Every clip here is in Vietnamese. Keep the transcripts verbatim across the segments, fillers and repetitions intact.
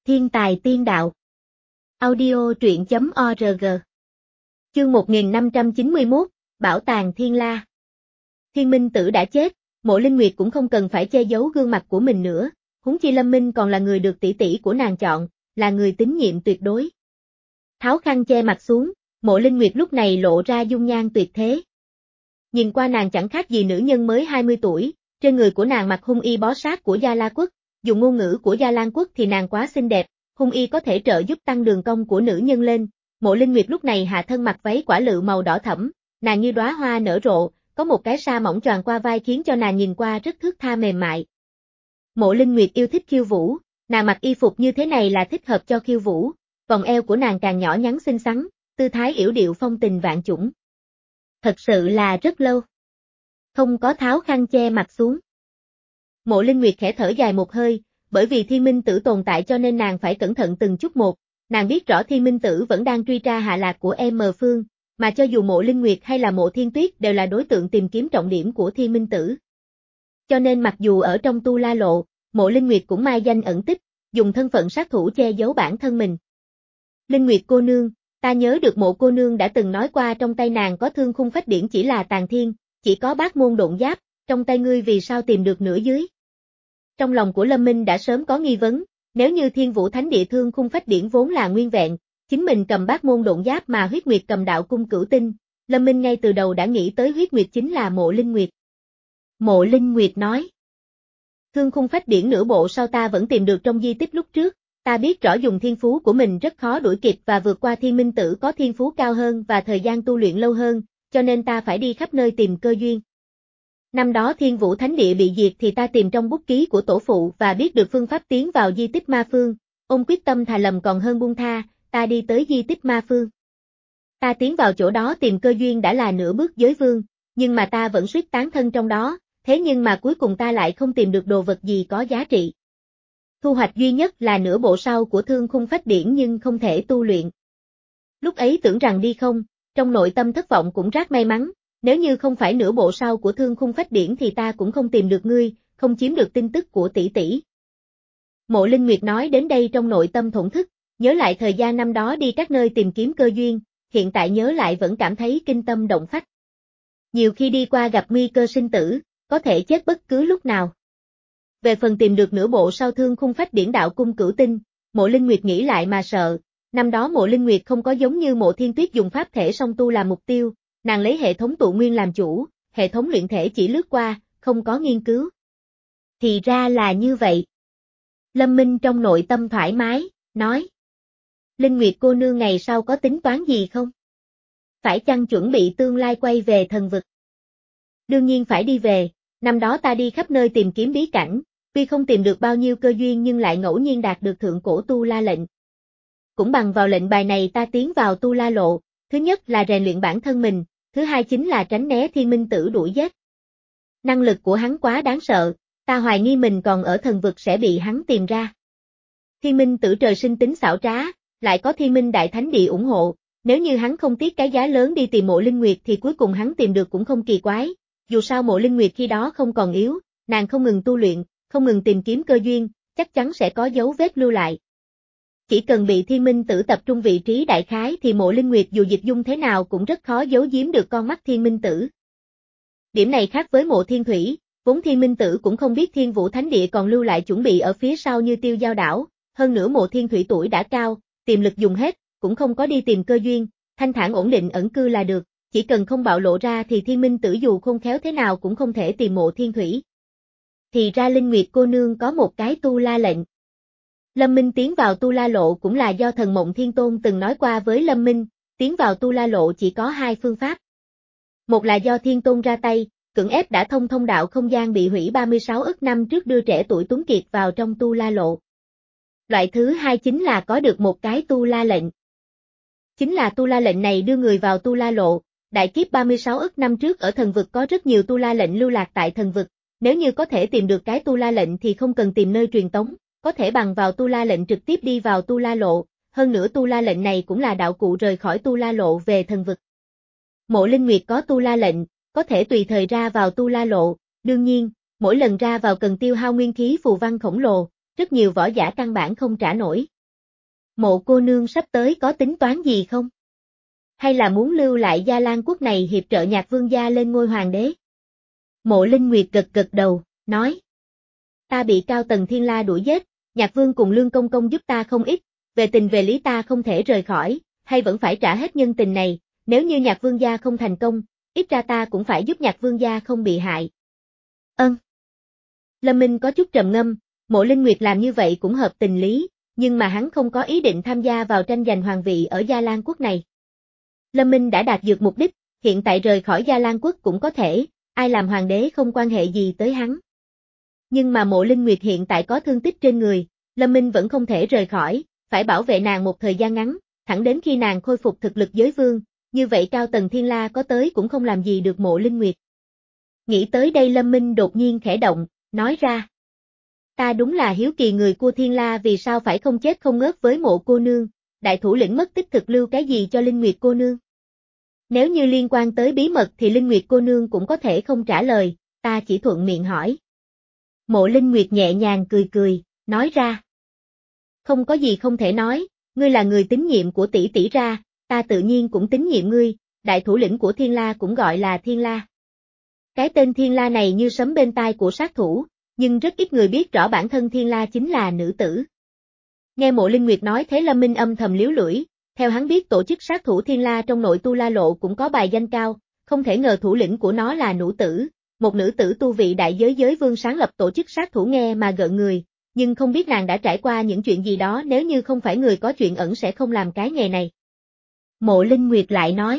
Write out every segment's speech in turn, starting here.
Thiên tài tiên đạo. Audio truyện chấm org. Chương một nghìn năm trăm chín mươi mốt, Bảo tàng Thiên La. Thiên Minh Tử đã chết, Mộ Linh Nguyệt cũng không cần phải che giấu gương mặt của mình nữa, huống chi Lâm Minh còn là người được tỷ tỷ của nàng chọn, là người tín nhiệm tuyệt đối. Tháo khăn che mặt xuống, Mộ Linh Nguyệt lúc này lộ ra dung nhan tuyệt thế. Nhìn qua nàng chẳng khác gì nữ nhân mới hai mươi tuổi, trên người của nàng mặc hung y bó sát của Gia La Quốc, dùng ngôn ngữ của Gia Lan Quốc thì nàng quá xinh đẹp, hung y có thể trợ giúp tăng đường cong của nữ nhân lên. Mộ Linh Nguyệt lúc này hạ thân mặc váy quả lựu màu đỏ thẫm, nàng như đóa hoa nở rộ, có một cái sa mỏng choàng qua vai khiến cho nàng nhìn qua rất thướt tha mềm mại. Mộ Linh Nguyệt yêu thích khiêu vũ, nàng mặc y phục như thế này là thích hợp cho khiêu vũ, vòng eo của nàng càng nhỏ nhắn xinh xắn, tư thái yểu điệu phong tình vạn chủng. Thật sự là rất lâu không có tháo khăn che mặt xuống. Mộ Linh Nguyệt khẽ thở dài một hơi, bởi vì Thiên Minh Tử tồn tại cho nên nàng phải cẩn thận từng chút một, nàng biết rõ Thiên Minh Tử vẫn đang truy tra hạ lạc của em mờ Phương, mà cho dù Mộ Linh Nguyệt hay là Mộ Thiên Tuyết đều là đối tượng tìm kiếm trọng điểm của Thiên Minh Tử. Cho nên mặc dù ở trong Tu La Lộ, Mộ Linh Nguyệt cũng mai danh ẩn tích, dùng thân phận sát thủ che giấu bản thân mình. Linh Nguyệt cô nương, ta nhớ được Mộ cô nương đã từng nói qua trong tay nàng có Thương Khung Phách Điển chỉ là tàn thiên, chỉ có Bát Môn Độn Giáp, trong tay ngươi vì sao tìm được nửa dưới? Trong lòng của Lâm Minh đã sớm có nghi vấn, nếu như Thiên Vũ Thánh Địa Thương Khung Phách Điển vốn là nguyên vẹn, chính mình cầm Bát Môn Độn Giáp mà Huyết Nguyệt cầm Đạo Cung Cửu Tinh, Lâm Minh ngay từ đầu đã nghĩ tới Huyết Nguyệt chính là Mộ Linh Nguyệt. Mộ Linh Nguyệt nói, Thương Khung Phách Điển nửa bộ sau ta vẫn tìm được trong di tích lúc trước, ta biết rõ dùng thiên phú của mình rất khó đuổi kịp và vượt qua Thiên Minh Tử có thiên phú cao hơn và thời gian tu luyện lâu hơn, cho nên ta phải đi khắp nơi tìm cơ duyên. Năm đó Thiên Vũ Thánh Địa bị diệt thì ta tìm trong bút ký của tổ phụ và biết được phương pháp tiến vào di tích Ma Phương, ông quyết tâm thà lầm còn hơn buông tha, ta đi tới di tích Ma Phương. Ta tiến vào chỗ đó tìm cơ duyên đã là nửa bước giới vương, nhưng mà ta vẫn suýt tán thân trong đó, thế nhưng mà cuối cùng ta lại không tìm được đồ vật gì có giá trị. Thu hoạch duy nhất là nửa bộ sau của Thương Khung Phách Điển nhưng không thể tu luyện. Lúc ấy tưởng rằng đi không, trong nội tâm thất vọng cũng rát may mắn. Nếu như không phải nửa bộ sau của Thương Khung Phách Điển thì ta cũng không tìm được ngươi, không chiếm được tin tức của tỷ tỷ. Mộ Linh Nguyệt nói đến đây trong nội tâm thổn thức, nhớ lại thời gian năm đó đi các nơi tìm kiếm cơ duyên, hiện tại nhớ lại vẫn cảm thấy kinh tâm động phách. Nhiều khi đi qua gặp nguy cơ sinh tử, có thể chết bất cứ lúc nào. Về phần tìm được nửa bộ sau Thương Khung Phách Điển Đạo Cung Cửu Tinh, Mộ Linh Nguyệt nghĩ lại mà sợ, năm đó Mộ Linh Nguyệt không có giống như Mộ Thiên Tuyết dùng pháp thể song tu làm mục tiêu. Nàng lấy hệ thống tụ nguyên làm chủ, hệ thống luyện thể chỉ lướt qua, không có nghiên cứu. Thì ra là như vậy. Lâm Minh trong nội tâm thoải mái, nói. Linh Nguyệt cô nương ngày sau có tính toán gì không? Phải chăng chuẩn bị tương lai quay về thần vực? Đương nhiên phải đi về, năm đó ta đi khắp nơi tìm kiếm bí cảnh, tuy không tìm được bao nhiêu cơ duyên nhưng lại ngẫu nhiên đạt được thượng cổ Tu La lệnh. Cũng bằng vào lệnh bài này ta tiến vào Tu La Lộ, thứ nhất là rèn luyện bản thân mình. Thứ hai chính là tránh né Thiên Minh Tử đuổi giết. Năng lực của hắn quá đáng sợ, ta hoài nghi mình còn ở thần vực sẽ bị hắn tìm ra. Thiên Minh Tử trời sinh tính xảo trá, lại có Thiên Minh Đại Thánh Địa ủng hộ, nếu như hắn không tiếc cái giá lớn đi tìm Mộ Linh Nguyệt thì cuối cùng hắn tìm được cũng không kỳ quái, dù sao Mộ Linh Nguyệt khi đó không còn yếu, nàng không ngừng tu luyện, không ngừng tìm kiếm cơ duyên, chắc chắn sẽ có dấu vết lưu lại. Chỉ cần bị Thiên Minh Tử tập trung vị trí đại khái thì Mộ Linh Nguyệt dù dịch dung thế nào cũng rất khó giấu giếm được con mắt Thiên Minh Tử. Điểm này khác với Mộ Thiên Thủy, vốn Thiên Minh Tử cũng không biết Thiên Vũ Thánh Địa còn lưu lại chuẩn bị ở phía sau như Tiêu Giao Đảo, hơn nữa Mộ Thiên Thủy tuổi đã cao, tiềm lực dùng hết, cũng không có đi tìm cơ duyên, thanh thản ổn định ẩn cư là được, chỉ cần không bạo lộ ra thì Thiên Minh Tử dù khôn khéo thế nào cũng không thể tìm Mộ Thiên Thủy. Thì ra Linh Nguyệt cô nương có một cái Tu La lệnh. Lâm Minh tiến vào Tu La Lộ cũng là do Thần Mộng Thiên Tôn từng nói qua với Lâm Minh, tiến vào Tu La Lộ chỉ có hai phương pháp. Một là do Thiên Tôn ra tay, cưỡng ép đã thông thông đạo không gian bị hủy ba mươi sáu ức năm trước đưa trẻ tuổi tuấn kiệt vào trong Tu La Lộ. Loại thứ hai chính là có được một cái Tu La lệnh. Chính là Tu La lệnh này đưa người vào Tu La Lộ, đại kiếp ba mươi sáu ức năm trước ở thần vực có rất nhiều Tu La lệnh lưu lạc tại thần vực, nếu như có thể tìm được cái Tu La lệnh thì không cần tìm nơi truyền tống. Có thể bằng vào Tu La lệnh trực tiếp đi vào Tu La Lộ, hơn nữa Tu La lệnh này cũng là đạo cụ rời khỏi Tu La Lộ về thần vực. Mộ Linh Nguyệt có Tu La lệnh, có thể tùy thời ra vào Tu La Lộ, đương nhiên, mỗi lần ra vào cần tiêu hao nguyên khí phù văn khổng lồ, rất nhiều võ giả căn bản không trả nổi. Mộ cô nương sắp tới có tính toán gì không? Hay là muốn lưu lại Gia Lan quốc này hiệp trợ Nhạc Vương gia lên ngôi hoàng đế? Mộ Linh Nguyệt gật gật đầu, nói. Ta bị Cao Tần Thiên La đuổi giết, Nhạc Vương cùng Lương Công Công giúp ta không ít, về tình về lý ta không thể rời khỏi, hay vẫn phải trả hết nhân tình này, nếu như Nhạc Vương gia không thành công, ít ra ta cũng phải giúp Nhạc Vương gia không bị hại. Ân. Lâm Minh có chút trầm ngâm, Mộ Linh Nguyệt làm như vậy cũng hợp tình lý, nhưng mà hắn không có ý định tham gia vào tranh giành hoàng vị ở Gia Lan quốc này. Lâm Minh đã đạt được mục đích, hiện tại rời khỏi Gia Lan quốc cũng có thể, ai làm hoàng đế không quan hệ gì tới hắn. Nhưng mà Mộ Linh Nguyệt hiện tại có thương tích trên người, Lâm Minh vẫn không thể rời khỏi, phải bảo vệ nàng một thời gian ngắn, thẳng đến khi nàng khôi phục thực lực giới vương, như vậy Cao Tần Thiên La có tới cũng không làm gì được Mộ Linh Nguyệt. Nghĩ tới đây Lâm Minh đột nhiên khẽ động, nói ra. Ta đúng là hiếu kỳ người của Thiên La vì sao phải không chết không ngớt với Mộ cô nương, đại thủ lĩnh mất tích thực lưu cái gì cho Linh Nguyệt cô nương. Nếu như liên quan tới bí mật thì Linh Nguyệt cô nương cũng có thể không trả lời, ta chỉ thuận miệng hỏi. Mộ Linh Nguyệt nhẹ nhàng cười cười, nói ra. Không có gì không thể nói, ngươi là người tín nhiệm của tỷ tỷ ra, ta tự nhiên cũng tín nhiệm ngươi, đại thủ lĩnh của Thiên La cũng gọi là Thiên La. Cái tên Thiên La này như sấm bên tai của sát thủ, nhưng rất ít người biết rõ bản thân Thiên La chính là nữ tử. Nghe Mộ Linh Nguyệt nói thế Lâm Minh âm thầm liếu lưỡi, theo hắn biết tổ chức sát thủ Thiên La trong nội Tu La Lộ cũng có bài danh cao, không thể ngờ thủ lĩnh của nó là nữ tử, một nữ tử tu vị đại giới giới vương sáng lập tổ chức sát thủ nghe mà gợn người, nhưng không biết nàng đã trải qua những chuyện gì đó nếu như không phải người có chuyện ẩn sẽ không làm cái nghề này. Mộ Linh Nguyệt lại nói.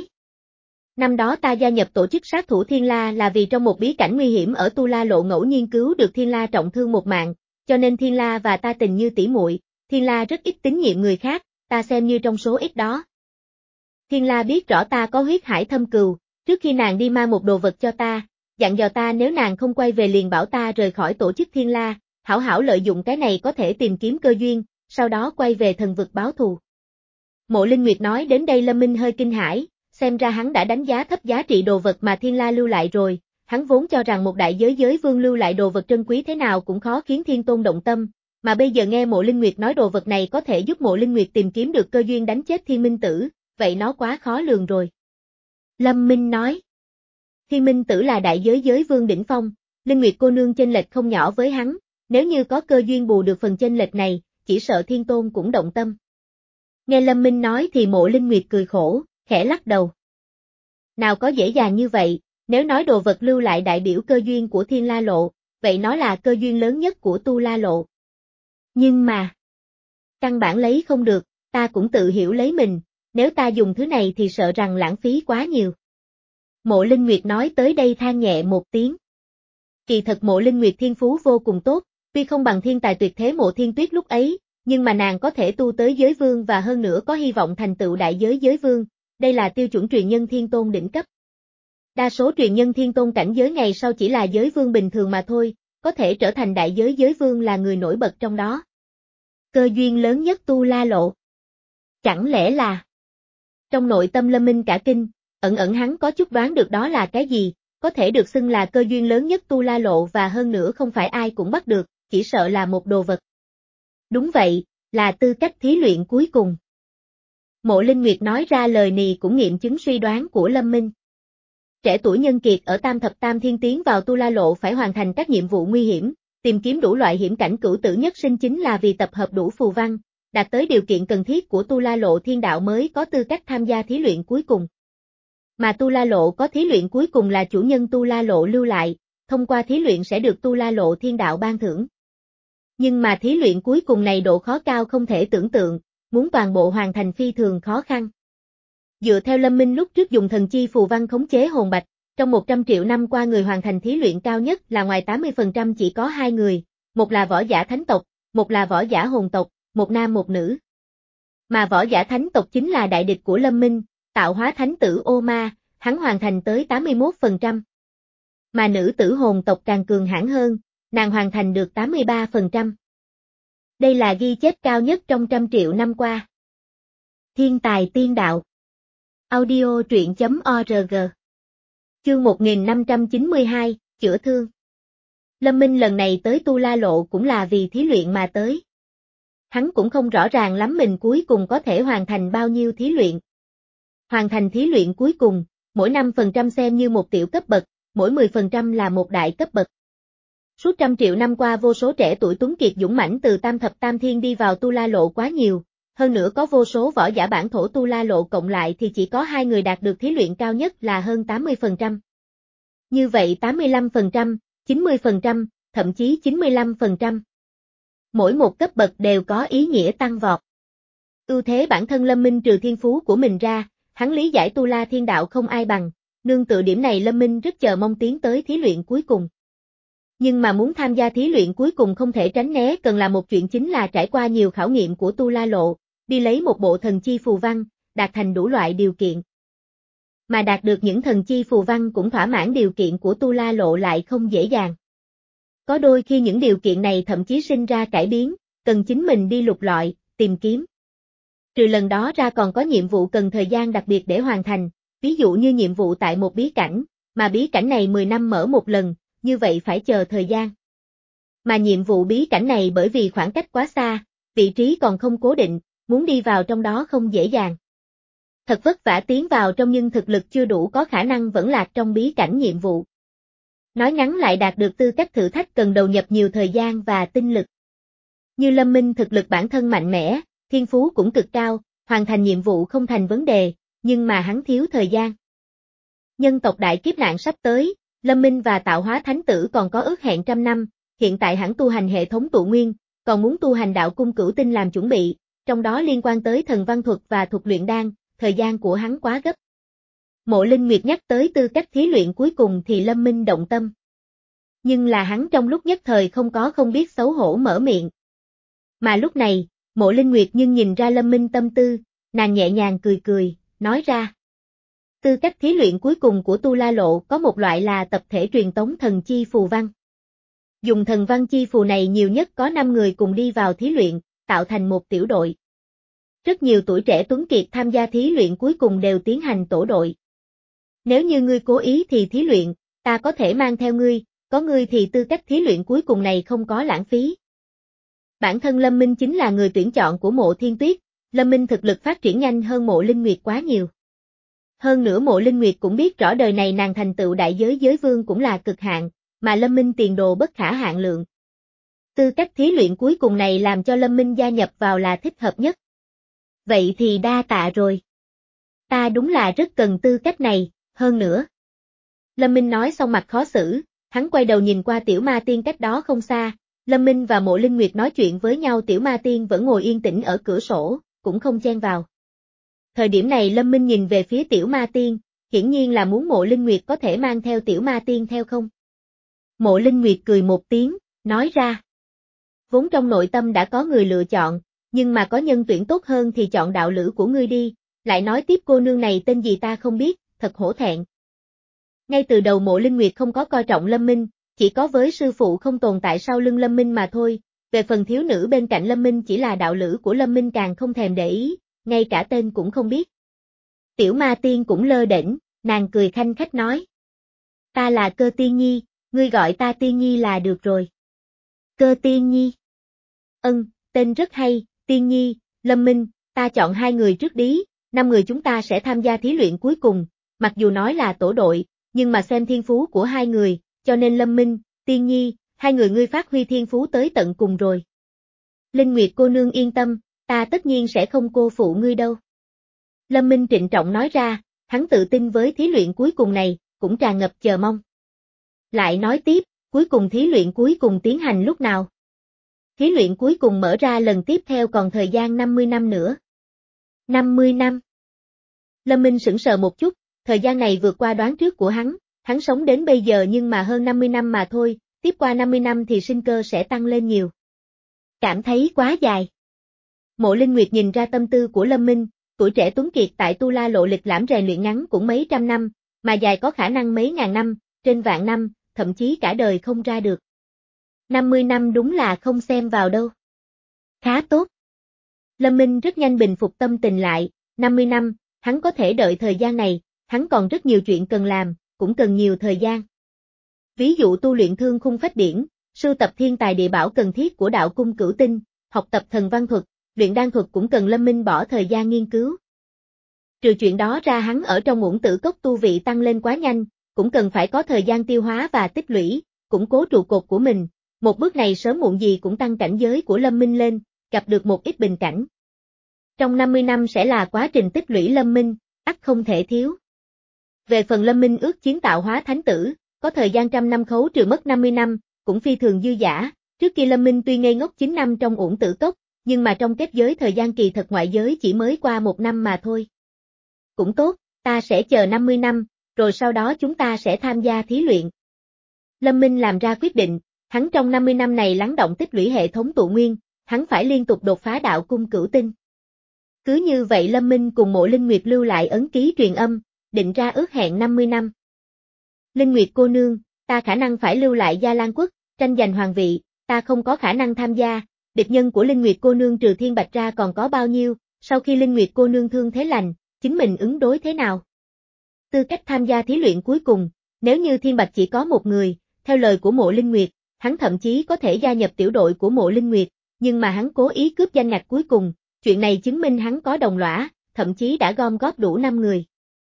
Năm đó ta gia nhập tổ chức sát thủ Thiên La là vì trong một bí cảnh nguy hiểm ở Tu La Lộ ngẫu nhiên cứu được Thiên La trọng thương một mạng, cho nên Thiên La và ta tình như tỷ muội, Thiên La rất ít tín nhiệm người khác, ta xem như trong số ít đó. Thiên La biết rõ ta có huyết hải thâm cừu, trước khi nàng đi mang một đồ vật cho ta, dặn dò ta nếu nàng không quay về liền bảo ta rời khỏi tổ chức Thiên La, hảo hảo lợi dụng cái này có thể tìm kiếm cơ duyên, sau đó quay về thần vực báo thù. Mộ Linh Nguyệt nói đến đây Lâm Minh hơi kinh hãi, xem ra hắn đã đánh giá thấp giá trị đồ vật mà Thiên La lưu lại rồi, hắn vốn cho rằng một đại giới giới vương lưu lại đồ vật trân quý thế nào cũng khó khiến Thiên Tôn động tâm, mà bây giờ nghe Mộ Linh Nguyệt nói đồ vật này có thể giúp Mộ Linh Nguyệt tìm kiếm được cơ duyên đánh chết Thiên Minh Tử, vậy nó quá khó lường rồi. Lâm Minh nói. Thiên Minh Tử là đại giới giới vương đỉnh phong, Linh Nguyệt cô nương chênh lệch không nhỏ với hắn, nếu như có cơ duyên bù được phần chênh lệch này, chỉ sợ Thiên Tôn cũng động tâm. Nghe Lâm Minh nói thì Mộ Linh Nguyệt cười khổ, khẽ lắc đầu. Nào có dễ dàng như vậy, nếu nói đồ vật lưu lại đại biểu cơ duyên của Thiên La Lộ, vậy nó là cơ duyên lớn nhất của Tu La Lộ. Nhưng mà, căn bản lấy không được, ta cũng tự hiểu lấy mình, nếu ta dùng thứ này thì sợ rằng lãng phí quá nhiều. Mộ Linh Nguyệt nói tới đây than nhẹ một tiếng. Kỳ thật Mộ Linh Nguyệt thiên phú vô cùng tốt, tuy không bằng thiên tài tuyệt thế Mộ Thiên Tuyết lúc ấy, nhưng mà nàng có thể tu tới giới vương và hơn nữa có hy vọng thành tựu đại giới giới vương, đây là tiêu chuẩn truyền nhân thiên tôn đỉnh cấp. Đa số truyền nhân thiên tôn cảnh giới ngày sau chỉ là giới vương bình thường mà thôi, có thể trở thành đại giới giới vương là người nổi bật trong đó. Cơ duyên lớn nhất Tu La Lộ. Chẳng lẽ là... Trong nội tâm Lâm Minh cả kinh, ẩn ẩn hắn có chút đoán được đó là cái gì, có thể được xưng là cơ duyên lớn nhất Tu La Lộ và hơn nữa không phải ai cũng bắt được, chỉ sợ là một đồ vật. Đúng vậy, là tư cách thí luyện cuối cùng. Mộ Linh Nguyệt nói ra lời này cũng nghiệm chứng suy đoán của Lâm Minh. Trẻ tuổi nhân kiệt ở Tam Thập Tam Thiên tiến vào Tu La Lộ phải hoàn thành các nhiệm vụ nguy hiểm, tìm kiếm đủ loại hiểm cảnh cửu tử nhất sinh chính là vì tập hợp đủ phù văn, đạt tới điều kiện cần thiết của Tu La Lộ Thiên Đạo mới có tư cách tham gia thí luyện cuối cùng. Mà Tu La Lộ có thí luyện cuối cùng là chủ nhân Tu La Lộ lưu lại, thông qua thí luyện sẽ được Tu La Lộ Thiên Đạo ban thưởng. Nhưng mà thí luyện cuối cùng này độ khó cao không thể tưởng tượng, muốn toàn bộ hoàn thành phi thường khó khăn. Dựa theo Lâm Minh lúc trước dùng thần chi phù văn khống chế hồn bạch, trong một trăm triệu năm qua người hoàn thành thí luyện cao nhất là ngoài tám mươi phần trăm chỉ có hai người, một là võ giả thánh tộc, một là võ giả hồn tộc, một nam một nữ. Mà võ giả thánh tộc chính là đại địch của Lâm Minh, tạo hóa thánh tử Ô Ma, hắn hoàn thành tới tám mươi mốt phần trăm. Mà nữ tử hồn tộc càng cường hãn hơn, nàng hoàn thành được tám mươi ba phần trăm. Đây là ghi chép cao nhất trong trăm triệu năm qua. Thiên tài tiên đạo. Audio truyện chấm org. Chương một nghìn năm trăm chín mươi hai, chữa thương. Lâm Minh lần này tới Tu La Lộ cũng là vì thí luyện mà tới. Hắn cũng không rõ ràng lắm mình cuối cùng có thể hoàn thành bao nhiêu thí luyện. Hoàn thành thí luyện cuối cùng, mỗi năm phần trăm xem như một tiểu cấp bậc, mỗi mười phần trăm là một đại cấp bậc. Suốt trăm triệu năm qua vô số trẻ tuổi tuấn kiệt dũng mãnh từ tam thập tam thiên đi vào tu la lộ quá nhiều, hơn nữa có vô số võ giả bản thổ tu la lộ cộng lại thì chỉ có hai người đạt được thí luyện cao nhất là hơn tám mươi phần trăm. Như vậy tám mươi lăm phần trăm, chín mươi phần trăm, thậm chí chín mươi lăm phần trăm. Mỗi một cấp bậc đều có ý nghĩa tăng vọt. Ưu thế bản thân Lâm Minh trừ thiên phú của mình ra, hắn lý giải tu la thiên đạo không ai bằng, nương tựa điểm này Lâm Minh rất chờ mong tiến tới thí luyện cuối cùng. Nhưng mà muốn tham gia thí luyện cuối cùng không thể tránh né cần là một chuyện chính là trải qua nhiều khảo nghiệm của tu la lộ, đi lấy một bộ thần chi phù văn, đạt thành đủ loại điều kiện. Mà đạt được những thần chi phù văn cũng thỏa mãn điều kiện của tu la lộ lại không dễ dàng. Có đôi khi những điều kiện này thậm chí sinh ra cải biến, cần chính mình đi lục lọi, tìm kiếm. Trừ lần đó ra còn có nhiệm vụ cần thời gian đặc biệt để hoàn thành, ví dụ như nhiệm vụ tại một bí cảnh, mà bí cảnh này mười năm mở một lần, như vậy phải chờ thời gian. Mà nhiệm vụ bí cảnh này bởi vì khoảng cách quá xa, vị trí còn không cố định, muốn đi vào trong đó không dễ dàng. Thật vất vả tiến vào trong nhưng thực lực chưa đủ có khả năng vẫn lạc trong bí cảnh nhiệm vụ. Nói ngắn lại đạt được tư cách thử thách cần đầu nhập nhiều thời gian và tinh lực. Như Lâm Minh thực lực bản thân mạnh mẽ, thiên phú cũng cực cao, hoàn thành nhiệm vụ không thành vấn đề, nhưng mà hắn thiếu thời gian. Nhân tộc đại kiếp nạn sắp tới, Lâm Minh và Tạo Hóa Thánh Tử còn có ước hẹn trăm năm, hiện tại hắn tu hành hệ thống tụ nguyên, còn muốn tu hành đạo cung cửu tinh làm chuẩn bị, trong đó liên quan tới thần văn thuật và thuật luyện đan, thời gian của hắn quá gấp. Mộ Linh Nguyệt nhắc tới tư cách thí luyện cuối cùng thì Lâm Minh động tâm. Nhưng là hắn trong lúc nhất thời không có không biết xấu hổ mở miệng. Mà lúc này, Mộ Linh Nguyệt nhưng nhìn ra Lâm Minh tâm tư, nàng nhẹ nhàng cười cười, nói ra. Tư cách thí luyện cuối cùng của Tu La Lộ có một loại là tập thể truyền tống thần chi phù văn. Dùng thần văn chi phù này nhiều nhất có năm người cùng đi vào thí luyện, tạo thành một tiểu đội. Rất nhiều tuổi trẻ tuấn kiệt tham gia thí luyện cuối cùng đều tiến hành tổ đội. Nếu như ngươi cố ý thì thí luyện, ta có thể mang theo ngươi, có ngươi thì tư cách thí luyện cuối cùng này không có lãng phí. Bản thân Lâm Minh chính là người tuyển chọn của Mộ Thiên Tuyết, Lâm Minh thực lực phát triển nhanh hơn Mộ Linh Nguyệt quá nhiều. Hơn nữa Mộ Linh Nguyệt cũng biết rõ đời này nàng thành tựu đại giới giới vương cũng là cực hạn, mà Lâm Minh tiền đồ bất khả hạn lượng. Tư cách thí luyện cuối cùng này làm cho Lâm Minh gia nhập vào là thích hợp nhất. Vậy thì đa tạ rồi. Ta đúng là rất cần tư cách này, hơn nữa. Lâm Minh nói xong mặt khó xử, hắn quay đầu nhìn qua Tiểu Ma Tiên cách đó không xa, Lâm Minh và Mộ Linh Nguyệt nói chuyện với nhau Tiểu Ma Tiên vẫn ngồi yên tĩnh ở cửa sổ, cũng không chen vào. Thời điểm này Lâm Minh nhìn về phía Tiểu Ma Tiên, hiển nhiên là muốn Mộ Linh Nguyệt có thể mang theo Tiểu Ma Tiên theo không. Mộ Linh Nguyệt cười một tiếng, nói ra. Vốn trong nội tâm đã có người lựa chọn, nhưng mà có nhân tuyển tốt hơn thì chọn đạo lữ của ngươi đi, lại nói tiếp cô nương này tên gì ta không biết, thật hổ thẹn. Ngay từ đầu Mộ Linh Nguyệt không có coi trọng Lâm Minh, chỉ có với sư phụ không tồn tại sau lưng Lâm Minh mà thôi, về phần thiếu nữ bên cạnh Lâm Minh chỉ là đạo lữ của Lâm Minh càng không thèm để ý, ngay cả tên cũng không biết. Tiểu Ma Tiên cũng lơ đễnh, nàng cười khanh khách nói. Ta là Cơ Tiên Nhi, ngươi gọi ta Tiên Nhi là được rồi. Cơ Tiên Nhi. Ân, tên rất hay, Tiên Nhi, Lâm Minh, ta chọn hai người trước đi, năm người chúng ta sẽ tham gia thí luyện cuối cùng, mặc dù nói là tổ đội, nhưng mà xem thiên phú của hai người, cho nên Lâm Minh, Tiên Nhi, hai người ngươi phát huy thiên phú tới tận cùng rồi. Linh Nguyệt cô nương yên tâm, ta tất nhiên sẽ không cô phụ ngươi đâu. Lâm Minh trịnh trọng nói ra, hắn tự tin với thí luyện cuối cùng này, cũng tràn ngập chờ mong. Lại nói tiếp, cuối cùng thí luyện cuối cùng tiến hành lúc nào? Thí luyện cuối cùng mở ra lần tiếp theo còn thời gian năm mươi năm nữa. năm mươi năm. Lâm Minh sững sờ một chút, thời gian này vượt qua đoán trước của hắn, hắn sống đến bây giờ nhưng mà hơn năm mươi năm mà thôi, tiếp qua năm mươi năm thì sinh cơ sẽ tăng lên nhiều. Cảm thấy quá dài. Mộ Linh Nguyệt nhìn ra tâm tư của Lâm Minh, tuổi trẻ tuấn kiệt tại Tu La Lộ lịch lãm rèn luyện ngắn cũng mấy trăm năm, mà dài có khả năng mấy ngàn năm, trên vạn năm, thậm chí cả đời không ra được. năm mươi năm đúng là không xem vào đâu. Khá tốt. Lâm Minh rất nhanh bình phục tâm tình lại, năm mươi năm, hắn có thể đợi thời gian này, hắn còn rất nhiều chuyện cần làm, cũng cần nhiều thời gian. Ví dụ tu luyện thương khung phách điển, sưu tập thiên tài địa bảo cần thiết của đạo cung cửu tinh, học tập thần văn thuật, luyện đan thuật cũng cần Lâm Minh bỏ thời gian nghiên cứu. Trừ chuyện đó ra hắn ở trong Uổng Tử Cốc tu vị tăng lên quá nhanh, cũng cần phải có thời gian tiêu hóa và tích lũy, củng cố trụ cột của mình. Một bước này sớm muộn gì cũng tăng cảnh giới của Lâm Minh lên, gặp được một ít bình cảnh. Trong năm mươi năm sẽ là quá trình tích lũy Lâm Minh, ắt không thể thiếu. Về phần Lâm Minh ước chiến tạo hóa thánh tử, có thời gian trăm năm khấu trừ mất năm mươi năm, cũng phi thường dư dả. Trước kia Lâm Minh tuy ngây ngốc chín năm trong Uổng Tử Cốc, nhưng mà trong kết giới thời gian kỳ thật ngoại giới chỉ mới qua một năm mà thôi. Cũng tốt, ta sẽ chờ năm mươi năm, rồi sau đó chúng ta sẽ tham gia thí luyện. Lâm Minh làm ra quyết định, hắn trong năm mươi năm này lắng động tích lũy hệ thống tụ nguyên, hắn phải liên tục đột phá đạo cung cửu tinh. Cứ như vậy Lâm Minh cùng Mộ Linh Nguyệt lưu lại ấn ký truyền âm, định ra ước hẹn năm mươi năm. Linh Nguyệt cô nương, ta khả năng phải lưu lại Gia Lan quốc, tranh giành hoàng vị, ta không có khả năng tham gia, địch nhân của Linh Nguyệt cô nương trừ Thiên Bạch ra còn có bao nhiêu, sau khi Linh Nguyệt cô nương thương thế lành, chính mình ứng đối thế nào? Tư cách tham gia thí luyện cuối cùng, nếu như Thiên Bạch chỉ có một người, theo lời của Mộ Linh Nguyệt, hắn thậm chí có thể gia nhập tiểu đội của Mộ Linh Nguyệt, nhưng mà hắn cố ý cướp danh ngạch cuối cùng, chuyện này chứng minh hắn có đồng lõa, thậm chí đã gom góp đủ năm người.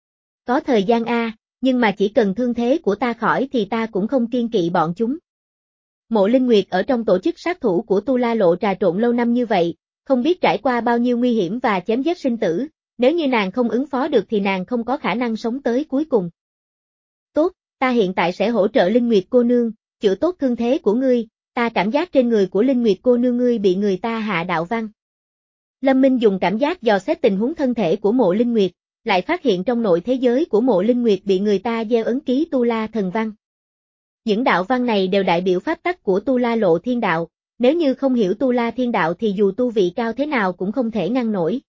Có thời gian a, nhưng mà chỉ cần thương thế của ta khỏi thì ta cũng không kiên kỵ bọn chúng. Mộ Linh Nguyệt ở trong tổ chức sát thủ của Tu La Lộ trà trộn lâu năm như vậy, không biết trải qua bao nhiêu nguy hiểm và chém giết sinh tử, nếu như nàng không ứng phó được thì nàng không có khả năng sống tới cuối cùng. Tốt, ta hiện tại sẽ hỗ trợ Linh Nguyệt cô nương, chữa tốt thương thế của ngươi, ta cảm giác trên người của Linh Nguyệt cô nương ngươi bị người ta hạ đạo văn. Lâm Minh dùng cảm giác dò xét tình huống thân thể của Mộ Linh Nguyệt, lại phát hiện trong nội thế giới của Mộ Linh Nguyệt bị người ta gieo ấn ký Tu La thần văn. Những đạo văn này đều đại biểu pháp tắc của Tu La Lộ Thiên Đạo, nếu như không hiểu Tu La Thiên Đạo thì dù tu vị cao thế nào cũng không thể ngăn nổi.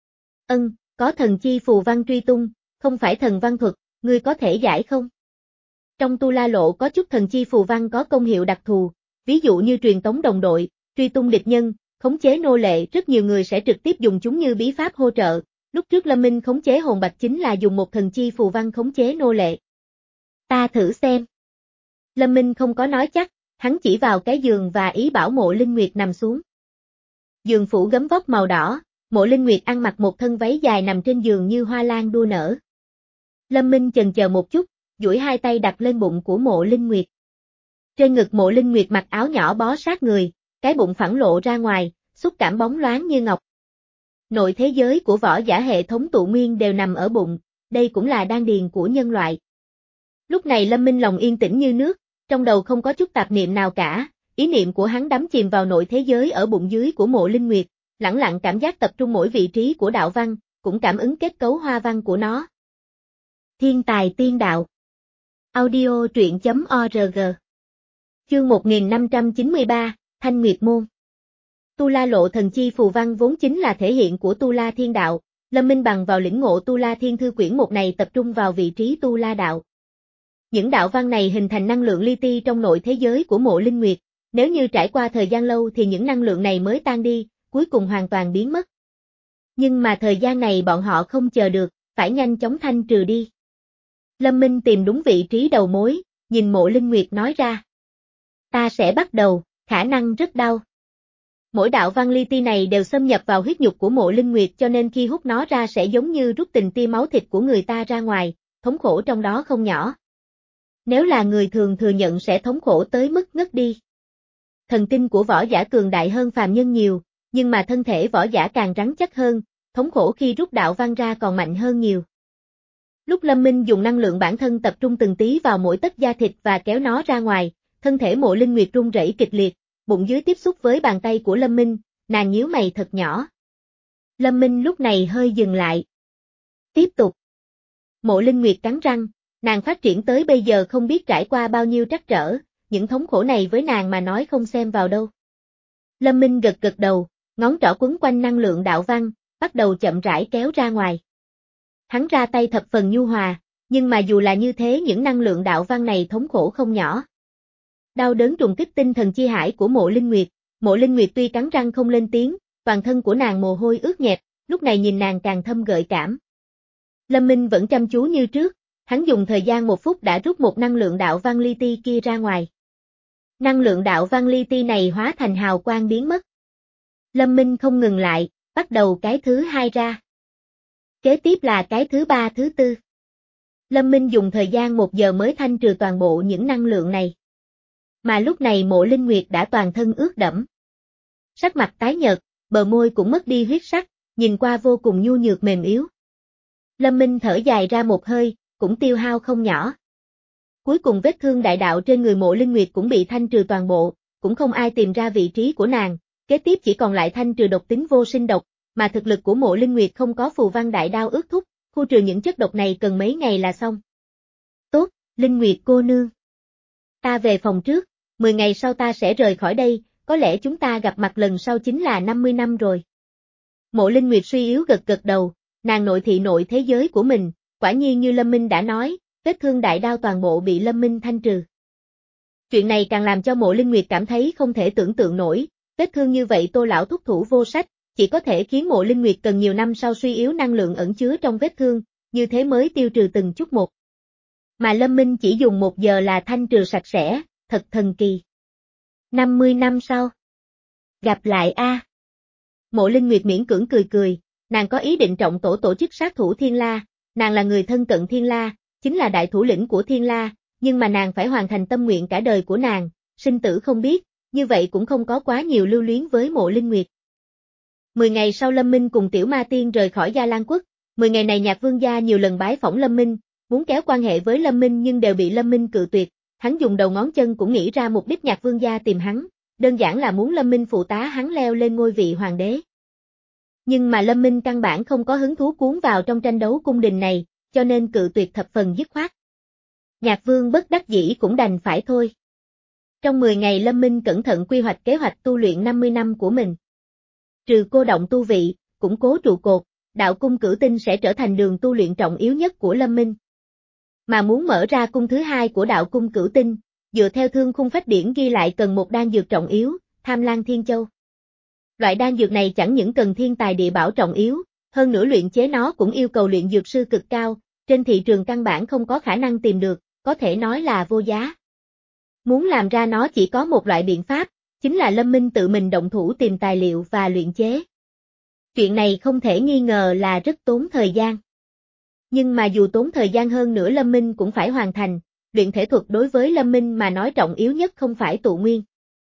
Ân, có thần chi phù văn truy tung, không phải thần văn thuật, ngươi có thể giải không? Trong Tu La Lộ có chút thần chi phù văn có công hiệu đặc thù, ví dụ như truyền tống đồng đội, truy tung địch nhân, khống chế nô lệ, rất nhiều người sẽ trực tiếp dùng chúng như bí pháp hỗ trợ. Lúc trước Lâm Minh khống chế hồn bạch chính là dùng một thần chi phù văn khống chế nô lệ. Ta thử xem. Lâm Minh không có nói chắc, hắn chỉ vào cái giường và ý bảo Mộ Linh Nguyệt nằm xuống. Giường phủ gấm vóc màu đỏ, Mộ Linh Nguyệt ăn mặc một thân váy dài nằm trên giường như hoa lan đua nở. Lâm Minh chần chờ một chút, duỗi hai tay đặt lên bụng của Mộ Linh Nguyệt. Trên ngực Mộ Linh Nguyệt mặc áo nhỏ bó sát người, cái bụng phẳng lộ ra ngoài, xúc cảm bóng loáng như ngọc. Nội thế giới của võ giả hệ thống tụ nguyên đều nằm ở bụng, đây cũng là đan điền của nhân loại. Lúc này Lâm Minh lòng yên tĩnh như nước, trong đầu không có chút tạp niệm nào cả, ý niệm của hắn đắm chìm vào nội thế giới ở bụng dưới của Mộ Linh Nguyệt, lẳng lặng cảm giác tập trung mỗi vị trí của đạo văn, cũng cảm ứng kết cấu hoa văn của nó. Thiên tài tiên đạo. Audio truyện chấm org. Chương một nghìn năm trăm chín mươi ba, Thanh Nguyệt Môn. Tu La Lộ thần chi phù văn vốn chính là thể hiện của Tu La Thiên Đạo, Lâm Minh bằng vào lĩnh ngộ Tu La Thiên Thư quyển một này tập trung vào vị trí Tu La Đạo. Những đạo văn này hình thành năng lượng li ti trong nội thế giới của Mộ Linh Nguyệt, nếu như trải qua thời gian lâu thì những năng lượng này mới tan đi, cuối cùng hoàn toàn biến mất. Nhưng mà thời gian này bọn họ không chờ được, phải nhanh chóng thanh trừ đi. Lâm Minh tìm đúng vị trí đầu mối, nhìn Mộ Linh Nguyệt nói ra. Ta sẽ bắt đầu, khả năng rất đau. Mỗi đạo văn li ti này đều xâm nhập vào huyết nhục của Mộ Linh Nguyệt cho nên khi hút nó ra sẽ giống như rút từng tia máu thịt của người ta ra ngoài, thống khổ trong đó không nhỏ. Nếu là người thường thừa nhận sẽ thống khổ tới mức ngất đi. Thần kinh của võ giả cường đại hơn phàm nhân nhiều, nhưng mà thân thể võ giả càng rắn chắc hơn, thống khổ khi rút đạo văn ra còn mạnh hơn nhiều. Lúc Lâm Minh dùng năng lượng bản thân tập trung từng tí vào mỗi tấc da thịt và kéo nó ra ngoài, thân thể Mộ Linh Nguyệt rung rẩy kịch liệt, bụng dưới tiếp xúc với bàn tay của Lâm Minh, nàng nhíu mày thật nhỏ. Lâm Minh lúc này hơi dừng lại. Tiếp tục. Mộ Linh Nguyệt cắn răng, nàng phát triển tới bây giờ không biết trải qua bao nhiêu trắc trở, những thống khổ này với nàng mà nói không xem vào đâu. Lâm Minh gật gật đầu, ngón trỏ quấn quanh năng lượng đạo văn, bắt đầu chậm rãi kéo ra ngoài. Hắn ra tay thập phần nhu hòa, nhưng mà dù là như thế những năng lượng đạo văn này thống khổ không nhỏ. Đau đớn trùng kích tinh thần chi hải của Mộ Linh Nguyệt, Mộ Linh Nguyệt tuy cắn răng không lên tiếng, toàn thân của nàng mồ hôi ướt nhẹp, lúc này nhìn nàng càng thâm gợi cảm. Lâm Minh vẫn chăm chú như trước, hắn dùng thời gian một phút đã rút một năng lượng đạo văn li ti kia ra ngoài. Năng lượng đạo văn li ti này hóa thành hào quang biến mất. Lâm Minh không ngừng lại, bắt đầu cái thứ hai ra. Kế tiếp là cái thứ ba thứ tư. Lâm Minh dùng thời gian một giờ mới thanh trừ toàn bộ những năng lượng này. Mà lúc này Mộ Linh Nguyệt đã toàn thân ướt đẫm. Sắc mặt tái nhợt, bờ môi cũng mất đi huyết sắc, nhìn qua vô cùng nhu nhược mềm yếu. Lâm Minh thở dài ra một hơi, cũng tiêu hao không nhỏ. Cuối cùng vết thương đại đạo trên người Mộ Linh Nguyệt cũng bị thanh trừ toàn bộ, cũng không ai tìm ra vị trí của nàng, kế tiếp chỉ còn lại thanh trừ độc tính vô sinh độc, mà thực lực của Mộ Linh Nguyệt không có phù văn đại đao ước thúc, khu trừ những chất độc này cần mấy ngày là xong. Tốt, Linh Nguyệt cô nương. Ta về phòng trước, mười ngày sau ta sẽ rời khỏi đây, có lẽ chúng ta gặp mặt lần sau chính là năm mươi năm rồi. Mộ Linh Nguyệt suy yếu gật gật đầu, nàng nội thị nội thế giới của mình, quả nhiên như Lâm Minh đã nói, vết thương đại đao toàn bộ bị Lâm Minh thanh trừ. Chuyện này càng làm cho Mộ Linh Nguyệt cảm thấy không thể tưởng tượng nổi, vết thương như vậy Tô lão thúc thủ vô sách, chỉ có thể khiến Mộ Linh Nguyệt cần nhiều năm sau suy yếu năng lượng ẩn chứa trong vết thương, như thế mới tiêu trừ từng chút một. Mà Lâm Minh chỉ dùng một giờ là thanh trừ sạch sẽ, thật thần kỳ. năm mươi năm sau. Gặp lại a. Mộ Linh Nguyệt miễn cưỡng cười cười, nàng có ý định trọng tổ tổ chức sát thủ Thiên La, nàng là người thân cận Thiên La, chính là đại thủ lĩnh của Thiên La, nhưng mà nàng phải hoàn thành tâm nguyện cả đời của nàng, sinh tử không biết, như vậy cũng không có quá nhiều lưu luyến với Mộ Linh Nguyệt. Mười ngày sau Lâm Minh cùng Tiểu Ma Tiên rời khỏi Gia Lan Quốc, mười ngày này Nhạc Vương gia nhiều lần bái phỏng Lâm Minh, muốn kéo quan hệ với Lâm Minh nhưng đều bị Lâm Minh cự tuyệt, hắn dùng đầu ngón chân cũng nghĩ ra mục đích Nhạc Vương gia tìm hắn, đơn giản là muốn Lâm Minh phụ tá hắn leo lên ngôi vị hoàng đế. Nhưng mà Lâm Minh căn bản không có hứng thú cuốn vào trong tranh đấu cung đình này, cho nên cự tuyệt thập phần dứt khoát. Nhạc Vương bất đắc dĩ cũng đành phải thôi. Trong mười ngày Lâm Minh cẩn thận quy hoạch kế hoạch tu luyện năm mươi năm của mình. Trừ cô động tu vị, củng cố trụ cột, đạo cung cửu tinh sẽ trở thành đường tu luyện trọng yếu nhất của Lâm Minh. Mà muốn mở ra cung thứ hai của đạo cung cửu tinh, dựa theo Thương Khung Phách Điển ghi lại cần một đan dược trọng yếu, Tham Lan Thiên Châu. Loại đan dược này chẳng những cần thiên tài địa bảo trọng yếu, hơn nữa luyện chế nó cũng yêu cầu luyện dược sư cực cao, trên thị trường căn bản không có khả năng tìm được, có thể nói là vô giá. Muốn làm ra nó chỉ có một loại biện pháp, chính là Lâm Minh tự mình động thủ tìm tài liệu và luyện chế. Chuyện này không thể nghi ngờ là rất tốn thời gian. Nhưng mà dù tốn thời gian hơn nữa Lâm Minh cũng phải hoàn thành, luyện thể thuật đối với Lâm Minh mà nói trọng yếu nhất không phải tụ nguyên.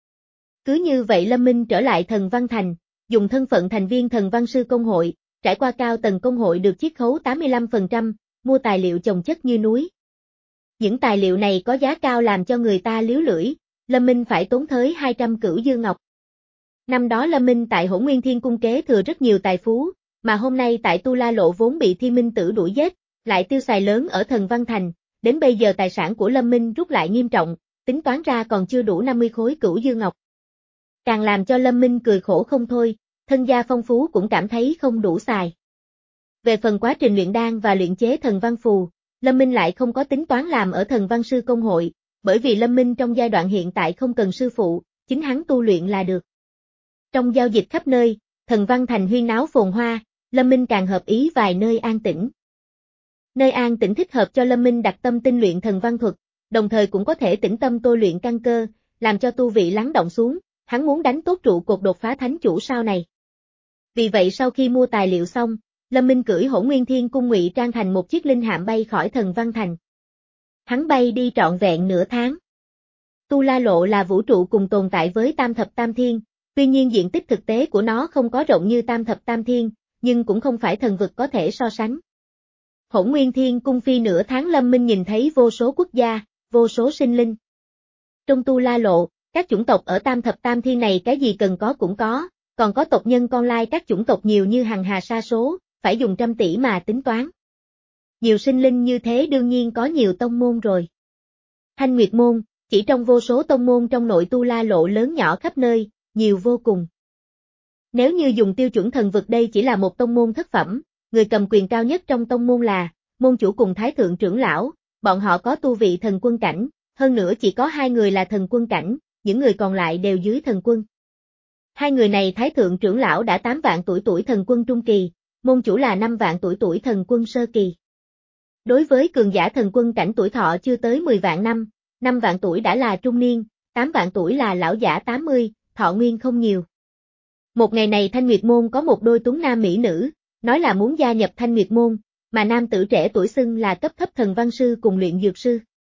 Cứ như vậy Lâm Minh trở lại Thần Văn Thành, dùng thân phận thành viên Thần Văn Sư Công hội, trải qua cao tầng công hội được chiết khấu tám mươi lăm phần trăm, mua tài liệu chồng chất như núi. Những tài liệu này có giá cao làm cho người ta liếu lưỡi, Lâm Minh phải tốn tới hai trăm cửu dư ngọc. Năm đó Lâm Minh tại Hỗn Nguyên Thiên Cung kế thừa rất nhiều tài phú, mà hôm nay tại Tu La Lộ vốn bị Thiên Minh Tử đuổi giết, lại tiêu xài lớn ở Thần Văn Thành, đến bây giờ tài sản của Lâm Minh rút lại nghiêm trọng, tính toán ra còn chưa đủ năm mươi khối cửu dư ngọc. Càng làm cho Lâm Minh cười khổ không thôi, thân gia phong phú cũng cảm thấy không đủ xài. Về phần quá trình luyện đan và luyện chế thần văn phù, Lâm Minh lại không có tính toán làm ở Thần Văn Sư Công hội, bởi vì Lâm Minh trong giai đoạn hiện tại không cần sư phụ, chính hắn tu luyện là được. Trong giao dịch khắp nơi, Thần Văn Thành huyên náo phồn hoa, Lâm Minh càng hợp ý vài nơi an tĩnh. Nơi an tĩnh thích hợp cho Lâm Minh đặt tâm tinh luyện thần văn thuật, đồng thời cũng có thể tĩnh tâm tôi luyện căn cơ, làm cho tu vị lắng động xuống, hắn muốn đánh tốt trụ cột đột phá thánh chủ sau này. Vì vậy sau khi mua tài liệu xong, Lâm Minh cưỡi Hỗn Nguyên Thiên Cung ngụy trang thành một chiếc linh hạm bay khỏi Thần Văn Thành. Hắn bay đi trọn vẹn nửa tháng. Tu La Lộ là vũ trụ cùng tồn tại với Tam Thập Tam Thiên, tuy nhiên diện tích thực tế của nó không có rộng như Tam Thập Tam Thiên, nhưng cũng không phải thần vực có thể so sánh. Hỗn Nguyên Thiên Cung phi nửa tháng Lâm Minh nhìn thấy vô số quốc gia, vô số sinh linh. Trong Tu La Lộ, các chủng tộc ở Tam Thập Tam Thiên này cái gì cần có cũng có, còn có tộc nhân con lai các chủng tộc nhiều như hằng hà sa số, phải dùng trăm tỷ mà tính toán. Nhiều sinh linh như thế đương nhiên có nhiều tông môn rồi. Thanh Nguyệt Môn, chỉ trong vô số tông môn trong nội Tu La Lộ lớn nhỏ khắp nơi, nhiều vô cùng. Nếu như dùng tiêu chuẩn thần vực đây chỉ là một tông môn thất phẩm, người cầm quyền cao nhất trong tông môn là môn chủ cùng thái thượng trưởng lão, bọn họ có tu vị thần quân cảnh, hơn nữa chỉ có hai người là thần quân cảnh, những người còn lại đều dưới thần quân. Hai người này thái thượng trưởng lão đã tám vạn tuổi tuổi thần quân trung kỳ, môn chủ là năm vạn tuổi tuổi thần quân sơ kỳ. Đối với cường giả thần quân cảnh tuổi thọ chưa tới mười vạn năm, năm vạn tuổi đã là trung niên, tám vạn tuổi là lão giả tám mươi, thọ nguyên không nhiều. Một ngày này Thanh Nguyệt Môn có một đôi tuấn nam mỹ nữ, nói là muốn gia nhập Thanh Nguyệt Môn, mà nam tử trẻ tuổi xưng là cấp thấp thần văn sư cùng luyện dược sư.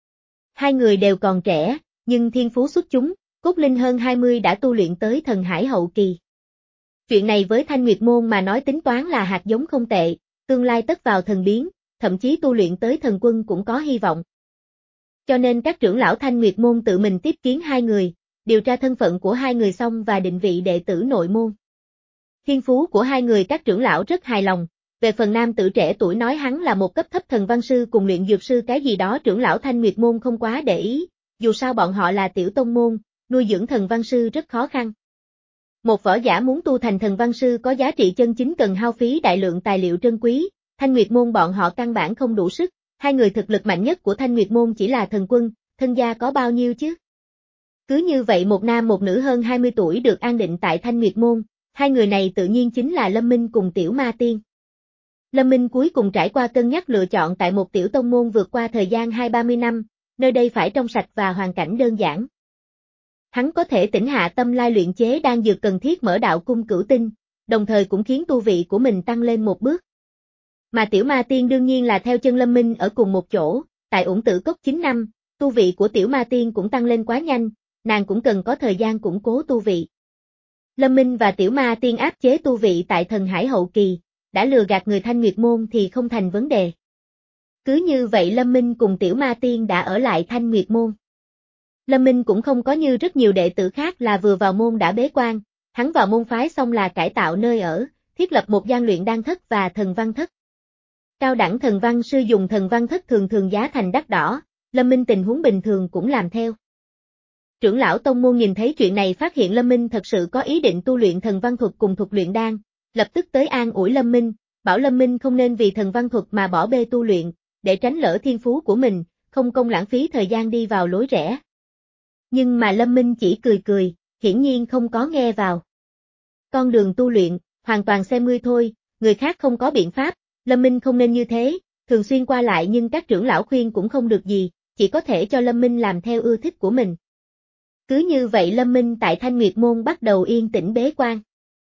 Hai người đều còn trẻ, nhưng thiên phú xuất chúng, cốt linh hơn hai mươi đã tu luyện tới thần hải hậu kỳ. Chuyện này với Thanh Nguyệt Môn mà nói tính toán là hạt giống không tệ, tương lai tất vào thần biến, thậm chí tu luyện tới thần quân cũng có hy vọng. Cho nên các trưởng lão Thanh Nguyệt Môn tự mình tiếp kiến hai người, điều tra thân phận của hai người xong và định vị đệ tử nội môn. Thiên phú của hai người các trưởng lão rất hài lòng, về phần nam tử trẻ tuổi nói hắn là một cấp thấp thần văn sư cùng luyện dược sư cái gì đó trưởng lão Thanh Nguyệt Môn không quá để ý, dù sao bọn họ là tiểu tông môn, nuôi dưỡng thần văn sư rất khó khăn. Một võ giả muốn tu thành thần văn sư có giá trị chân chính cần hao phí đại lượng tài liệu trân quý, Thanh Nguyệt Môn bọn họ căn bản không đủ sức, hai người thực lực mạnh nhất của Thanh Nguyệt Môn chỉ là thần quân, thân gia có bao nhiêu chứ? Cứ như vậy một nam một nữ hơn hai mươi tuổi được an định tại Thanh Nguyệt Môn, hai người này tự nhiên chính là Lâm Minh cùng Tiểu Ma Tiên. Lâm Minh cuối cùng trải qua cân nhắc lựa chọn tại một tiểu tông môn vượt qua thời gian hai ba mươi năm, nơi đây phải trong sạch và hoàn cảnh đơn giản. Hắn có thể tĩnh hạ tâm lai luyện chế đan dược cần thiết mở đạo cung cửu tinh, đồng thời cũng khiến tu vị của mình tăng lên một bước. Mà Tiểu Ma Tiên đương nhiên là theo chân Lâm Minh ở cùng một chỗ, tại Ủng Tử Cốc chín năm, tu vị của Tiểu Ma Tiên cũng tăng lên quá nhanh, nàng cũng cần có thời gian củng cố tu vị. Lâm Minh và Tiểu Ma Tiên áp chế tu vị tại thần hải hậu kỳ, đã lừa gạt người Thanh Nguyệt Môn thì không thành vấn đề. Cứ như vậy Lâm Minh cùng Tiểu Ma Tiên đã ở lại Thanh Nguyệt Môn. Lâm Minh cũng không có như rất nhiều đệ tử khác là vừa vào môn đã bế quan, hắn vào môn phái xong là cải tạo nơi ở, thiết lập một gian luyện đan thất và thần văn thất. Cao đẳng thần văn sư dùng thần văn thất thường thường giá thành đắt đỏ, Lâm Minh tình huống bình thường cũng làm theo. Trưởng lão tông môn nhìn thấy chuyện này phát hiện Lâm Minh thật sự có ý định tu luyện thần văn thuật cùng thuật luyện đan, lập tức tới an ủi Lâm Minh, bảo Lâm Minh không nên vì thần văn thuật mà bỏ bê tu luyện, để tránh lỡ thiên phú của mình, không công lãng phí thời gian đi vào lối rẽ. Nhưng mà Lâm Minh chỉ cười cười, hiển nhiên không có nghe vào. Con đường tu luyện, hoàn toàn xem ngươi thôi, người khác không có biện pháp, Lâm Minh không nên như thế, thường xuyên qua lại nhưng các trưởng lão khuyên cũng không được gì, chỉ có thể cho Lâm Minh làm theo ưa thích của mình. Cứ như vậy Lâm Minh tại Thanh Nguyệt Môn bắt đầu yên tĩnh bế quan.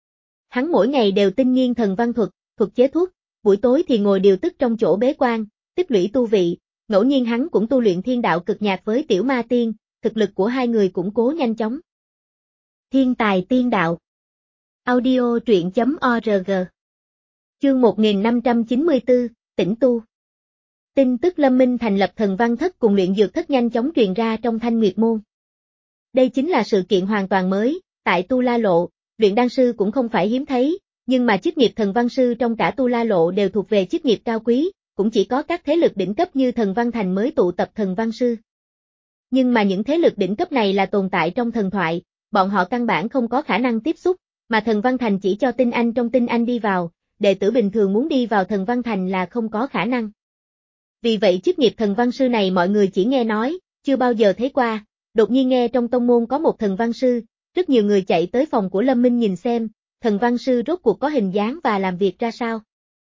Hắn mỗi ngày đều tinh nghiên thần văn thuật, thuật chế thuốc, buổi tối thì ngồi điều tức trong chỗ bế quan, tích lũy tu vị, ngẫu nhiên hắn cũng tu luyện thiên đạo cực nhạc với Tiểu Ma Tiên, thực lực của hai người củng cố nhanh chóng. Thiên tài tiên đạo. Audio truyện chấm org. Chương một nghìn năm trăm chín mươi tư, Tĩnh tu. Tin tức Lâm Minh thành lập thần văn thất cùng luyện dược thất nhanh chóng truyền ra trong Thanh Nguyệt Môn. Đây chính là sự kiện hoàn toàn mới, tại Tu La Lộ, luyện đan sư cũng không phải hiếm thấy, nhưng mà chức nghiệp thần văn sư trong cả Tu La Lộ đều thuộc về chức nghiệp cao quý, cũng chỉ có các thế lực đỉnh cấp như thần văn thành mới tụ tập thần văn sư. Nhưng mà những thế lực đỉnh cấp này là tồn tại trong thần thoại, bọn họ căn bản không có khả năng tiếp xúc, mà thần văn thành chỉ cho tinh anh trong tinh anh đi vào, đệ tử bình thường muốn đi vào thần văn thành là không có khả năng. Vì vậy chức nghiệp thần văn sư này mọi người chỉ nghe nói, chưa bao giờ thấy qua, đột nhiên nghe trong tông môn có một thần văn sư, rất nhiều người chạy tới phòng của Lâm Minh nhìn xem, thần văn sư rốt cuộc có hình dáng và làm việc ra sao.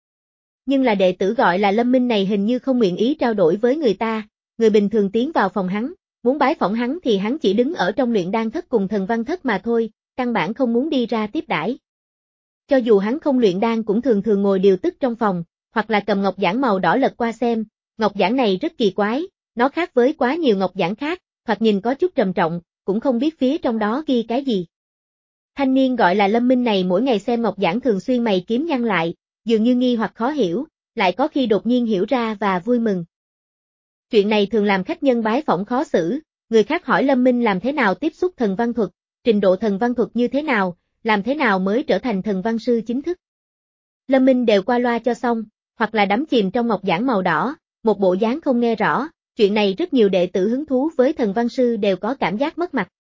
Nhưng là đệ tử gọi là Lâm Minh này hình như không nguyện ý trao đổi với người ta, người bình thường tiến vào phòng hắn, muốn bái phỏng hắn thì hắn chỉ đứng ở trong luyện đan thất cùng thần văn thất mà thôi, căn bản không muốn đi ra tiếp đãi. Cho dù hắn không luyện đan cũng thường thường ngồi điều tức trong phòng, hoặc là cầm ngọc giản màu đỏ lật qua xem, ngọc giản này rất kỳ quái, nó khác với quá nhiều ngọc giản khác, thoạt nhìn có chút trầm trọng, cũng không biết phía trong đó ghi cái gì. Thanh niên gọi là Lâm Minh này mỗi ngày xem ngọc giản thường xuyên mày kiếm nhăn lại, dường như nghi hoặc khó hiểu, lại có khi đột nhiên hiểu ra và vui mừng. Chuyện này thường làm khách nhân bái phỏng khó xử, người khác hỏi Lâm Minh làm thế nào tiếp xúc thần văn thuật, trình độ thần văn thuật như thế nào, làm thế nào mới trở thành thần văn sư chính thức. Lâm Minh đều qua loa cho xong, hoặc là đắm chìm trong ngọc giản màu đỏ, một bộ dáng không nghe rõ, chuyện này rất nhiều đệ tử hứng thú với thần văn sư đều có cảm giác mất mặt.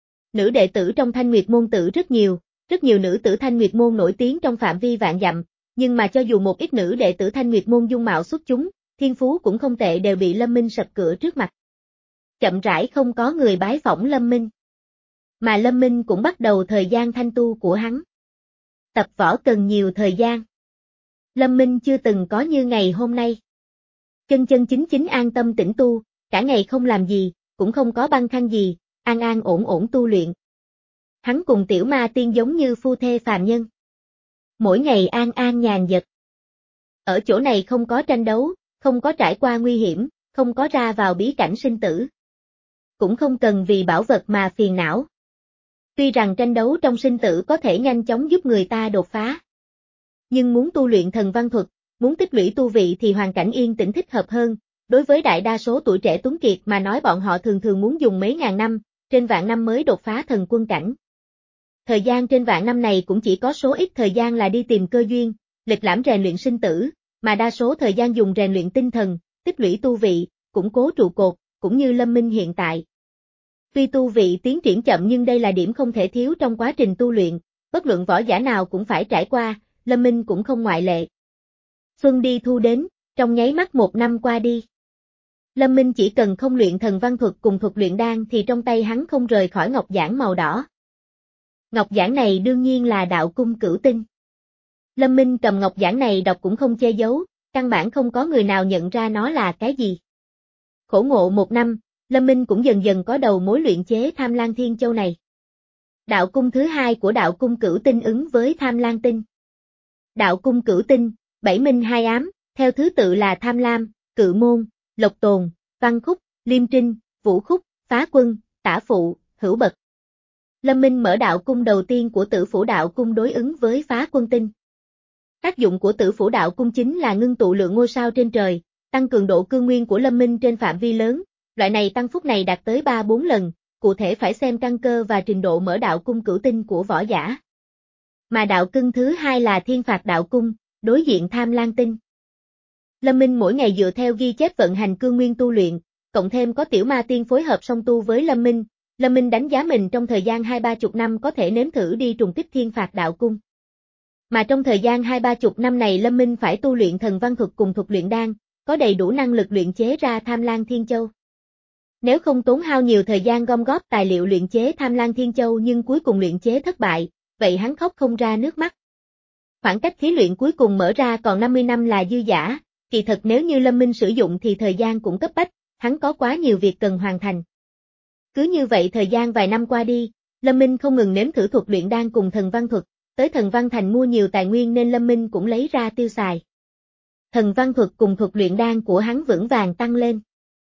Nữ đệ tử trong Thanh Nguyệt Môn tử rất nhiều, rất nhiều nữ tử Thanh Nguyệt Môn nổi tiếng trong phạm vi vạn dặm, nhưng mà cho dù một ít nữ đệ tử Thanh Nguyệt Môn dung mạo xuất chúng, thiên phú cũng không tệ đều bị Lâm Minh sập cửa trước mặt. Chậm rãi không có người bái phỏng Lâm Minh. Mà Lâm Minh cũng bắt đầu thời gian thanh tu của hắn. Tập võ cần nhiều thời gian. Lâm Minh chưa từng có như ngày hôm nay. Chân chân chính chính an tâm tĩnh tu, cả ngày không làm gì, cũng không có băn khoăn gì, an an ổn ổn tu luyện. Hắn cùng tiểu ma tiên giống như phu thê phàm nhân. Mỗi ngày an an nhàn dật. Ở chỗ này không có tranh đấu, không có trải qua nguy hiểm, không có ra vào bí cảnh sinh tử. Cũng không cần vì bảo vật mà phiền não. Tuy rằng tranh đấu trong sinh tử có thể nhanh chóng giúp người ta đột phá. Nhưng muốn tu luyện thần văn thuật, muốn tích lũy tu vị thì hoàn cảnh yên tĩnh thích hợp hơn. Đối với đại đa số tuổi trẻ tuấn kiệt mà nói bọn họ thường thường muốn dùng mấy ngàn năm, trên vạn năm mới đột phá thần quân cảnh. Thời gian trên vạn năm này cũng chỉ có số ít thời gian là đi tìm cơ duyên, lịch lãm rèn luyện sinh tử, mà đa số thời gian dùng rèn luyện tinh thần, tích lũy tu vị, củng cố trụ cột, cũng như Lâm Minh hiện tại. Tuy tu vị tiến triển chậm nhưng đây là điểm không thể thiếu trong quá trình tu luyện, bất luận võ giả nào cũng phải trải qua, Lâm Minh cũng không ngoại lệ. Xuân đi thu đến, trong nháy mắt một năm qua đi. Lâm Minh chỉ cần không luyện thần văn thuật cùng thuật luyện đan thì trong tay hắn không rời khỏi ngọc giản màu đỏ. Ngọc giản này đương nhiên là đạo cung cửu tinh. Lâm Minh cầm ngọc giản này đọc cũng không che giấu, căn bản không có người nào nhận ra nó là cái gì. Khổ ngộ một năm, Lâm Minh cũng dần dần có đầu mối luyện chế Tham Lang Thiên Châu này. Đạo cung thứ hai của đạo cung cửu tinh ứng với Tham Lang Tinh. Đạo cung cửu tinh, bảy minh hai ám, theo thứ tự là Tham Lam, Cự Môn, Lộc Tồn, Văn Khúc, Liêm Trinh, Vũ Khúc, Phá Quân, Tả Phụ, Hữu Bật. Lâm Minh mở đạo cung đầu tiên của Tử Phủ đạo cung đối ứng với Phá Quân tinh. Tác dụng của Tử Phủ đạo cung chính là ngưng tụ lượng ngôi sao trên trời, tăng cường độ cương nguyên của Lâm Minh trên phạm vi lớn, loại này tăng phúc này đạt tới ba bốn lần, cụ thể phải xem căn cơ và trình độ mở đạo cung cửu tinh của võ giả. Mà đạo cung thứ hai là Thiên Phạt đạo cung, đối diện Tham Lang tinh. Lâm Minh mỗi ngày dựa theo ghi chép vận hành cương nguyên tu luyện, cộng thêm có tiểu ma tiên phối hợp song tu với Lâm Minh, Lâm Minh đánh giá mình trong thời gian hai ba chục năm có thể nếm thử đi trùng kích Thiên Phạt đạo cung. Mà trong thời gian hai ba chục năm này Lâm Minh phải tu luyện thần văn thuật cùng thuật luyện đan, có đầy đủ năng lực luyện chế ra Tham Lang Thiên Châu. Nếu không tốn hao nhiều thời gian gom góp tài liệu luyện chế Tham Lang Thiên Châu nhưng cuối cùng luyện chế thất bại, vậy hắn khóc không ra nước mắt. Khoảng cách thí luyện cuối cùng mở ra còn năm mươi năm là dư dả, kỳ thật nếu như Lâm Minh sử dụng thì thời gian cũng cấp bách, hắn có quá nhiều việc cần hoàn thành. Cứ như vậy thời gian vài năm qua đi, Lâm Minh không ngừng nếm thử thuật luyện đan cùng thần văn thuật, tới thần văn thành mua nhiều tài nguyên nên Lâm Minh cũng lấy ra tiêu xài. Thần văn thuật cùng thuật luyện đan của hắn vững vàng tăng lên.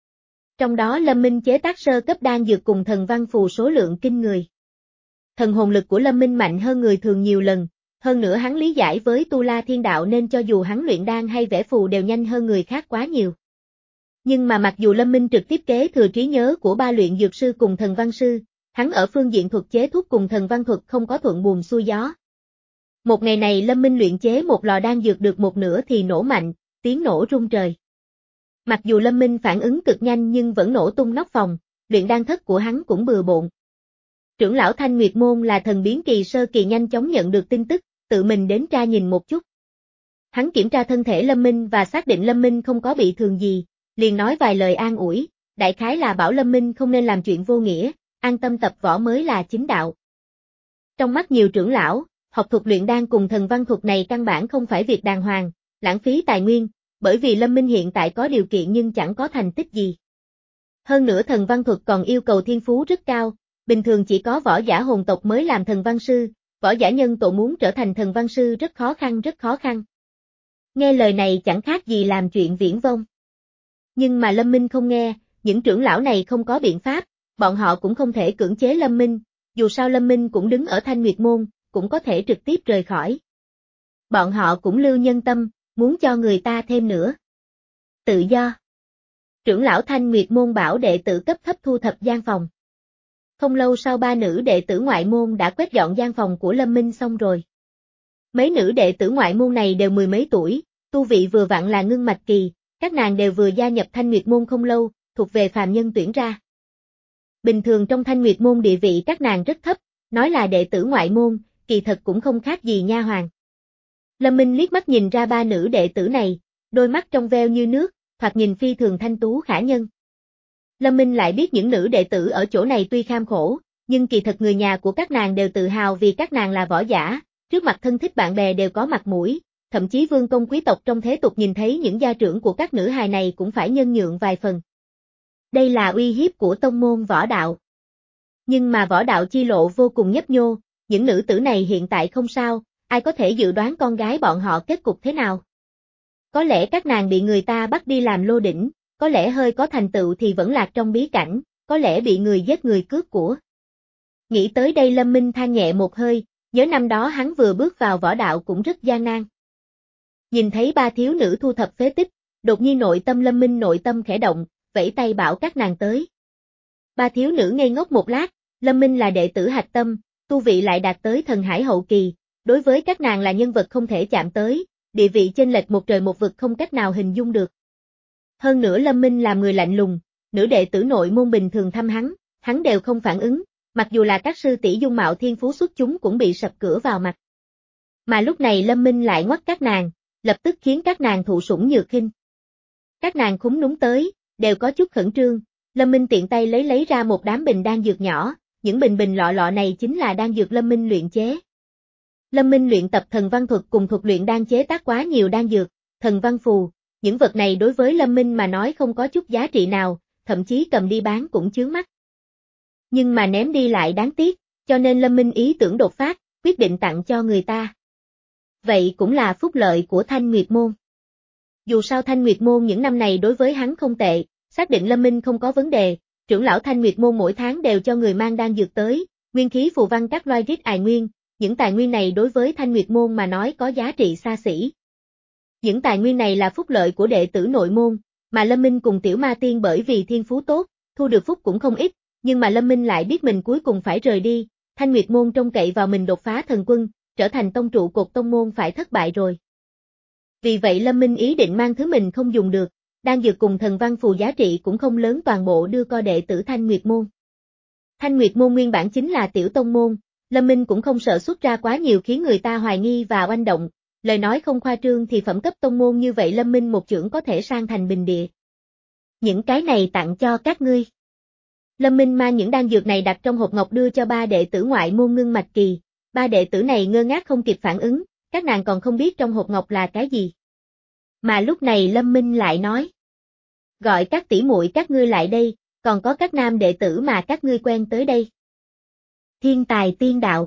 Trong đó Lâm Minh chế tác sơ cấp đan dược cùng thần văn phù số lượng kinh người. Thần hồn lực của Lâm Minh mạnh hơn người thường nhiều lần, hơn nữa hắn lý giải với Tu La Thiên Đạo nên cho dù hắn luyện đan hay vẽ phù đều nhanh hơn người khác quá nhiều. Nhưng mà mặc dù Lâm Minh trực tiếp kế thừa trí nhớ của ba luyện dược sư cùng thần văn sư, hắn ở phương diện thuật chế thuốc cùng thần văn thuật không có thuận buồm xuôi gió. Một ngày này Lâm Minh luyện chế một lò đan dược được một nửa thì nổ mạnh, tiếng nổ rung trời. Mặc dù Lâm Minh phản ứng cực nhanh nhưng vẫn nổ tung nóc phòng, luyện đan thất của hắn cũng bừa bộn. Trưởng lão Thanh Nguyệt Môn là thần biến kỳ sơ kỳ nhanh chóng nhận được tin tức, tự mình đến tra nhìn một chút. Hắn kiểm tra thân thể Lâm Minh và xác định Lâm Minh không có bị thương gì, liền nói vài lời an ủi, đại khái là bảo Lâm Minh không nên làm chuyện vô nghĩa, an tâm tập võ mới là chính đạo. Trong mắt nhiều trưởng lão, học thuật luyện đan cùng thần văn thuật này căn bản không phải việc đàng hoàng, lãng phí tài nguyên, bởi vì Lâm Minh hiện tại có điều kiện nhưng chẳng có thành tích gì. Hơn nữa thần văn thuật còn yêu cầu thiên phú rất cao, bình thường chỉ có võ giả hồn tộc mới làm thần văn sư, võ giả nhân tộc muốn trở thành thần văn sư rất khó khăn rất khó khăn. Nghe lời này chẳng khác gì làm chuyện viển vông. Nhưng mà Lâm Minh không nghe, những trưởng lão này không có biện pháp, bọn họ cũng không thể cưỡng chế Lâm Minh, dù sao Lâm Minh cũng đứng ở Thanh Nguyệt Môn, cũng có thể trực tiếp rời khỏi. Bọn họ cũng lưu nhân tâm, muốn cho người ta thêm nữa. Tự do. Trưởng lão Thanh Nguyệt Môn bảo đệ tử cấp thấp thu thập gian phòng. Không lâu sau ba nữ đệ tử ngoại môn đã quét dọn gian phòng của Lâm Minh xong rồi. Mấy nữ đệ tử ngoại môn này đều mười mấy tuổi, tu vị vừa vặn là ngưng mạch kỳ, các nàng đều vừa gia nhập Thanh Nguyệt Môn không lâu, thuộc về phàm nhân tuyển ra. Bình thường trong Thanh Nguyệt Môn địa vị các nàng rất thấp, nói là đệ tử ngoại môn, kỳ thật cũng không khác gì nha hoàn. Lâm Minh liếc mắt nhìn ra ba nữ đệ tử này, đôi mắt trong veo như nước, thoạt nhìn phi thường thanh tú khả nhân. Lâm Minh lại biết những nữ đệ tử ở chỗ này tuy kham khổ, nhưng kỳ thật người nhà của các nàng đều tự hào vì các nàng là võ giả, trước mặt thân thích bạn bè đều có mặt mũi, thậm chí vương công quý tộc trong thế tục nhìn thấy những gia trưởng của các nữ hài này cũng phải nhân nhượng vài phần. Đây là uy hiếp của tông môn võ đạo. Nhưng mà võ đạo chi lộ vô cùng nhấp nhô, những nữ tử này hiện tại không sao, ai có thể dự đoán con gái bọn họ kết cục thế nào. Có lẽ các nàng bị người ta bắt đi làm lô đỉnh, có lẽ hơi có thành tựu thì vẫn lạc trong bí cảnh, có lẽ bị người giết người cướp của. Nghĩ tới đây Lâm Minh than nhẹ một hơi, nhớ năm đó hắn vừa bước vào võ đạo cũng rất gian nan. Nhìn thấy ba thiếu nữ thu thập phế tích, đột nhiên nội tâm Lâm Minh nội tâm khẽ động, vẫy tay bảo các nàng tới. Ba thiếu nữ ngây ngốc một lát, Lâm Minh là đệ tử hạch tâm, tu vị lại đạt tới thần hải hậu kỳ, đối với các nàng là nhân vật không thể chạm tới, địa vị chênh lệch một trời một vực không cách nào hình dung được. Hơn nữa Lâm Minh là người lạnh lùng, nữ đệ tử nội môn bình thường thăm hắn, hắn đều không phản ứng, mặc dù là các sư tỷ dung mạo thiên phú xuất chúng cũng bị sập cửa vào mặt. Mà lúc này Lâm Minh lại ngoắt các nàng, lập tức khiến các nàng thụ sủng nhược khinh. Các nàng khúm núm tới, đều có chút khẩn trương, Lâm Minh tiện tay lấy lấy ra một đám bình đan dược nhỏ, những bình bình lọ lọ này chính là đan dược Lâm Minh luyện chế. Lâm Minh luyện tập thần văn thuật cùng thuật luyện đan chế tác quá nhiều đan dược, thần văn phù, những vật này đối với Lâm Minh mà nói không có chút giá trị nào, thậm chí cầm đi bán cũng chướng mắt. Nhưng mà ném đi lại đáng tiếc, cho nên Lâm Minh ý tưởng đột phát, quyết định tặng cho người ta. Vậy cũng là phúc lợi của Thanh Nguyệt Môn. Dù sao Thanh Nguyệt Môn những năm này đối với hắn không tệ, xác định Lâm Minh không có vấn đề, trưởng lão Thanh Nguyệt Môn mỗi tháng đều cho người mang đan dược tới, nguyên khí phù văn các loài rít tài nguyên, những tài nguyên này đối với Thanh Nguyệt Môn mà nói có giá trị xa xỉ. Những tài nguyên này là phúc lợi của đệ tử nội môn, mà Lâm Minh cùng Tiểu Ma Tiên bởi vì thiên phú tốt, thu được phúc cũng không ít, nhưng mà Lâm Minh lại biết mình cuối cùng phải rời đi, Thanh Nguyệt Môn trông cậy vào mình đột phá thần quân, trở thành tông trụ cột tông môn phải thất bại rồi. Vì vậy Lâm Minh ý định mang thứ mình không dùng được, đan dược cùng thần văn phù giá trị cũng không lớn toàn bộ đưa co đệ tử Thanh Nguyệt Môn. Thanh Nguyệt Môn nguyên bản chính là tiểu tông môn, Lâm Minh cũng không sợ xuất ra quá nhiều khiến người ta hoài nghi và oanh động, lời nói không khoa trương thì phẩm cấp tông môn như vậy Lâm Minh một chưởng có thể sang thành bình địa. Những cái này tặng cho các ngươi. Lâm Minh mang những đan dược này đặt trong hộp ngọc đưa cho ba đệ tử ngoại môn Ngưng Mạch Kỳ, ba đệ tử này ngơ ngác không kịp phản ứng, các nàng còn không biết trong hộp ngọc là cái gì. Mà lúc này Lâm Minh lại nói, gọi các tỷ muội các ngươi lại đây, còn có các nam đệ tử mà các ngươi quen tới đây. Thiên tài tiên đạo.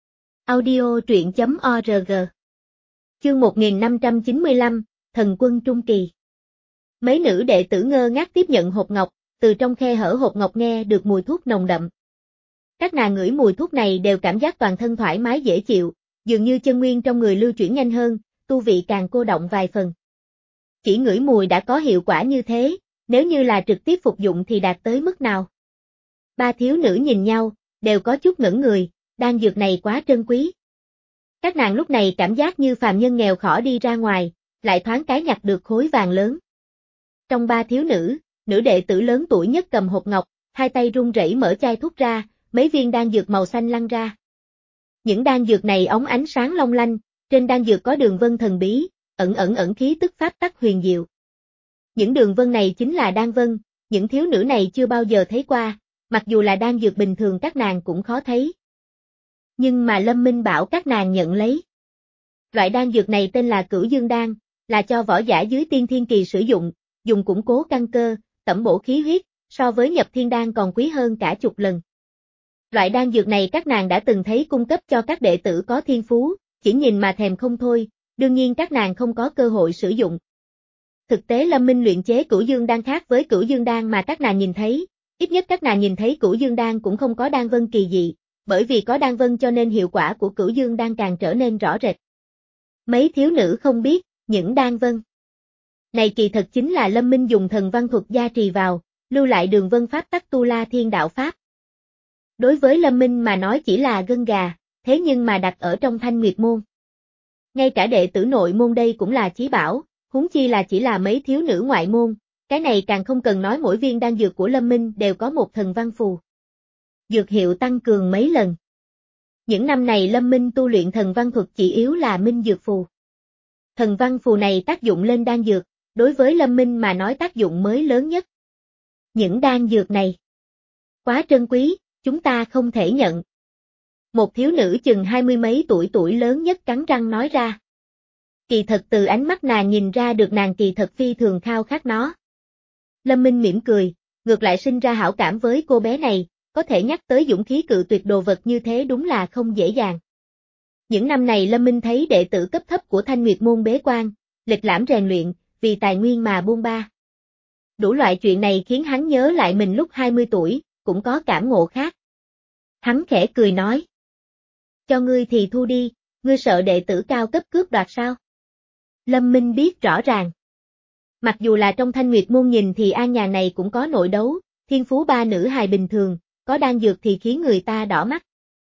Audio truyện chấm org. Chương một nghìn năm trăm chín mươi lăm, Thần Quân Trung Kỳ. Mấy nữ đệ tử ngơ ngác tiếp nhận hộp ngọc, từ trong khe hở hộp ngọc nghe được mùi thuốc nồng đậm. Các nàng ngửi mùi thuốc này đều cảm giác toàn thân thoải mái dễ chịu, dường như chân nguyên trong người lưu chuyển nhanh hơn, tu vị càng cô động vài phần. Chỉ ngửi mùi đã có hiệu quả như thế, nếu như là trực tiếp phục dụng thì đạt tới mức nào? Ba thiếu nữ nhìn nhau, đều có chút ngẩn người, đan dược này quá trân quý. Các nàng lúc này cảm giác như phàm nhân nghèo khỏ đi ra ngoài, lại thoáng cái nhặt được khối vàng lớn. Trong ba thiếu nữ, nữ đệ tử lớn tuổi nhất cầm hộp ngọc, hai tay run rẩy mở chai thuốc ra, mấy viên đan dược màu xanh lăn ra. Những đan dược này óng ánh sáng long lanh, trên đan dược có đường vân thần bí, ẩn ẩn ẩn khí tức pháp tắc huyền diệu. Những đường vân này chính là đan vân, những thiếu nữ này chưa bao giờ thấy qua, mặc dù là đan dược bình thường các nàng cũng khó thấy. Nhưng mà Lâm Minh bảo các nàng nhận lấy. Loại đan dược này tên là Cửu Dương Đan, là cho võ giả dưới tiên thiên kỳ sử dụng, dùng củng cố căn cơ, tẩm bổ khí huyết, so với nhập thiên đan còn quý hơn cả chục lần. Loại đan dược này các nàng đã từng thấy cung cấp cho các đệ tử có thiên phú, chỉ nhìn mà thèm không thôi, đương nhiên các nàng không có cơ hội sử dụng. Thực tế Lâm Minh luyện chế Cửu Dương Đan khác với Cửu Dương Đan mà các nàng nhìn thấy, ít nhất các nàng nhìn thấy Cửu Dương Đan cũng không có đan vân kỳ dị, bởi vì có đan vân cho nên hiệu quả của Cửu Dương Đan càng trở nên rõ rệt. Mấy thiếu nữ không biết, những đan vân này kỳ thật chính là Lâm Minh dùng thần văn thuật gia trì vào, lưu lại đường vân pháp tắc tu la thiên đạo pháp. Đối với Lâm Minh mà nói chỉ là gân gà, thế nhưng mà đặt ở trong Thanh Nguyệt Môn. Ngay cả đệ tử nội môn đây cũng là chí bảo, huống chi là chỉ là mấy thiếu nữ ngoại môn, cái này càng không cần nói mỗi viên đan dược của Lâm Minh đều có một thần văn phù. Dược hiệu tăng cường mấy lần. Những năm này Lâm Minh tu luyện thần văn thuật chỉ yếu là minh dược phù. Thần văn phù này tác dụng lên đan dược, đối với Lâm Minh mà nói tác dụng mới lớn nhất. Những đan dược này quá trân quý, chúng ta không thể nhận. Một thiếu nữ chừng hai mươi mấy tuổi tuổi lớn nhất cắn răng nói ra. Kỳ thật từ ánh mắt nàng nhìn ra được nàng kỳ thật phi thường khao khát nó. Lâm Minh mỉm cười, ngược lại sinh ra hảo cảm với cô bé này, có thể nhắc tới dũng khí cự tuyệt đồ vật như thế đúng là không dễ dàng. Những năm này Lâm Minh thấy đệ tử cấp thấp của Thanh Nguyệt môn bế quan, lịch lãm rèn luyện, vì tài nguyên mà buôn ba. Đủ loại chuyện này khiến hắn nhớ lại mình lúc hai mươi tuổi, cũng có cảm ngộ khác. Hắn khẽ cười nói. Cho ngươi thì thu đi, ngươi sợ đệ tử cao cấp cướp đoạt sao? Lâm Minh biết rõ ràng. Mặc dù là trong Thanh Nguyệt môn nhìn thì an nhàn này cũng có nội đấu, thiên phú ba nữ hài bình thường, có đan dược thì khiến người ta đỏ mắt.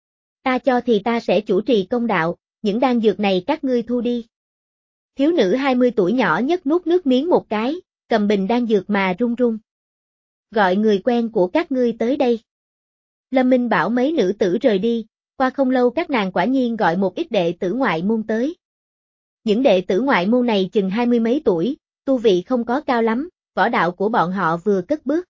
Ta cho thì ta sẽ chủ trì công đạo, những đan dược này các ngươi thu đi. Thiếu nữ hai mươi tuổi nhỏ nhất nuốt nước miếng một cái, cầm bình đan dược mà run run. Gọi người quen của các ngươi tới đây. Lâm Minh bảo mấy nữ tử rời đi, qua không lâu các nàng quả nhiên gọi một ít đệ tử ngoại môn tới. Những đệ tử ngoại môn này chừng hai mươi mấy tuổi, tu vị không có cao lắm, võ đạo của bọn họ vừa cất bước.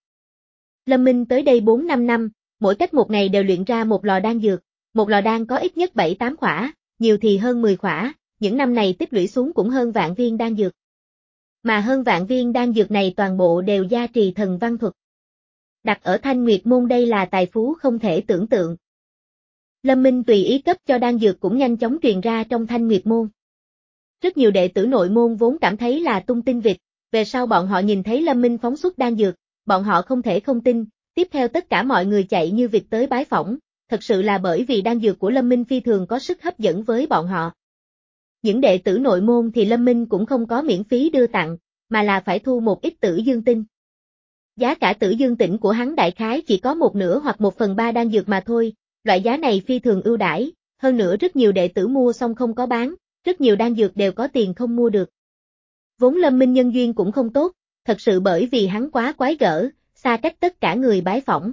Lâm Minh tới đây bốn năm năm, mỗi cách một ngày đều luyện ra một lò đan dược, một lò đan có ít nhất bảy tám khỏa, nhiều thì hơn mười khỏa, những năm này tích lũy xuống cũng hơn vạn viên đan dược. Mà hơn vạn viên đan dược này toàn bộ đều gia trì thần văn thuật. Đặt ở Thanh Nguyệt môn đây là tài phú không thể tưởng tượng. Lâm Minh tùy ý cấp cho đan dược cũng nhanh chóng truyền ra trong Thanh Nguyệt môn. Rất nhiều đệ tử nội môn vốn cảm thấy là tung tin vịt, về sau bọn họ nhìn thấy Lâm Minh phóng xuất đan dược, bọn họ không thể không tin, tiếp theo tất cả mọi người chạy như vịt tới bái phỏng, thật sự là bởi vì đan dược của Lâm Minh phi thường có sức hấp dẫn với bọn họ. Những đệ tử nội môn thì Lâm Minh cũng không có miễn phí đưa tặng, mà là phải thu một ít tử dương tinh. Giá cả tử dương tỉnh của hắn đại khái chỉ có một nửa hoặc một phần ba đan dược mà thôi, loại giá này phi thường ưu đãi, hơn nữa rất nhiều đệ tử mua xong không có bán, rất nhiều đan dược đều có tiền không mua được. Vốn Lâm Minh nhân duyên cũng không tốt, thật sự bởi vì hắn quá quái gở, xa cách tất cả người bái phỏng.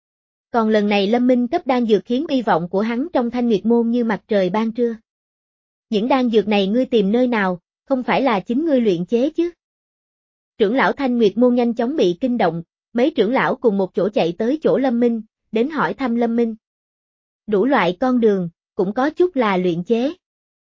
Còn lần này Lâm Minh cấp đan dược khiến uy vọng của hắn trong Thanh Nguyệt môn như mặt trời ban trưa. Những đan dược này ngươi tìm nơi nào, không phải là chính ngươi luyện chế chứ? Trưởng lão Thanh Nguyệt môn nhanh chóng bị kinh động, mấy trưởng lão cùng một chỗ chạy tới chỗ Lâm Minh, đến hỏi thăm Lâm Minh. Đủ loại con đường, cũng có chút là luyện chế.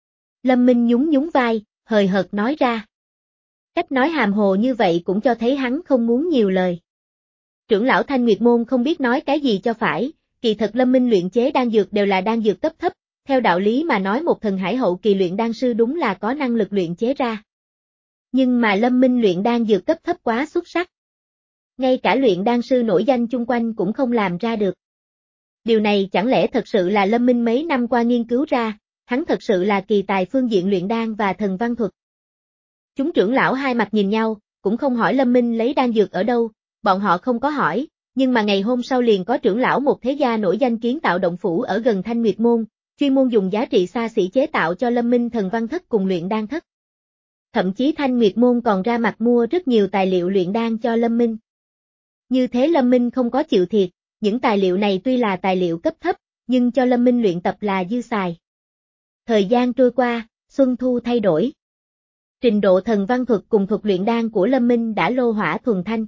Lâm Minh nhún nhún vai, hời hợt nói ra. Cách nói hàm hồ như vậy cũng cho thấy hắn không muốn nhiều lời. Trưởng lão Thanh Nguyệt môn không biết nói cái gì cho phải, kỳ thật Lâm Minh luyện chế đan dược đều là đan dược cấp thấp, theo đạo lý mà nói một thần hải hậu kỳ luyện đan sư đúng là có năng lực luyện chế ra. Nhưng mà Lâm Minh luyện đan dược cấp thấp quá xuất sắc. Ngay cả luyện đan sư nổi danh chung quanh cũng không làm ra được. Điều này chẳng lẽ thật sự là Lâm Minh mấy năm qua nghiên cứu ra, hắn thật sự là kỳ tài phương diện luyện đan và thần văn thuật. Chúng trưởng lão hai mặt nhìn nhau, cũng không hỏi Lâm Minh lấy đan dược ở đâu, bọn họ không có hỏi, nhưng mà ngày hôm sau liền có trưởng lão một thế gia nổi danh kiến tạo động phủ ở gần Thanh Nguyệt môn, chuyên môn dùng giá trị xa xỉ chế tạo cho Lâm Minh thần văn thất cùng luyện đan thất. Thậm chí Thanh Nguyệt môn còn ra mặt mua rất nhiều tài liệu luyện đan cho Lâm Minh. Như thế Lâm Minh không có chịu thiệt, những tài liệu này tuy là tài liệu cấp thấp, nhưng cho Lâm Minh luyện tập là dư xài. Thời gian trôi qua, xuân thu thay đổi. Trình độ thần văn thuật cùng thuật luyện đan của Lâm Minh đã lô hỏa thuần thanh.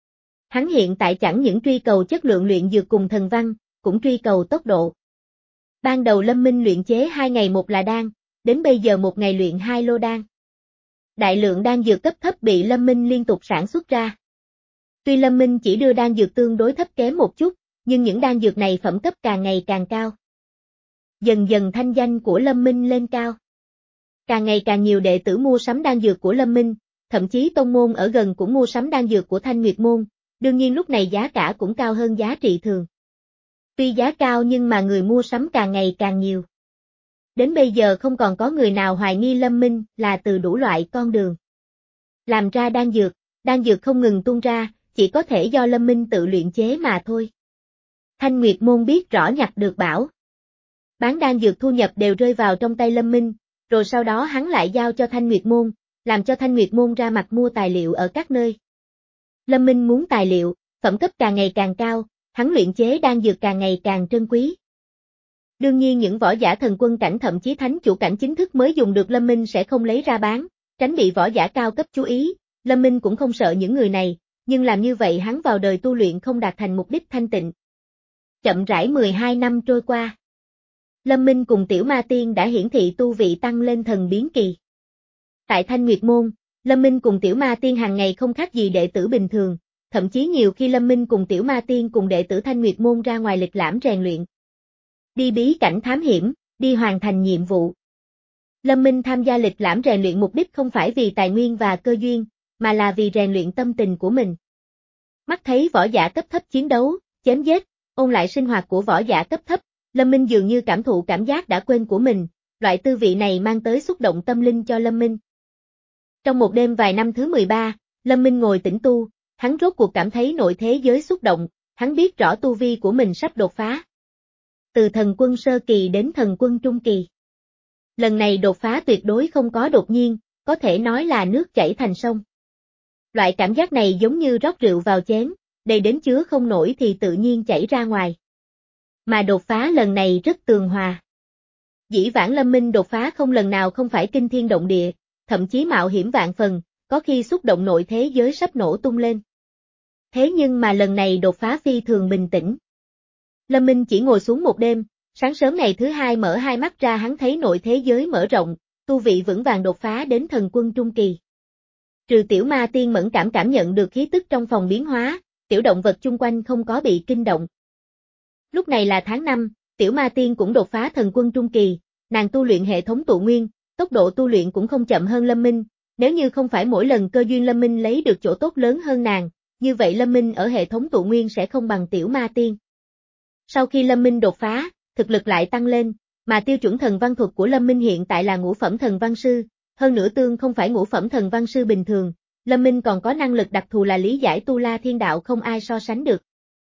Hắn hiện tại chẳng những truy cầu chất lượng luyện dược cùng thần văn, cũng truy cầu tốc độ. Ban đầu Lâm Minh luyện chế hai ngày một là đan, đến bây giờ một ngày luyện hai lô đan. Đại lượng đan dược cấp thấp bị Lâm Minh liên tục sản xuất ra. Tuy Lâm Minh chỉ đưa đan dược tương đối thấp kém một chút, nhưng những đan dược này phẩm cấp càng ngày càng cao. Dần dần thanh danh của Lâm Minh lên cao. Càng ngày càng nhiều đệ tử mua sắm đan dược của Lâm Minh, thậm chí tông môn ở gần cũng mua sắm đan dược của Thanh Nguyệt môn, đương nhiên lúc này giá cả cũng cao hơn giá trị thường. Tuy giá cao nhưng mà người mua sắm càng ngày càng nhiều. Đến bây giờ không còn có người nào hoài nghi Lâm Minh là từ đủ loại con đường làm ra đan dược, đan dược không ngừng tung ra, chỉ có thể do Lâm Minh tự luyện chế mà thôi. Thanh Nguyệt môn biết rõ nhặt được bảo. Bán đan dược thu nhập đều rơi vào trong tay Lâm Minh, rồi sau đó hắn lại giao cho Thanh Nguyệt môn, làm cho Thanh Nguyệt môn ra mặt mua tài liệu ở các nơi. Lâm Minh muốn tài liệu, phẩm cấp càng ngày càng cao, hắn luyện chế đan dược càng ngày càng trân quý. Đương nhiên những võ giả thần quân cảnh thậm chí thánh chủ cảnh chính thức mới dùng được Lâm Minh sẽ không lấy ra bán, tránh bị võ giả cao cấp chú ý, Lâm Minh cũng không sợ những người này, nhưng làm như vậy hắn vào đời tu luyện không đạt thành mục đích thanh tịnh. Chậm rãi mười hai năm trôi qua. Lâm Minh cùng Tiểu Ma Tiên đã hiển thị tu vị tăng lên thần biến kỳ. Tại Thanh Nguyệt môn, Lâm Minh cùng Tiểu Ma Tiên hàng ngày không khác gì đệ tử bình thường, thậm chí nhiều khi Lâm Minh cùng Tiểu Ma Tiên cùng đệ tử Thanh Nguyệt Môn ra ngoài lịch lãm rèn luyện. Đi bí cảnh thám hiểm, đi hoàn thành nhiệm vụ. Lâm Minh tham gia lịch lãm rèn luyện mục đích không phải vì tài nguyên và cơ duyên, mà là vì rèn luyện tâm tình của mình. Mắt thấy võ giả cấp thấp chiến đấu, chém giết, ôn lại sinh hoạt của võ giả cấp thấp, Lâm Minh dường như cảm thụ cảm giác đã quên của mình, loại tư vị này mang tới xúc động tâm linh cho Lâm Minh. Trong một đêm vài năm thứ mười ba, Lâm Minh ngồi tĩnh tu, hắn rốt cuộc cảm thấy nội thế giới xúc động, hắn biết rõ tu vi của mình sắp đột phá. Từ thần quân sơ kỳ đến thần quân trung kỳ. Lần này đột phá tuyệt đối không có đột nhiên, có thể nói là nước chảy thành sông. Loại cảm giác này giống như rót rượu vào chén, đầy đến chứa không nổi thì tự nhiên chảy ra ngoài. Mà đột phá lần này rất tường hòa. Dĩ vãng Lâm Minh đột phá không lần nào không phải kinh thiên động địa, thậm chí mạo hiểm vạn phần, có khi xúc động nội thế giới sắp nổ tung lên. Thế nhưng mà lần này đột phá phi thường bình tĩnh. Lâm Minh chỉ ngồi xuống một đêm, sáng sớm ngày thứ hai mở hai mắt ra hắn thấy nội thế giới mở rộng, tu vị vững vàng đột phá đến thần quân trung kỳ. Trừ Tiểu Ma Tiên mẫn cảm cảm nhận được khí tức trong phòng biến hóa, tiểu động vật chung quanh không có bị kinh động. Lúc này là tháng năm, Tiểu Ma Tiên cũng đột phá thần quân trung kỳ, nàng tu luyện hệ thống tụ nguyên, tốc độ tu luyện cũng không chậm hơn Lâm Minh, nếu như không phải mỗi lần cơ duyên Lâm Minh lấy được chỗ tốt lớn hơn nàng, như vậy Lâm Minh ở hệ thống tụ nguyên sẽ không bằng Tiểu Ma Tiên. Sau khi Lâm Minh đột phá, thực lực lại tăng lên, mà tiêu chuẩn thần văn thuật của Lâm Minh hiện tại là ngũ phẩm thần văn sư, hơn nữa tương không phải ngũ phẩm thần văn sư bình thường, Lâm Minh còn có năng lực đặc thù là lý giải tu la thiên đạo không ai so sánh được.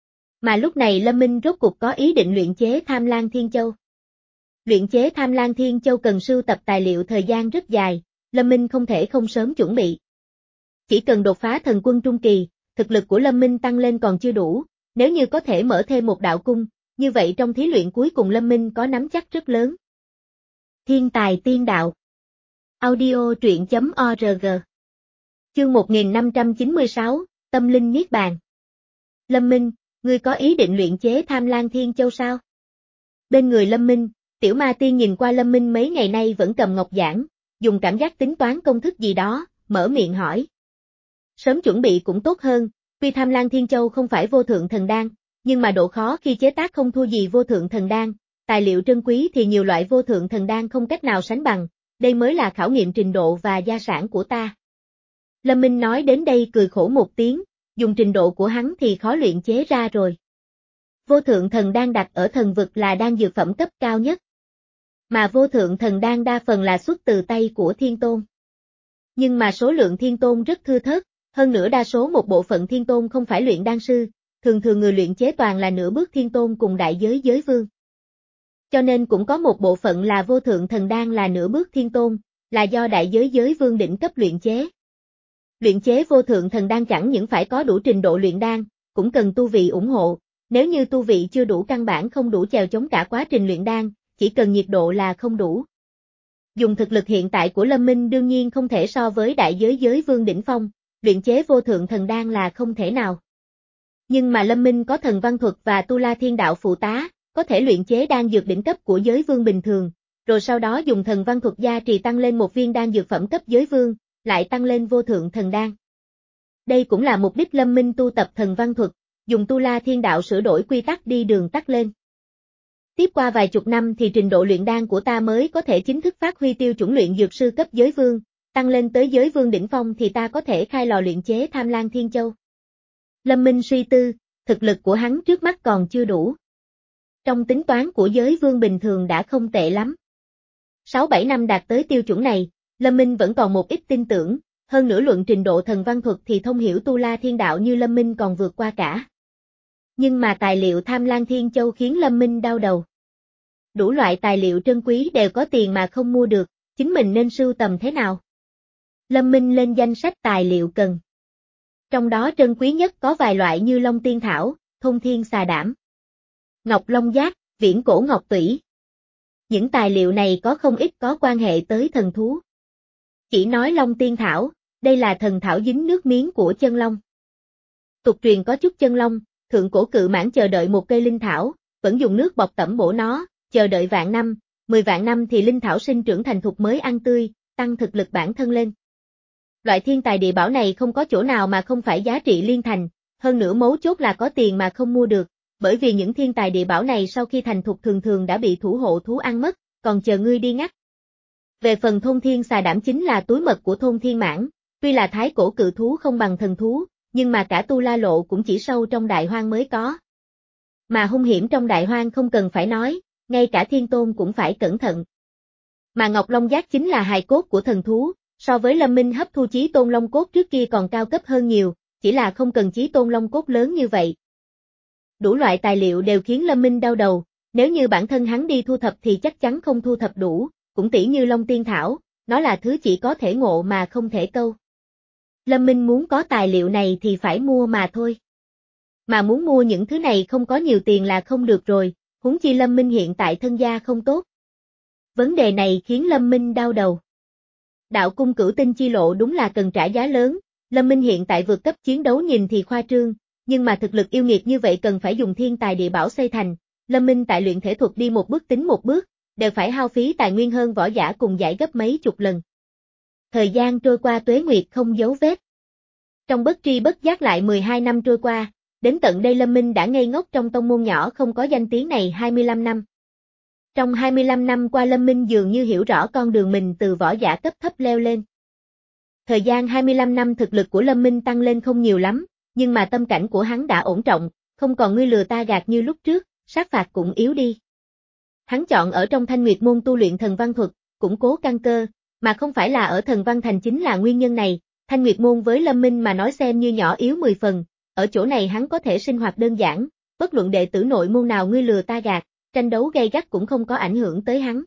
Mà lúc này Lâm Minh rốt cuộc có ý định luyện chế Tham Lang Thiên Châu. Luyện chế Tham Lang Thiên Châu cần sưu tập tài liệu thời gian rất dài, Lâm Minh không thể không sớm chuẩn bị. Chỉ cần đột phá thần quân trung kỳ, thực lực của Lâm Minh tăng lên còn chưa đủ, nếu như có thể mở thêm một đạo cung, như vậy trong thí luyện cuối cùng Lâm Minh có nắm chắc rất lớn. Thiên tài tiên đạo. Audio truyện chấm org. Chương một nghìn năm trăm chín mươi sáu, Tâm linh niết bàn. Lâm Minh, ngươi có ý định luyện chế Tham Lang Thiên Châu sao? Bên người Lâm Minh, Tiểu Ma Tiên nhìn qua Lâm Minh mấy ngày nay vẫn cầm ngọc giảng, dùng cảm giác tính toán công thức gì đó, mở miệng hỏi. Sớm chuẩn bị cũng tốt hơn, tuy Tham Lang Thiên Châu không phải vô thượng thần đan, nhưng mà độ khó khi chế tác không thua gì vô thượng thần đan, tài liệu trân quý thì nhiều loại vô thượng thần đan không cách nào sánh bằng, đây mới là khảo nghiệm trình độ và gia sản của ta. Lâm Minh nói đến đây cười khổ một tiếng, dùng trình độ của hắn thì khó luyện chế ra rồi. Vô thượng thần đan đặt ở thần vực là đan dược phẩm cấp cao nhất. Mà vô thượng thần đan đa phần là xuất từ tay của Thiên Tôn. Nhưng mà số lượng Thiên Tôn rất thưa thớt, hơn nữa đa số một bộ phận Thiên Tôn không phải luyện đan sư, thường thường người luyện chế toàn là nửa bước Thiên Tôn cùng đại giới giới vương. Cho nên cũng có một bộ phận là vô thượng thần đan là nửa bước Thiên Tôn, là do đại giới giới vương đỉnh cấp luyện chế. Luyện chế vô thượng thần đan chẳng những phải có đủ trình độ luyện đan, cũng cần tu vị ủng hộ, nếu như tu vị chưa đủ căn bản không đủ chèo chống cả quá trình luyện đan, chỉ cần nhiệt độ là không đủ. Dùng thực lực hiện tại của Lâm Minh đương nhiên không thể so với đại giới giới vương đỉnh phong, luyện chế vô thượng thần đan là không thể nào. Nhưng mà Lâm Minh có thần văn thuật và tu la thiên đạo phụ tá, có thể luyện chế đan dược đỉnh cấp của giới vương bình thường, rồi sau đó dùng thần văn thuật gia trì tăng lên một viên đan dược phẩm cấp giới vương, lại tăng lên vô thượng thần đan. Đây cũng là mục đích Lâm Minh tu tập thần văn thuật, dùng tu la thiên đạo sửa đổi quy tắc đi đường tắt lên. Tiếp qua vài chục năm thì trình độ luyện đan của ta mới có thể chính thức phát huy tiêu chuẩn luyện dược sư cấp giới vương, tăng lên tới giới vương đỉnh phong thì ta có thể khai lò luyện chế Tham Lang Thiên Châu. Lâm Minh suy tư, thực lực của hắn trước mắt còn chưa đủ. Trong tính toán của giới vương bình thường đã không tệ lắm. sáu bảy năm đạt tới tiêu chuẩn này, Lâm Minh vẫn còn một ít tin tưởng, hơn nữa luận trình độ thần văn thuật thì thông hiểu tu la thiên đạo như Lâm Minh còn vượt qua cả. Nhưng mà tài liệu Tham Lang Thiên Châu khiến Lâm Minh đau đầu. Đủ loại tài liệu trân quý đều có tiền mà không mua được, chính mình nên sưu tầm thế nào? Lâm Minh lên danh sách tài liệu cần. Trong đó trân quý nhất có vài loại như Long Tiên Thảo, Thông Thiên Xà Đảm, Ngọc Long Giác, Viễn Cổ Ngọc Tủy. Những tài liệu này có không ít có quan hệ tới thần thú. Chỉ nói Long Tiên Thảo, đây là thần thảo dính nước miếng của chân long. Tục truyền có chút chân long, thượng cổ cự mãn chờ đợi một cây linh thảo, vẫn dùng nước bọt tẩm bổ nó, chờ đợi vạn năm, mười vạn năm thì linh thảo sinh trưởng thành thục mới ăn tươi, tăng thực lực bản thân lên. Loại thiên tài địa bảo này không có chỗ nào mà không phải giá trị liên thành, hơn nữa mấu chốt là có tiền mà không mua được, bởi vì những thiên tài địa bảo này sau khi thành thục thường thường đã bị thủ hộ thú ăn mất, còn chờ ngươi đi ngắt. Về phần thôn thiên xà đảm chính là túi mật của thôn thiên mãn, tuy là thái cổ cự thú không bằng thần thú, nhưng mà cả tu la lộ cũng chỉ sâu trong đại hoang mới có. Mà hung hiểm trong đại hoang không cần phải nói, ngay cả thiên tôn cũng phải cẩn thận. Mà Ngọc Long Giác chính là hài cốt của thần thú, so với Lâm Minh hấp thu chí tôn long cốt trước kia còn cao cấp hơn nhiều, chỉ là không cần chí tôn long cốt lớn như vậy. Đủ loại tài liệu đều khiến Lâm Minh đau đầu, nếu như bản thân hắn đi thu thập thì chắc chắn không thu thập đủ, cũng tỉ như Long Tiên Thảo, nó là thứ chỉ có thể ngộ mà không thể câu. Lâm Minh muốn có tài liệu này thì phải mua mà thôi. Mà muốn mua những thứ này không có nhiều tiền là không được rồi, huống chi Lâm Minh hiện tại thân gia không tốt. Vấn đề này khiến Lâm Minh đau đầu. Đạo cung cửu tinh chi lộ đúng là cần trả giá lớn, Lâm Minh hiện tại vượt cấp chiến đấu nhìn thì khoa trương, nhưng mà thực lực yêu nghiệt như vậy cần phải dùng thiên tài địa bảo xây thành, Lâm Minh tại luyện thể thuật đi một bước tính một bước, đều phải hao phí tài nguyên hơn võ giả cùng giải gấp mấy chục lần. Thời gian trôi qua tuế nguyệt không dấu vết. Trong bất tri bất giác lại mười hai năm trôi qua, đến tận đây Lâm Minh đã ngây ngốc trong tông môn nhỏ không có danh tiếng này hai mươi lăm năm. Trong hai mươi lăm năm qua Lâm Minh dường như hiểu rõ con đường mình từ võ giả cấp thấp leo lên. Thời gian hai mươi lăm năm thực lực của Lâm Minh tăng lên không nhiều lắm, nhưng mà tâm cảnh của hắn đã ổn trọng, không còn ngươi lừa ta gạt như lúc trước, sát phạt cũng yếu đi. Hắn chọn ở trong Thanh Nguyệt môn tu luyện thần văn thuật, củng cố căn cơ, mà không phải là ở thần văn thành chính là nguyên nhân này, Thanh Nguyệt môn với Lâm Minh mà nói xem như nhỏ yếu mười phần, ở chỗ này hắn có thể sinh hoạt đơn giản, bất luận đệ tử nội môn nào ngươi lừa ta gạt, tranh đấu gay gắt cũng không có ảnh hưởng tới hắn.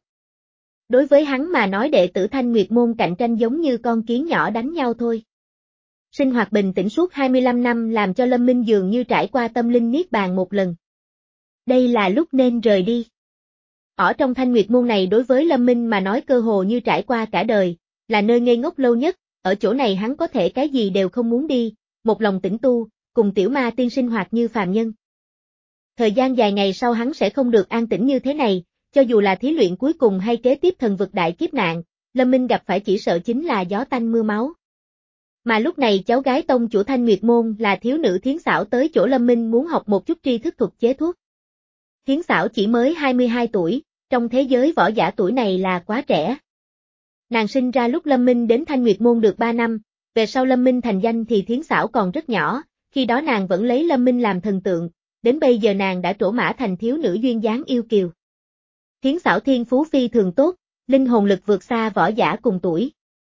Đối với hắn mà nói đệ tử Thanh Nguyệt môn cạnh tranh giống như con kiến nhỏ đánh nhau thôi. Sinh hoạt bình tĩnh suốt hai mươi lăm năm làm cho Lâm Minh dường như trải qua tâm linh niết bàn một lần. Đây là lúc nên rời đi. Ở trong Thanh Nguyệt môn này đối với Lâm Minh mà nói cơ hồ như trải qua cả đời, là nơi ngây ngốc lâu nhất, ở chỗ này hắn có thể cái gì đều không muốn đi, một lòng tĩnh tu, cùng tiểu ma tiên sinh hoạt như phàm nhân. Thời gian dài ngày sau hắn sẽ không được an tĩnh như thế này, cho dù là thí luyện cuối cùng hay kế tiếp thần vực đại kiếp nạn, Lâm Minh gặp phải chỉ sợ chính là gió tanh mưa máu. Mà lúc này cháu gái tông chủ Thanh Nguyệt môn là thiếu nữ Thiến Xảo tới chỗ Lâm Minh muốn học một chút tri thức thuật chế thuốc. Thiến Xảo chỉ mới hai mươi hai tuổi, trong thế giới võ giả tuổi này là quá trẻ. Nàng sinh ra lúc Lâm Minh đến Thanh Nguyệt môn được ba năm, về sau Lâm Minh thành danh thì Thiến Xảo còn rất nhỏ, khi đó nàng vẫn lấy Lâm Minh làm thần tượng, đến bây giờ nàng đã trổ mã thành thiếu nữ duyên dáng yêu kiều. Thiến Xảo thiên phú phi thường tốt, linh hồn lực vượt xa võ giả cùng tuổi.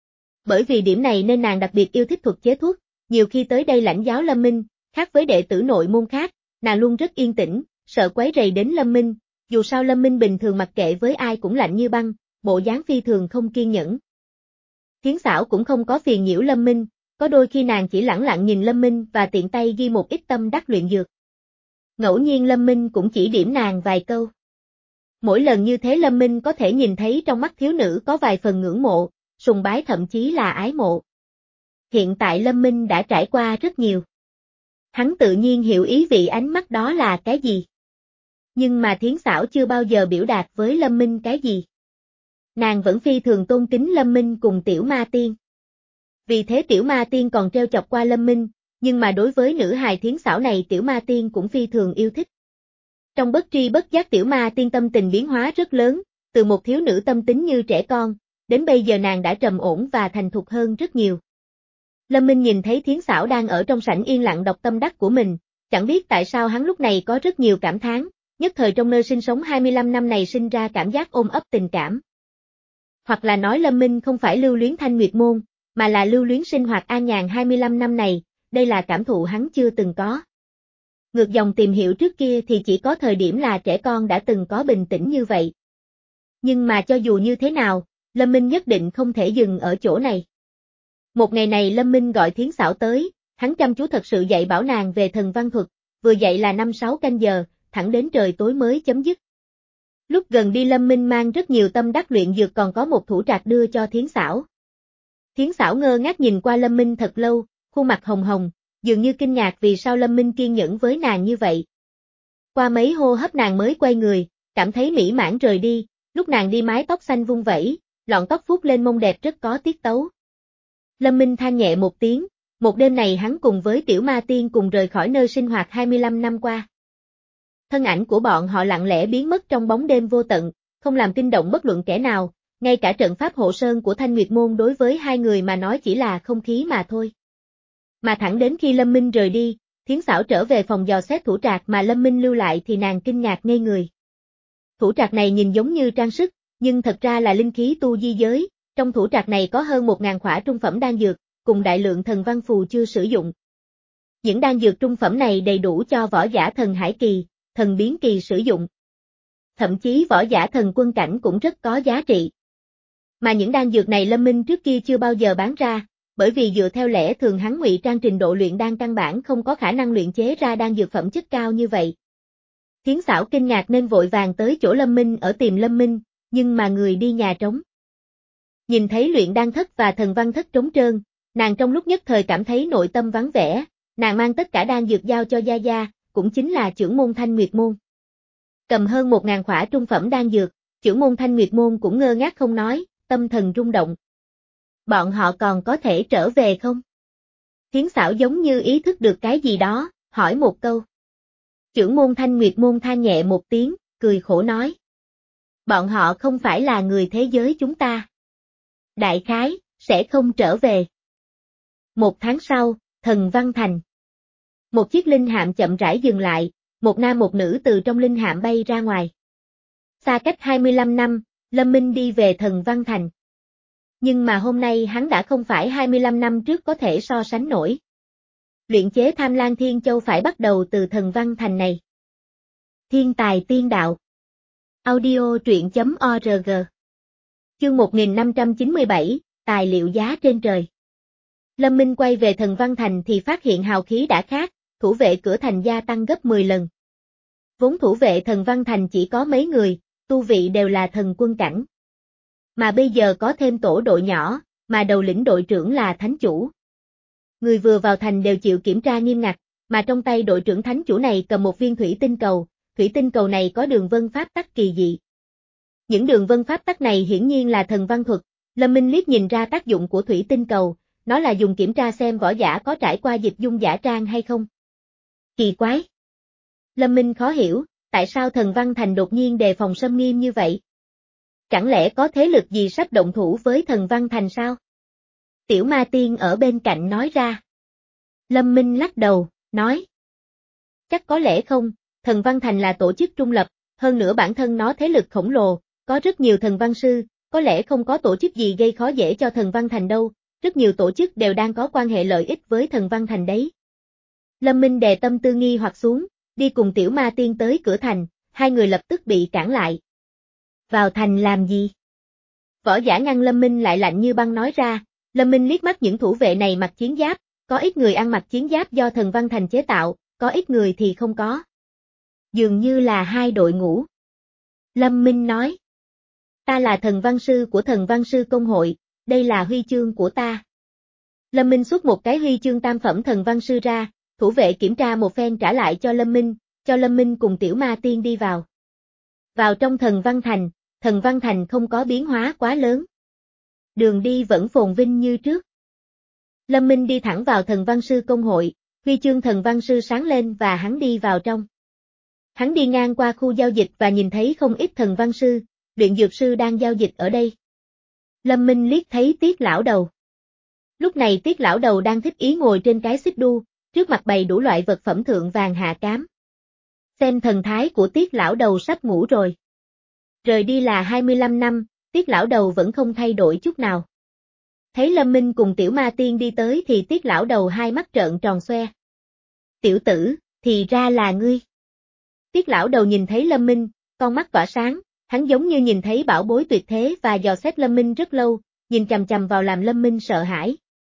Bởi vì điểm này nên nàng đặc biệt yêu thích thuật chế thuốc, nhiều khi tới đây lãnh giáo Lâm Minh, khác với đệ tử nội môn khác, nàng luôn rất yên tĩnh, sợ quấy rầy đến Lâm Minh, dù sao Lâm Minh bình thường mặc kệ với ai cũng lạnh như băng, bộ dáng phi thường không kiên nhẫn. Thiến Xảo cũng không có phiền nhiễu Lâm Minh, có đôi khi nàng chỉ lẳng lặng nhìn Lâm Minh và tiện tay ghi một ít tâm đắc luyện dược. Ngẫu nhiên Lâm Minh cũng chỉ điểm nàng vài câu. Mỗi lần như thế Lâm Minh có thể nhìn thấy trong mắt thiếu nữ có vài phần ngưỡng mộ, sùng bái thậm chí là ái mộ. Hiện tại Lâm Minh đã trải qua rất nhiều. Hắn tự nhiên hiểu ý vị ánh mắt đó là cái gì. Nhưng mà Thiến Xảo chưa bao giờ biểu đạt với Lâm Minh cái gì. Nàng vẫn phi thường tôn kính Lâm Minh cùng Tiểu Ma Tiên. Vì thế Tiểu Ma Tiên còn treo chọc qua Lâm Minh, nhưng mà đối với nữ hài Thiến Xảo này Tiểu Ma Tiên cũng phi thường yêu thích. Trong bất tri bất giác Tiểu Ma Tiên tâm tình biến hóa rất lớn, từ một thiếu nữ tâm tính như trẻ con, đến bây giờ nàng đã trầm ổn và thành thục hơn rất nhiều. Lâm Minh nhìn thấy Thiến Xảo đang ở trong sảnh yên lặng đọc tâm đắc của mình, chẳng biết tại sao hắn lúc này có rất nhiều cảm thán, nhất thời trong nơi sinh sống hai mươi lăm năm này sinh ra cảm giác ôm ấp tình cảm. Hoặc là nói Lâm Minh không phải lưu luyến Thanh Nguyệt môn, mà là lưu luyến sinh hoạt an nhàn hai mươi lăm năm này, đây là cảm thụ hắn chưa từng có. Ngược dòng tìm hiểu trước kia thì chỉ có thời điểm là trẻ con đã từng có bình tĩnh như vậy. Nhưng mà cho dù như thế nào, Lâm Minh nhất định không thể dừng ở chỗ này. Một ngày này Lâm Minh gọi Thiến Xảo tới, hắn chăm chú thật sự dạy bảo nàng về thần văn thuật, vừa dạy là năm sáu canh giờ, thẳng đến trời tối mới chấm dứt. Lúc gần đi Lâm Minh mang rất nhiều tâm đắc luyện dược còn có một thủ trạc đưa cho Thiến Xảo. Thiến Xảo ngơ ngác nhìn qua Lâm Minh thật lâu, khuôn mặt hồng hồng, dường như kinh ngạc vì sao Lâm Minh kiên nhẫn với nàng như vậy. Qua mấy hô hấp nàng mới quay người, cảm thấy mỹ mãn rời đi, lúc nàng đi mái tóc xanh vung vẩy, lọn tóc vuốt lên mông đẹp rất có tiết tấu. Lâm Minh than nhẹ một tiếng, Một đêm này hắn cùng với Tiểu Ma Tiên cùng rời khỏi nơi sinh hoạt hai mươi lăm năm qua. Thân ảnh của bọn họ lặng lẽ biến mất trong bóng đêm vô tận, không làm kinh động bất luận kẻ nào, ngay cả trận pháp hộ sơn của Thanh Nguyệt Môn đối với hai người mà nói chỉ là không khí mà thôi. Mà thẳng đến khi Lâm Minh rời đi, Thiến Xảo trở về phòng dò xét thủ trạc mà Lâm Minh lưu lại thì nàng kinh ngạc ngây người. Thủ trạc này nhìn giống như trang sức, nhưng thật ra là linh khí tu di giới, trong thủ trạc này có hơn một ngàn khỏa trung phẩm đan dược, cùng đại lượng thần văn phù chưa sử dụng. Những đan dược trung phẩm này đầy đủ cho võ giả thần hải kỳ, thần biến kỳ sử dụng. Thậm chí võ giả thần quân cảnh cũng rất có giá trị. Mà những đan dược này Lâm Minh trước kia chưa bao giờ bán ra, bởi vì dựa theo lẽ thường hắn ngụy trang trình độ luyện đan căn bản không có khả năng luyện chế ra đan dược phẩm chất cao như vậy. Thiến Xảo kinh ngạc nên vội vàng tới chỗ Lâm Minh ở tìm Lâm Minh, nhưng mà người đi nhà trống. Nhìn thấy luyện đan thất và thần văn thất trống trơn, nàng trong lúc nhất thời cảm thấy nội tâm vắng vẻ, nàng mang tất cả đan dược giao cho Gia Gia, cũng chính là trưởng môn Thanh Nguyệt Môn. Cầm hơn một ngàn khỏa trung phẩm đan dược, trưởng môn Thanh Nguyệt Môn cũng ngơ ngác không nói, tâm thần rung động. Bọn họ còn có thể trở về không? Thiến Xảo giống như ý thức được cái gì đó, hỏi một câu. Trưởng môn Thanh Nguyệt Môn than nhẹ một tiếng, cười khổ nói. Bọn họ không phải là người thế giới chúng ta. Đại khái, sẽ không trở về. Một tháng sau, Thần Văn Thành. Một chiếc linh hạm chậm rãi dừng lại, một nam một nữ từ trong linh hạm bay ra ngoài. Xa cách hai mươi lăm năm, Lâm Minh đi về Thần Văn Thành. Nhưng mà hôm nay hắn đã không phải hai mươi lăm năm trước có thể so sánh nổi. Luyện chế Tham Lan Thiên Châu phải bắt đầu từ Thần Văn Thành này. Thiên tài tiên đạo. Audio truyện chấm org. Chương một nghìn năm trăm chín mươi bảy, tài liệu giá trên trời. Lâm Minh quay về Thần Văn Thành thì phát hiện hào khí đã khác, thủ vệ cửa thành gia tăng gấp mười lần. Vốn thủ vệ Thần Văn Thành chỉ có mấy người, tu vị đều là thần quân cảnh. Mà bây giờ có thêm tổ đội nhỏ, mà đầu lĩnh đội trưởng là thánh chủ. Người vừa vào thành đều chịu kiểm tra nghiêm ngặt, mà trong tay đội trưởng thánh chủ này cầm một viên thủy tinh cầu, thủy tinh cầu này có đường vân pháp tắc kỳ dị. Những đường vân pháp tắc này hiển nhiên là thần văn thuật, Lâm Minh liếc nhìn ra tác dụng của thủy tinh cầu, nó là dùng kiểm tra xem võ giả có trải qua dịch dung giả trang hay không. Kỳ quái. Lâm Minh khó hiểu, tại sao Thần Văn Thành đột nhiên đề phòng xâm nghiêm như vậy? Chẳng lẽ có thế lực gì sắp động thủ với Thần Văn Thành sao? Tiểu Ma Tiên ở bên cạnh nói ra. Lâm Minh lắc đầu, nói. Chắc có lẽ không, Thần Văn Thành là tổ chức trung lập, hơn nữa bản thân nó thế lực khổng lồ, có rất nhiều thần văn sư, có lẽ không có tổ chức gì gây khó dễ cho Thần Văn Thành đâu, rất nhiều tổ chức đều đang có quan hệ lợi ích với Thần Văn Thành đấy. Lâm Minh đè tâm tư nghi hoặc xuống, đi cùng Tiểu Ma Tiên tới cửa thành, hai người lập tức bị cản lại. Vào thành làm gì? Võ giả ngăn Lâm Minh lại lạnh như băng nói ra, Lâm Minh liếc mắt những thủ vệ này mặc chiến giáp, có ít người ăn mặc chiến giáp do Thần Văn Thành chế tạo, có ít người thì không có. Dường như là hai đội ngũ. Lâm Minh nói, ta là thần văn sư của thần văn sư công hội, đây là huy chương của ta. Lâm Minh xuất một cái huy chương tam phẩm thần văn sư ra, thủ vệ kiểm tra một phen trả lại cho Lâm Minh, cho Lâm Minh cùng Tiểu Ma Tiên đi vào. Vào trong Thần Văn Thành, Thần Văn Thành không có biến hóa quá lớn. Đường đi vẫn phồn vinh như trước. Lâm Minh đi thẳng vào thần văn sư công hội, huy chương thần văn sư sáng lên và hắn đi vào trong. Hắn đi ngang qua khu giao dịch và nhìn thấy không ít thần văn sư, luyện dược sư đang giao dịch ở đây. Lâm Minh liếc thấy Tiết lão đầu. Lúc này Tiết lão đầu đang thích ý ngồi trên cái xích đu, trước mặt bày đủ loại vật phẩm thượng vàng hạ cám. Xem thần thái của Tiết lão đầu sắp ngủ rồi. Rời đi là hai mươi lăm năm, Tiết lão đầu vẫn không thay đổi chút nào. Thấy Lâm Minh cùng Tiểu Ma Tiên đi tới thì Tiết lão đầu hai mắt trợn tròn xoe. Tiểu tử, thì ra là ngươi. Tiết lão đầu nhìn thấy Lâm Minh, con mắt tỏa sáng, hắn giống như nhìn thấy bảo bối tuyệt thế và dò xét Lâm Minh rất lâu, nhìn chằm chằm vào làm Lâm Minh sợ hãi.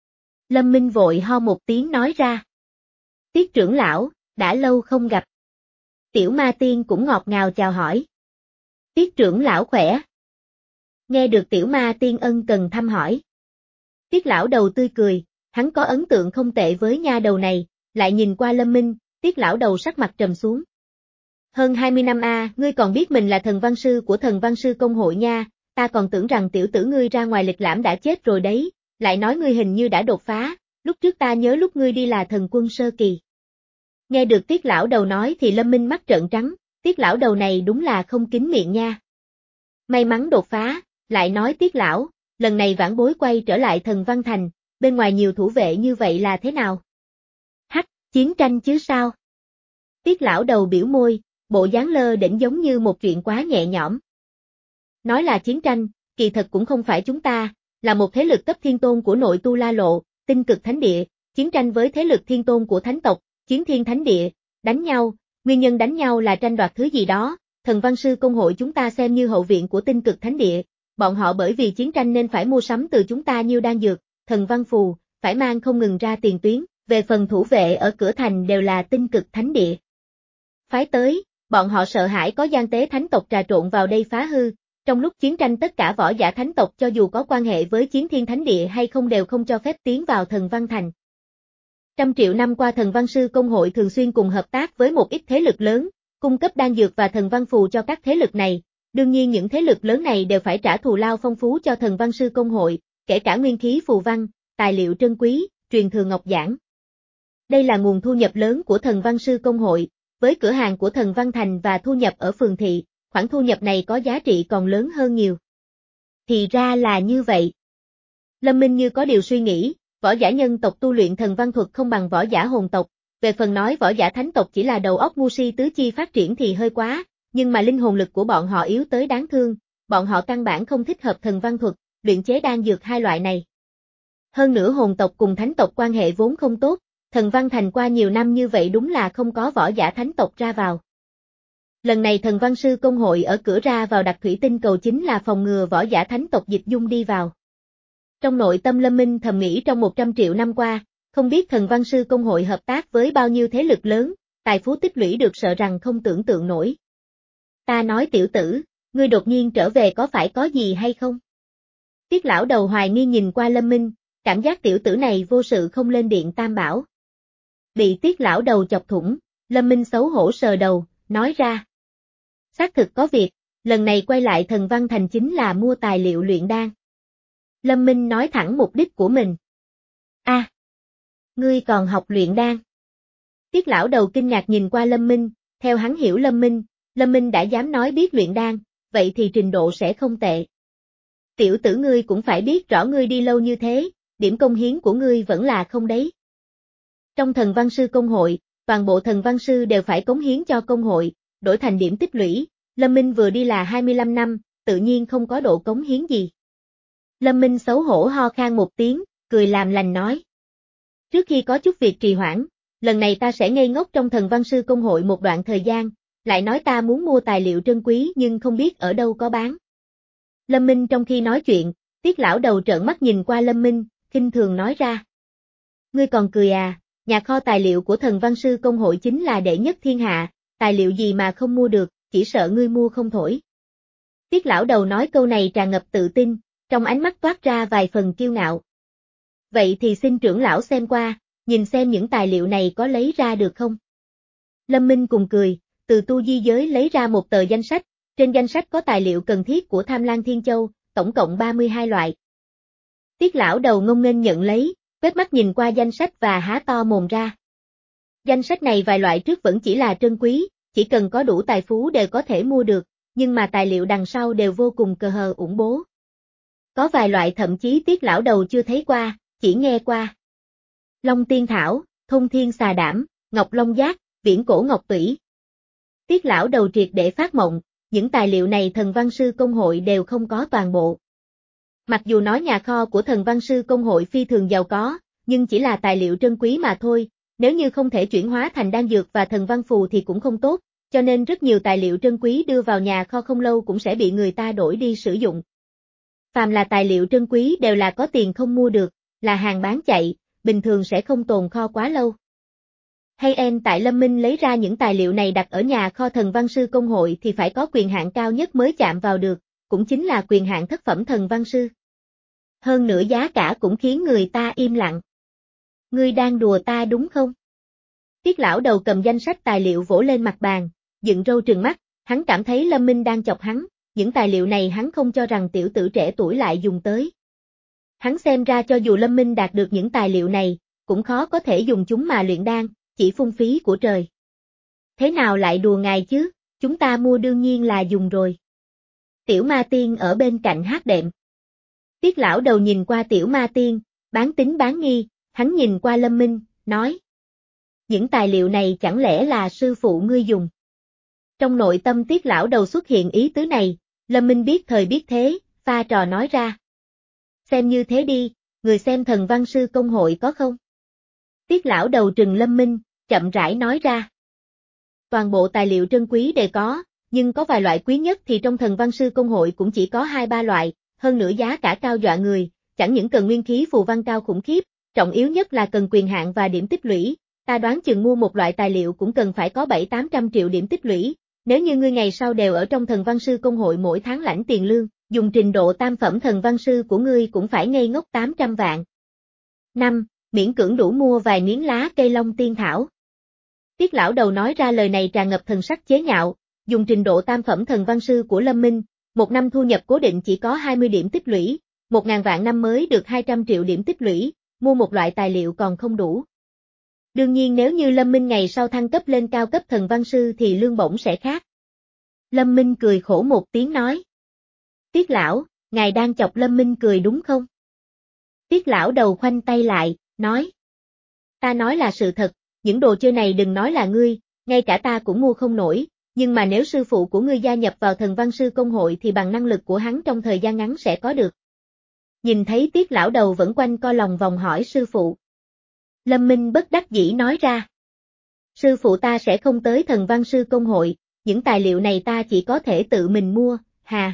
Lâm Minh vội ho một tiếng nói ra. Tiết trưởng lão, đã lâu không gặp. Tiểu Ma Tiên cũng ngọt ngào chào hỏi. Tiết trưởng lão khỏe. Nghe được Tiểu Ma Tiên ân cần thăm hỏi. Tiết lão đầu tươi cười, hắn có ấn tượng không tệ với nha đầu này, lại nhìn qua Lâm Minh, Tiết lão đầu sắc mặt trầm xuống. Hơn hai mươi năm a, à, ngươi còn biết mình là thần văn sư của thần văn sư công hội nha, ta còn tưởng rằng tiểu tử ngươi ra ngoài lịch lãm đã chết rồi đấy, lại nói ngươi hình như đã đột phá, lúc trước ta nhớ lúc ngươi đi là thần quân sơ kỳ. Nghe được Tiết lão đầu nói thì Lâm Minh mắt trợn trắng, Tiết lão đầu này đúng là không kín miệng nha. May mắn đột phá, lại nói Tiết lão, lần này vãn bối quay trở lại Thần Văn Thành, bên ngoài nhiều thủ vệ như vậy là thế nào? Hắc, chiến tranh chứ sao? Tiết lão đầu biểu môi, bộ dáng lơ đễnh giống như một chuyện quá nhẹ nhõm. Nói là chiến tranh, kỳ thật cũng không phải chúng ta, là một thế lực cấp thiên tôn của nội Tu La Lộ, Tinh Cực Thánh Địa, chiến tranh với thế lực thiên tôn của thánh tộc, Chiến Thiên Thánh Địa, đánh nhau, nguyên nhân đánh nhau là tranh đoạt thứ gì đó, Thần Văn Sư Công hội chúng ta xem như hậu viện của Tinh Cực Thánh Địa, bọn họ bởi vì chiến tranh nên phải mua sắm từ chúng ta như đan dược, thần văn phù, phải mang không ngừng ra tiền tuyến, về phần thủ vệ ở cửa thành đều là Tinh Cực Thánh Địa. Phái tới, bọn họ sợ hãi có gian tế thánh tộc trà trộn vào đây phá hư, trong lúc chiến tranh tất cả võ giả thánh tộc cho dù có quan hệ với Chiến Thiên Thánh Địa hay không đều không cho phép tiến vào Thần Văn Thành. Trăm triệu năm qua Thần Văn Sư Công hội thường xuyên cùng hợp tác với một ít thế lực lớn, cung cấp đan dược và thần văn phù cho các thế lực này, đương nhiên những thế lực lớn này đều phải trả thù lao phong phú cho Thần Văn Sư Công hội, kể cả nguyên khí phù văn, tài liệu trân quý, truyền thừa ngọc giản. Đây là nguồn thu nhập lớn của Thần Văn Sư Công hội, với cửa hàng của Thần Văn Thành và thu nhập ở phường thị, khoản thu nhập này có giá trị còn lớn hơn nhiều. Thì ra là như vậy. Lâm Minh như có điều suy nghĩ, võ giả nhân tộc tu luyện thần văn thuật không bằng võ giả hồn tộc, về phần nói võ giả thánh tộc chỉ là đầu óc ngu si tứ chi phát triển thì hơi quá, nhưng mà linh hồn lực của bọn họ yếu tới đáng thương, bọn họ căn bản không thích hợp thần văn thuật, luyện chế đan dược hai loại này. Hơn nữa hồn tộc cùng thánh tộc quan hệ vốn không tốt, Thần Văn Thành qua nhiều năm như vậy đúng là không có võ giả thánh tộc ra vào. Lần này Thần Văn Sư Công hội ở cửa ra vào đặt thủy tinh cầu chính là phòng ngừa võ giả thánh tộc dịch dung đi vào. Trong nội tâm Lâm Minh thầm nghĩ trong một trăm triệu năm qua, không biết Thần Văn Sư Công hội hợp tác với bao nhiêu thế lực lớn, tài phú tích lũy được sợ rằng không tưởng tượng nổi. Ta nói tiểu tử, ngươi đột nhiên trở về có phải có gì hay không? Tiết lão đầu hoài nghi nhìn qua Lâm Minh, cảm giác tiểu tử này vô sự không lên điện tam bảo. Bị Tiết lão đầu chọc thủng, Lâm Minh xấu hổ sờ đầu, nói ra. Xác thực có việc, lần này quay lại Thần Văn Thành chính là mua tài liệu luyện đan. Lâm Minh nói thẳng mục đích của mình. A, à, ngươi còn học luyện đan. Tiết lão đầu kinh ngạc nhìn qua Lâm Minh, theo hắn hiểu Lâm Minh, Lâm Minh đã dám nói biết luyện đan, vậy thì trình độ sẽ không tệ. Tiểu tử ngươi cũng phải biết rõ ngươi đi lâu như thế, điểm công hiến của ngươi vẫn là không đấy. Trong Thần Văn Sư Công hội, toàn bộ Thần Văn Sư đều phải cống hiến cho công hội, đổi thành điểm tích lũy, Lâm Minh vừa đi là hai mươi lăm năm, tự nhiên không có độ cống hiến gì. Lâm Minh xấu hổ ho khan một tiếng, cười làm lành nói. Trước khi có chút việc trì hoãn, lần này ta sẽ ngây ngốc trong Thần Văn Sư Công hội một đoạn thời gian, lại nói ta muốn mua tài liệu trân quý nhưng không biết ở đâu có bán. Lâm Minh trong khi nói chuyện, Tiết lão đầu trợn mắt nhìn qua Lâm Minh, khinh thường nói ra. Ngươi còn cười à, nhà kho tài liệu của Thần Văn Sư Công hội chính là đệ nhất thiên hạ, tài liệu gì mà không mua được, chỉ sợ ngươi mua không thổi. Tiết lão đầu nói câu này tràn ngập tự tin, trong ánh mắt toát ra vài phần kiêu ngạo. Vậy thì xin trưởng lão xem qua, nhìn xem những tài liệu này có lấy ra được không? Lâm Minh cùng cười, từ tu di giới lấy ra một tờ danh sách, trên danh sách có tài liệu cần thiết của Tham Lang Thiên Châu, tổng cộng ba mươi hai loại. Tiết lão đầu ngông nghênh nhận lấy, quét mắt nhìn qua danh sách và há to mồm ra. Danh sách này vài loại trước vẫn chỉ là trân quý, chỉ cần có đủ tài phú đều có thể mua được, nhưng mà tài liệu đằng sau đều vô cùng cờ hờ ủng bố. Có vài loại thậm chí Tiết lão đầu chưa thấy qua, chỉ nghe qua. Long Tiên Thảo, Thông Thiên Xà Đảm, Ngọc Long Giác, Viễn Cổ Ngọc Tủy. Tiết lão đầu triệt để phát mộng, những tài liệu này Thần Văn Sư Công hội đều không có toàn bộ. Mặc dù nói nhà kho của Thần Văn Sư Công hội phi thường giàu có, nhưng chỉ là tài liệu trân quý mà thôi, nếu như không thể chuyển hóa thành đan dược và thần văn phù thì cũng không tốt, cho nên rất nhiều tài liệu trân quý đưa vào nhà kho không lâu cũng sẽ bị người ta đổi đi sử dụng. Phàm là tài liệu trân quý đều là có tiền không mua được, là hàng bán chạy, bình thường sẽ không tồn kho quá lâu. Hay en tại Lâm Minh lấy ra những tài liệu này đặt ở nhà kho Thần Văn Sư Công hội thì phải có quyền hạn cao nhất mới chạm vào được, cũng chính là quyền hạn thất phẩm Thần Văn Sư. Hơn nữa giá cả cũng khiến người ta im lặng. Ngươi đang đùa ta đúng không? Tiết lão đầu cầm danh sách tài liệu vỗ lên mặt bàn, dựng râu trừng mắt, hắn cảm thấy Lâm Minh đang chọc hắn, những tài liệu này hắn không cho rằng tiểu tử trẻ tuổi lại dùng tới. Hắn xem ra cho dù Lâm Minh đạt được những tài liệu này, cũng khó có thể dùng chúng mà luyện đan, chỉ phung phí của trời. Thế nào lại đùa ngài chứ, chúng ta mua đương nhiên là dùng rồi. Tiểu Ma Tiên ở bên cạnh hát đệm. Tiết lão đầu nhìn qua Tiểu Ma Tiên, bán tín bán nghi, hắn nhìn qua Lâm Minh, nói. Những tài liệu này chẳng lẽ là sư phụ ngươi dùng? Trong nội tâm Tiết lão đầu xuất hiện ý tứ này, Lâm Minh biết thời biết thế, pha trò nói ra. Xem như thế đi, người xem Thần Văn Sư Công hội có không? Tiết lão đầu trừng Lâm Minh, chậm rãi nói ra. Toàn bộ tài liệu trân quý đều có, nhưng có vài loại quý nhất thì trong Thần Văn Sư Công hội cũng chỉ có hai ba loại, hơn nữa giá cả cao dọa người, chẳng những cần nguyên khí phù văn cao khủng khiếp, trọng yếu nhất là cần quyền hạn và điểm tích lũy, ta đoán chừng mua một loại tài liệu cũng cần phải có bảy tám trăm triệu điểm tích lũy, nếu như ngươi ngày sau đều ở trong Thần Văn Sư Công hội mỗi tháng lãnh tiền lương, dùng trình độ tam phẩm Thần Văn Sư của ngươi cũng phải ngây ngốc tám trăm vạn. năm. Miễn cưỡng đủ mua vài miếng lá cây long tiên thảo. Tiết lão đầu nói ra lời này tràn ngập thần sắc chế nhạo, dùng trình độ tam phẩm Thần Văn Sư của Lâm Minh, một năm thu nhập cố định chỉ có hai mươi điểm tích lũy, một ngàn vạn năm mới được hai trăm triệu điểm tích lũy, mua một loại tài liệu còn không đủ. Đương nhiên nếu như Lâm Minh ngày sau thăng cấp lên cao cấp Thần Văn Sư thì lương bổng sẽ khác. Lâm Minh cười khổ một tiếng nói. Tiết lão, ngài đang chọc Lâm Minh cười đúng không? Tiết lão đầu khoanh tay lại, nói. Ta nói là sự thật, những đồ chơi này đừng nói là ngươi, ngay cả ta cũng mua không nổi, nhưng mà nếu sư phụ của ngươi gia nhập vào Thần Văn Sư Công hội thì bằng năng lực của hắn trong thời gian ngắn sẽ có được. Nhìn thấy Tiết lão đầu vẫn quanh co lòng vòng hỏi sư phụ. Lâm Minh bất đắc dĩ nói ra. Sư phụ ta sẽ không tới Thần Văn Sư Công hội, những tài liệu này ta chỉ có thể tự mình mua, hà.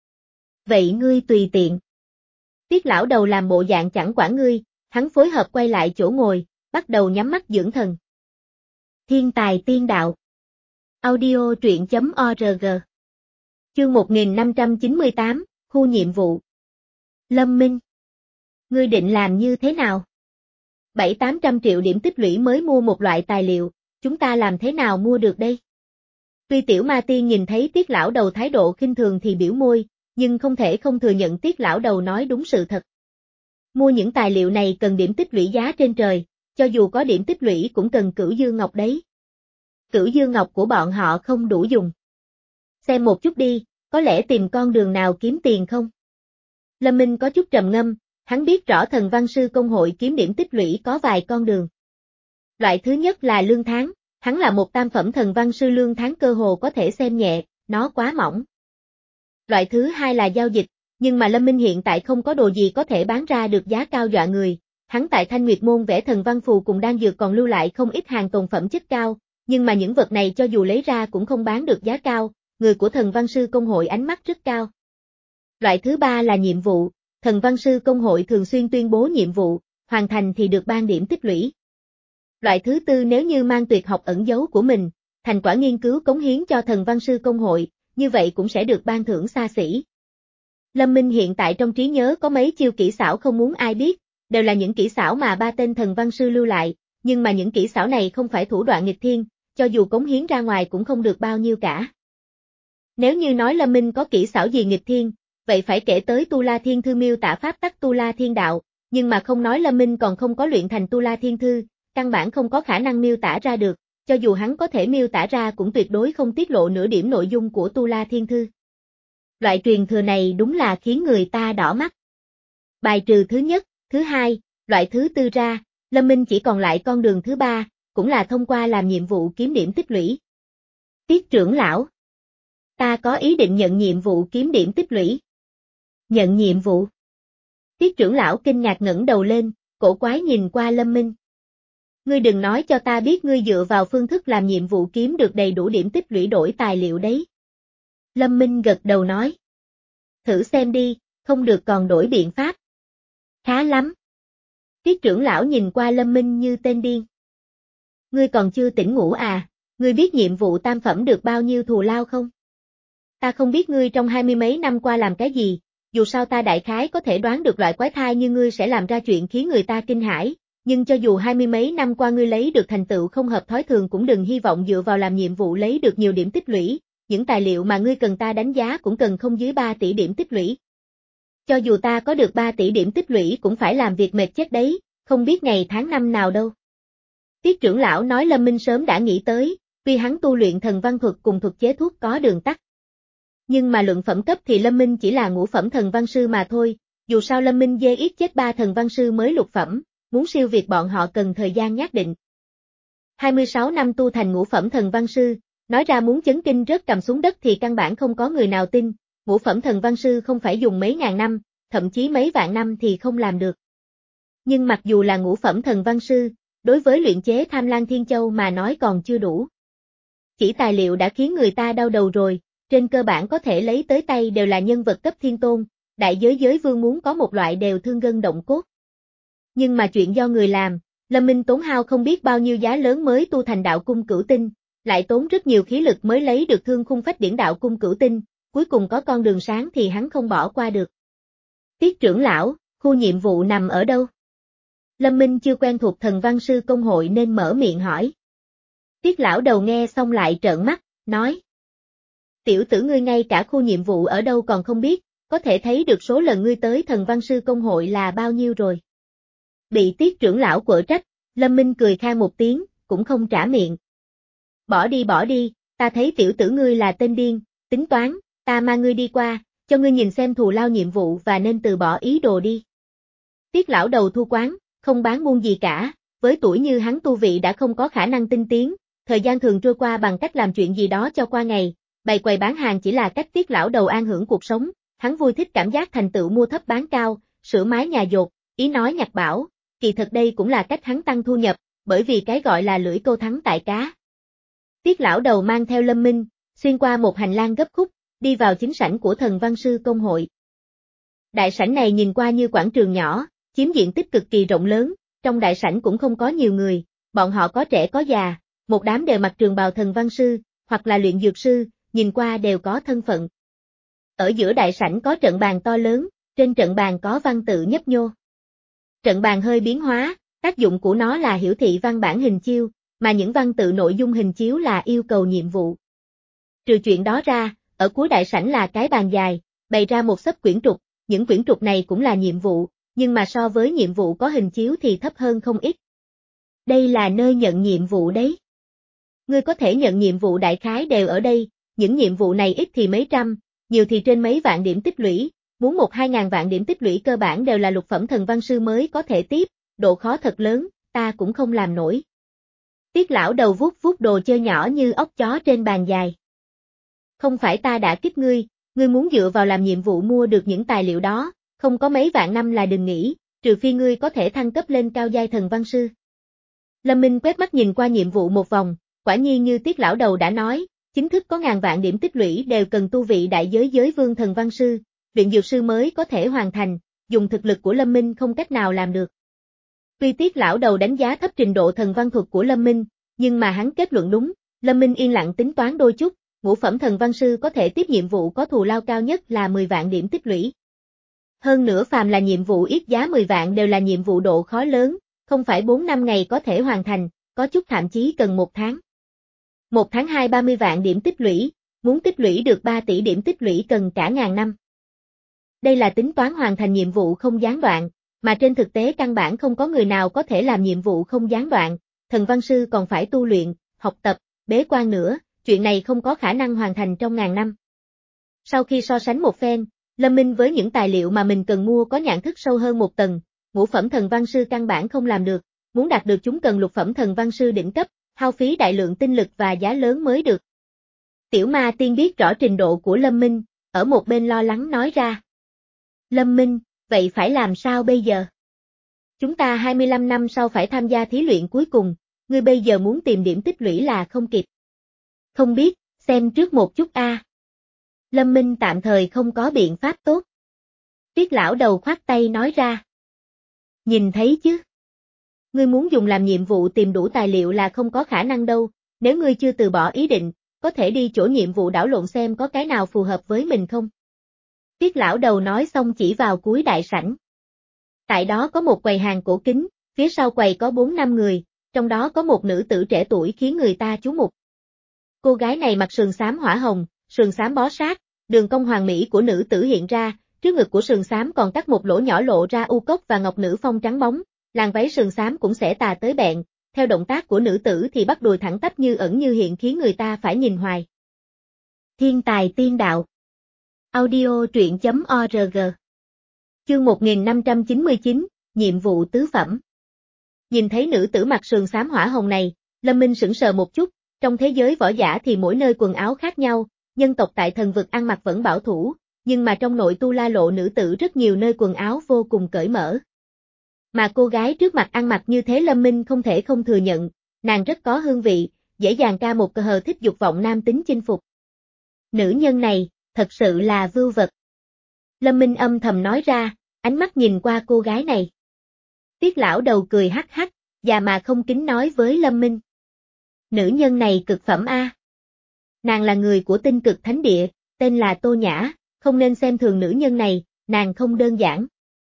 Vậy ngươi tùy tiện. Tiết lão đầu làm bộ dạng chẳng quản ngươi, hắn phối hợp quay lại chỗ ngồi, bắt đầu nhắm mắt dưỡng thần. Thiên tài tiên đạo. Audio truyện chấm org. Chương một nghìn năm trăm chín mươi tám, khu nhiệm vụ. Lâm Minh. Ngươi định làm như thế nào? Bảy tám trăm triệu điểm tích lũy mới mua một loại tài liệu, chúng ta làm thế nào mua được đây? Tuy Tiểu Ma Tiên nhìn thấy Tiết lão đầu thái độ khinh thường thì biểu môi, nhưng không thể không thừa nhận Tiết lão đầu nói đúng sự thật. Mua những tài liệu này cần điểm tích lũy giá trên trời, cho dù có điểm tích lũy cũng cần cửu dương ngọc đấy. Cửu dương ngọc của bọn họ không đủ dùng. Xem một chút đi, có lẽ tìm con đường nào kiếm tiền không? Lâm Minh có chút trầm ngâm, hắn biết rõ Thần Văn Sư Công hội kiếm điểm tích lũy có vài con đường. Loại thứ nhất là lương tháng, hắn là một tam phẩm Thần Văn Sư lương tháng cơ hồ có thể xem nhẹ, nó quá mỏng. Loại thứ hai là giao dịch, nhưng mà Lâm Minh hiện tại không có đồ gì có thể bán ra được giá cao dọa người. Hắn tại Thanh Nguyệt Môn vẽ thần văn phù cùng đang dược còn lưu lại không ít hàng tồn phẩm chất cao, nhưng mà những vật này cho dù lấy ra cũng không bán được giá cao, người của Thần Văn Sư Công hội ánh mắt rất cao. Loại thứ ba là nhiệm vụ, Thần Văn Sư Công hội thường xuyên tuyên bố nhiệm vụ, hoàn thành thì được ban điểm tích lũy. Loại thứ tư nếu như mang tuyệt học ẩn giấu của mình, thành quả nghiên cứu cống hiến cho Thần Văn Sư Công hội, như vậy cũng sẽ được ban thưởng xa xỉ. Lâm Minh hiện tại trong trí nhớ có mấy chiêu kỹ xảo không muốn ai biết, đều là những kỹ xảo mà ba tên Thần Văn Sư lưu lại, nhưng mà những kỹ xảo này không phải thủ đoạn nghịch thiên, cho dù cống hiến ra ngoài cũng không được bao nhiêu cả. Nếu như nói Lâm Minh có kỹ xảo gì nghịch thiên, vậy phải kể tới Tu La Thiên Thư miêu tả pháp tắc Tu La Thiên Đạo, nhưng mà không nói Lâm Minh còn không có luyện thành Tu La Thiên Thư, căn bản không có khả năng miêu tả ra được, cho dù hắn có thể miêu tả ra cũng tuyệt đối không tiết lộ nửa điểm nội dung của Tu La Thiên Thư. Loại truyền thừa này đúng là khiến người ta đỏ mắt. Bài trừ thứ nhất, thứ hai, loại thứ tư ra, Lâm Minh chỉ còn lại con đường thứ ba, cũng là thông qua làm nhiệm vụ kiếm điểm tích lũy. Tiết trưởng lão. Ta có ý định nhận nhiệm vụ kiếm điểm tích lũy. Nhận nhiệm vụ. Tiết trưởng lão kinh ngạc ngẩng đầu lên, cổ quái nhìn qua Lâm Minh. Ngươi đừng nói cho ta biết ngươi dựa vào phương thức làm nhiệm vụ kiếm được đầy đủ điểm tích lũy đổi tài liệu đấy. Lâm Minh gật đầu nói. Thử xem đi, không được còn đổi biện pháp. Khá lắm. Tiết trưởng lão nhìn qua Lâm Minh như tên điên. Ngươi còn chưa tỉnh ngủ à, ngươi biết nhiệm vụ tam phẩm được bao nhiêu thù lao không? Ta không biết ngươi trong hai mươi mấy năm qua làm cái gì, dù sao ta đại khái có thể đoán được loại quái thai như ngươi sẽ làm ra chuyện khiến người ta kinh hãi, nhưng cho dù hai mươi mấy năm qua ngươi lấy được thành tựu không hợp thói thường cũng đừng hy vọng dựa vào làm nhiệm vụ lấy được nhiều điểm tích lũy, những tài liệu mà ngươi cần ta đánh giá cũng cần không dưới ba tỷ điểm tích lũy. Cho dù ta có được ba tỷ điểm tích lũy cũng phải làm việc mệt chết đấy, không biết ngày tháng năm nào đâu. Tiết trưởng lão nói Lâm Minh sớm đã nghĩ tới, vì hắn tu luyện thần văn thuật cùng thuật chế thuốc có đường tắt. Nhưng mà luận phẩm cấp thì Lâm Minh chỉ là ngũ phẩm thần văn sư mà thôi, dù sao Lâm Minh dê ít chết ba thần văn sư mới lục phẩm, muốn siêu việt bọn họ cần thời gian nhất định. hai mươi sáu năm tu thành ngũ phẩm thần văn sư, nói ra muốn chấn kinh rớt cầm xuống đất thì căn bản không có người nào tin, ngũ phẩm thần văn sư không phải dùng mấy ngàn năm, thậm chí mấy vạn năm thì không làm được. Nhưng mặc dù là ngũ phẩm thần văn sư, đối với luyện chế Tham Lang Thiên Châu mà nói còn chưa đủ. Chỉ tài liệu đã khiến người ta đau đầu rồi, trên cơ bản có thể lấy tới tay đều là nhân vật cấp thiên tôn, đại giới giới vương muốn có một loại đều thương gân động cốt. Nhưng mà chuyện do người làm, Lâm Minh tốn hao không biết bao nhiêu giá lớn mới tu thành đạo cung cửu tinh, lại tốn rất nhiều khí lực mới lấy được thương khung phách điển đạo cung cửu tinh, cuối cùng có con đường sáng thì hắn không bỏ qua được. Tiết trưởng lão, khu nhiệm vụ nằm ở đâu? Lâm Minh chưa quen thuộc thần văn sư công hội nên mở miệng hỏi. Tiết lão đầu nghe xong lại trợn mắt, nói. Tiểu tử ngươi ngay cả khu nhiệm vụ ở đâu còn không biết, có thể thấy được số lần ngươi tới thần văn sư công hội là bao nhiêu rồi. Bị Tiết trưởng lão quở trách, Lâm Minh cười khan một tiếng, cũng không trả miệng. Bỏ đi bỏ đi, ta thấy tiểu tử ngươi là tên điên, tính toán, ta mang ngươi đi qua, cho ngươi nhìn xem thù lao nhiệm vụ và nên từ bỏ ý đồ đi. Tiết lão đầu thu quán, không bán buôn gì cả, với tuổi như hắn tu vị đã không có khả năng tinh tiến, thời gian thường trôi qua bằng cách làm chuyện gì đó cho qua ngày, bày quầy bán hàng chỉ là cách Tiết lão đầu an hưởng cuộc sống, hắn vui thích cảm giác thành tựu mua thấp bán cao, sửa mái nhà dột, ý nói nhặt bảo, kỳ thật đây cũng là cách hắn tăng thu nhập, bởi vì cái gọi là lưỡi câu thắng tại cá. Tiết lão đầu mang theo Lâm Minh, xuyên qua một hành lang gấp khúc, đi vào chính sảnh của thần văn sư công hội. Đại sảnh này nhìn qua như quảng trường nhỏ, chiếm diện tích cực kỳ rộng lớn, trong đại sảnh cũng không có nhiều người, bọn họ có trẻ có già, một đám đều mặc trường bào thần văn sư, hoặc là luyện dược sư, nhìn qua đều có thân phận. Ở giữa đại sảnh có trận bàn to lớn, trên trận bàn có văn tự nhấp nhô. Trận bàn hơi biến hóa, tác dụng của nó là hiển thị văn bản hình chiếu, mà những văn tự nội dung hình chiếu là yêu cầu nhiệm vụ. Trừ chuyện đó ra, ở cuối đại sảnh là cái bàn dài, bày ra một xấp quyển trục, những quyển trục này cũng là nhiệm vụ, nhưng mà so với nhiệm vụ có hình chiếu thì thấp hơn không ít. Đây là nơi nhận nhiệm vụ đấy. Ngươi có thể nhận nhiệm vụ đại khái đều ở đây, những nhiệm vụ này ít thì mấy trăm, nhiều thì trên mấy vạn điểm tích lũy, muốn một hai ngàn vạn điểm tích lũy cơ bản đều là lục phẩm thần văn sư mới có thể tiếp, độ khó thật lớn, ta cũng không làm nổi. Tiết lão đầu vuốt vuốt đồ chơi nhỏ như ốc chó trên bàn dài. Không phải ta đã kích ngươi, ngươi muốn dựa vào làm nhiệm vụ mua được những tài liệu đó, không có mấy vạn năm là đừng nghĩ, trừ phi ngươi có thể thăng cấp lên cao giai thần văn sư. Lâm Minh quét mắt nhìn qua nhiệm vụ một vòng, quả nhiên như Tiết lão đầu đã nói, chính thức có ngàn vạn điểm tích lũy đều cần tu vị đại giới giới vương thần văn sư, luyện dược sư mới có thể hoàn thành, dùng thực lực của Lâm Minh không cách nào làm được. Tuy Tiết lão đầu đánh giá thấp trình độ thần văn thuật của Lâm Minh, nhưng mà hắn kết luận đúng, Lâm Minh yên lặng tính toán đôi chút, ngũ phẩm thần văn sư có thể tiếp nhiệm vụ có thù lao cao nhất là mười vạn điểm tích lũy. Hơn nữa phàm là nhiệm vụ ít giá mười vạn đều là nhiệm vụ độ khó lớn, không phải bốn năm ngày có thể hoàn thành, có chút thậm chí cần một tháng. Một tháng hai ba mươi vạn điểm tích lũy, muốn tích lũy được ba tỷ điểm tích lũy cần cả ngàn năm. Đây là tính toán hoàn thành nhiệm vụ không gián đoạn, mà trên thực tế căn bản không có người nào có thể làm nhiệm vụ không gián đoạn, thần văn sư còn phải tu luyện, học tập, bế quan nữa, chuyện này không có khả năng hoàn thành trong ngàn năm. Sau khi so sánh một phen, Lâm Minh với những tài liệu mà mình cần mua có nhãn thức sâu hơn một tầng, ngũ phẩm thần văn sư căn bản không làm được, muốn đạt được chúng cần lục phẩm thần văn sư đỉnh cấp, hao phí đại lượng tinh lực và giá lớn mới được. Tiểu Ma Tiên biết rõ trình độ của Lâm Minh, ở một bên lo lắng nói ra. Lâm Minh, vậy phải làm sao bây giờ? Chúng ta hai mươi lăm năm sau phải tham gia thí luyện cuối cùng, ngươi bây giờ muốn tìm điểm tích lũy là không kịp. Không biết, xem trước một chút a. À. Lâm Minh tạm thời không có biện pháp tốt. Tiết lão đầu khoát tay nói ra. Nhìn thấy chứ? Ngươi muốn dùng làm nhiệm vụ tìm đủ tài liệu là không có khả năng đâu, nếu ngươi chưa từ bỏ ý định, có thể đi chỗ nhiệm vụ đảo lộn xem có cái nào phù hợp với mình không? Tiết lão đầu nói xong chỉ vào cuối đại sảnh. Tại đó có một quầy hàng cổ kính, phía sau quầy có bốn năm người, trong đó có một nữ tử trẻ tuổi khiến người ta chú mục. Cô gái này mặc sườn xám hỏa hồng, sườn xám bó sát, đường cong hoàn mỹ của nữ tử hiện ra, trước ngực của sườn xám còn cắt một lỗ nhỏ lộ ra u cốc và ngọc nữ phong trắng bóng, Làn váy sườn xám cũng sẽ tà tới bẹn, theo động tác của nữ tử thì bắp đùi thẳng tắp như ẩn như hiện khiến người ta phải nhìn hoài. Thiên tài tiên đạo. Audio truyện chấm org. Chương một nghìn năm trăm chín mươi chín, nhiệm vụ tứ phẩm. Nhìn thấy nữ tử mặc sườn xám hỏa hồng này, Lâm Minh sững sờ một chút, trong thế giới võ giả thì mỗi nơi quần áo khác nhau, nhân tộc tại thần vực ăn mặc vẫn bảo thủ, nhưng mà trong nội tu la lộ nữ tử rất nhiều nơi quần áo vô cùng cởi mở. Mà cô gái trước mặt ăn mặc như thế Lâm Minh không thể không thừa nhận, nàng rất có hương vị, dễ dàng ca một cơ hờ thích dục vọng nam tính chinh phục. Nữ nhân này, thật sự là vưu vật. Lâm Minh âm thầm nói ra, ánh mắt nhìn qua cô gái này. Tiết lão đầu cười hắc hắc, già mà không kính nói với Lâm Minh. Nữ nhân này cực phẩm a. Nàng là người của tinh cực thánh địa, tên là Tô Nhã, không nên xem thường nữ nhân này, nàng không đơn giản.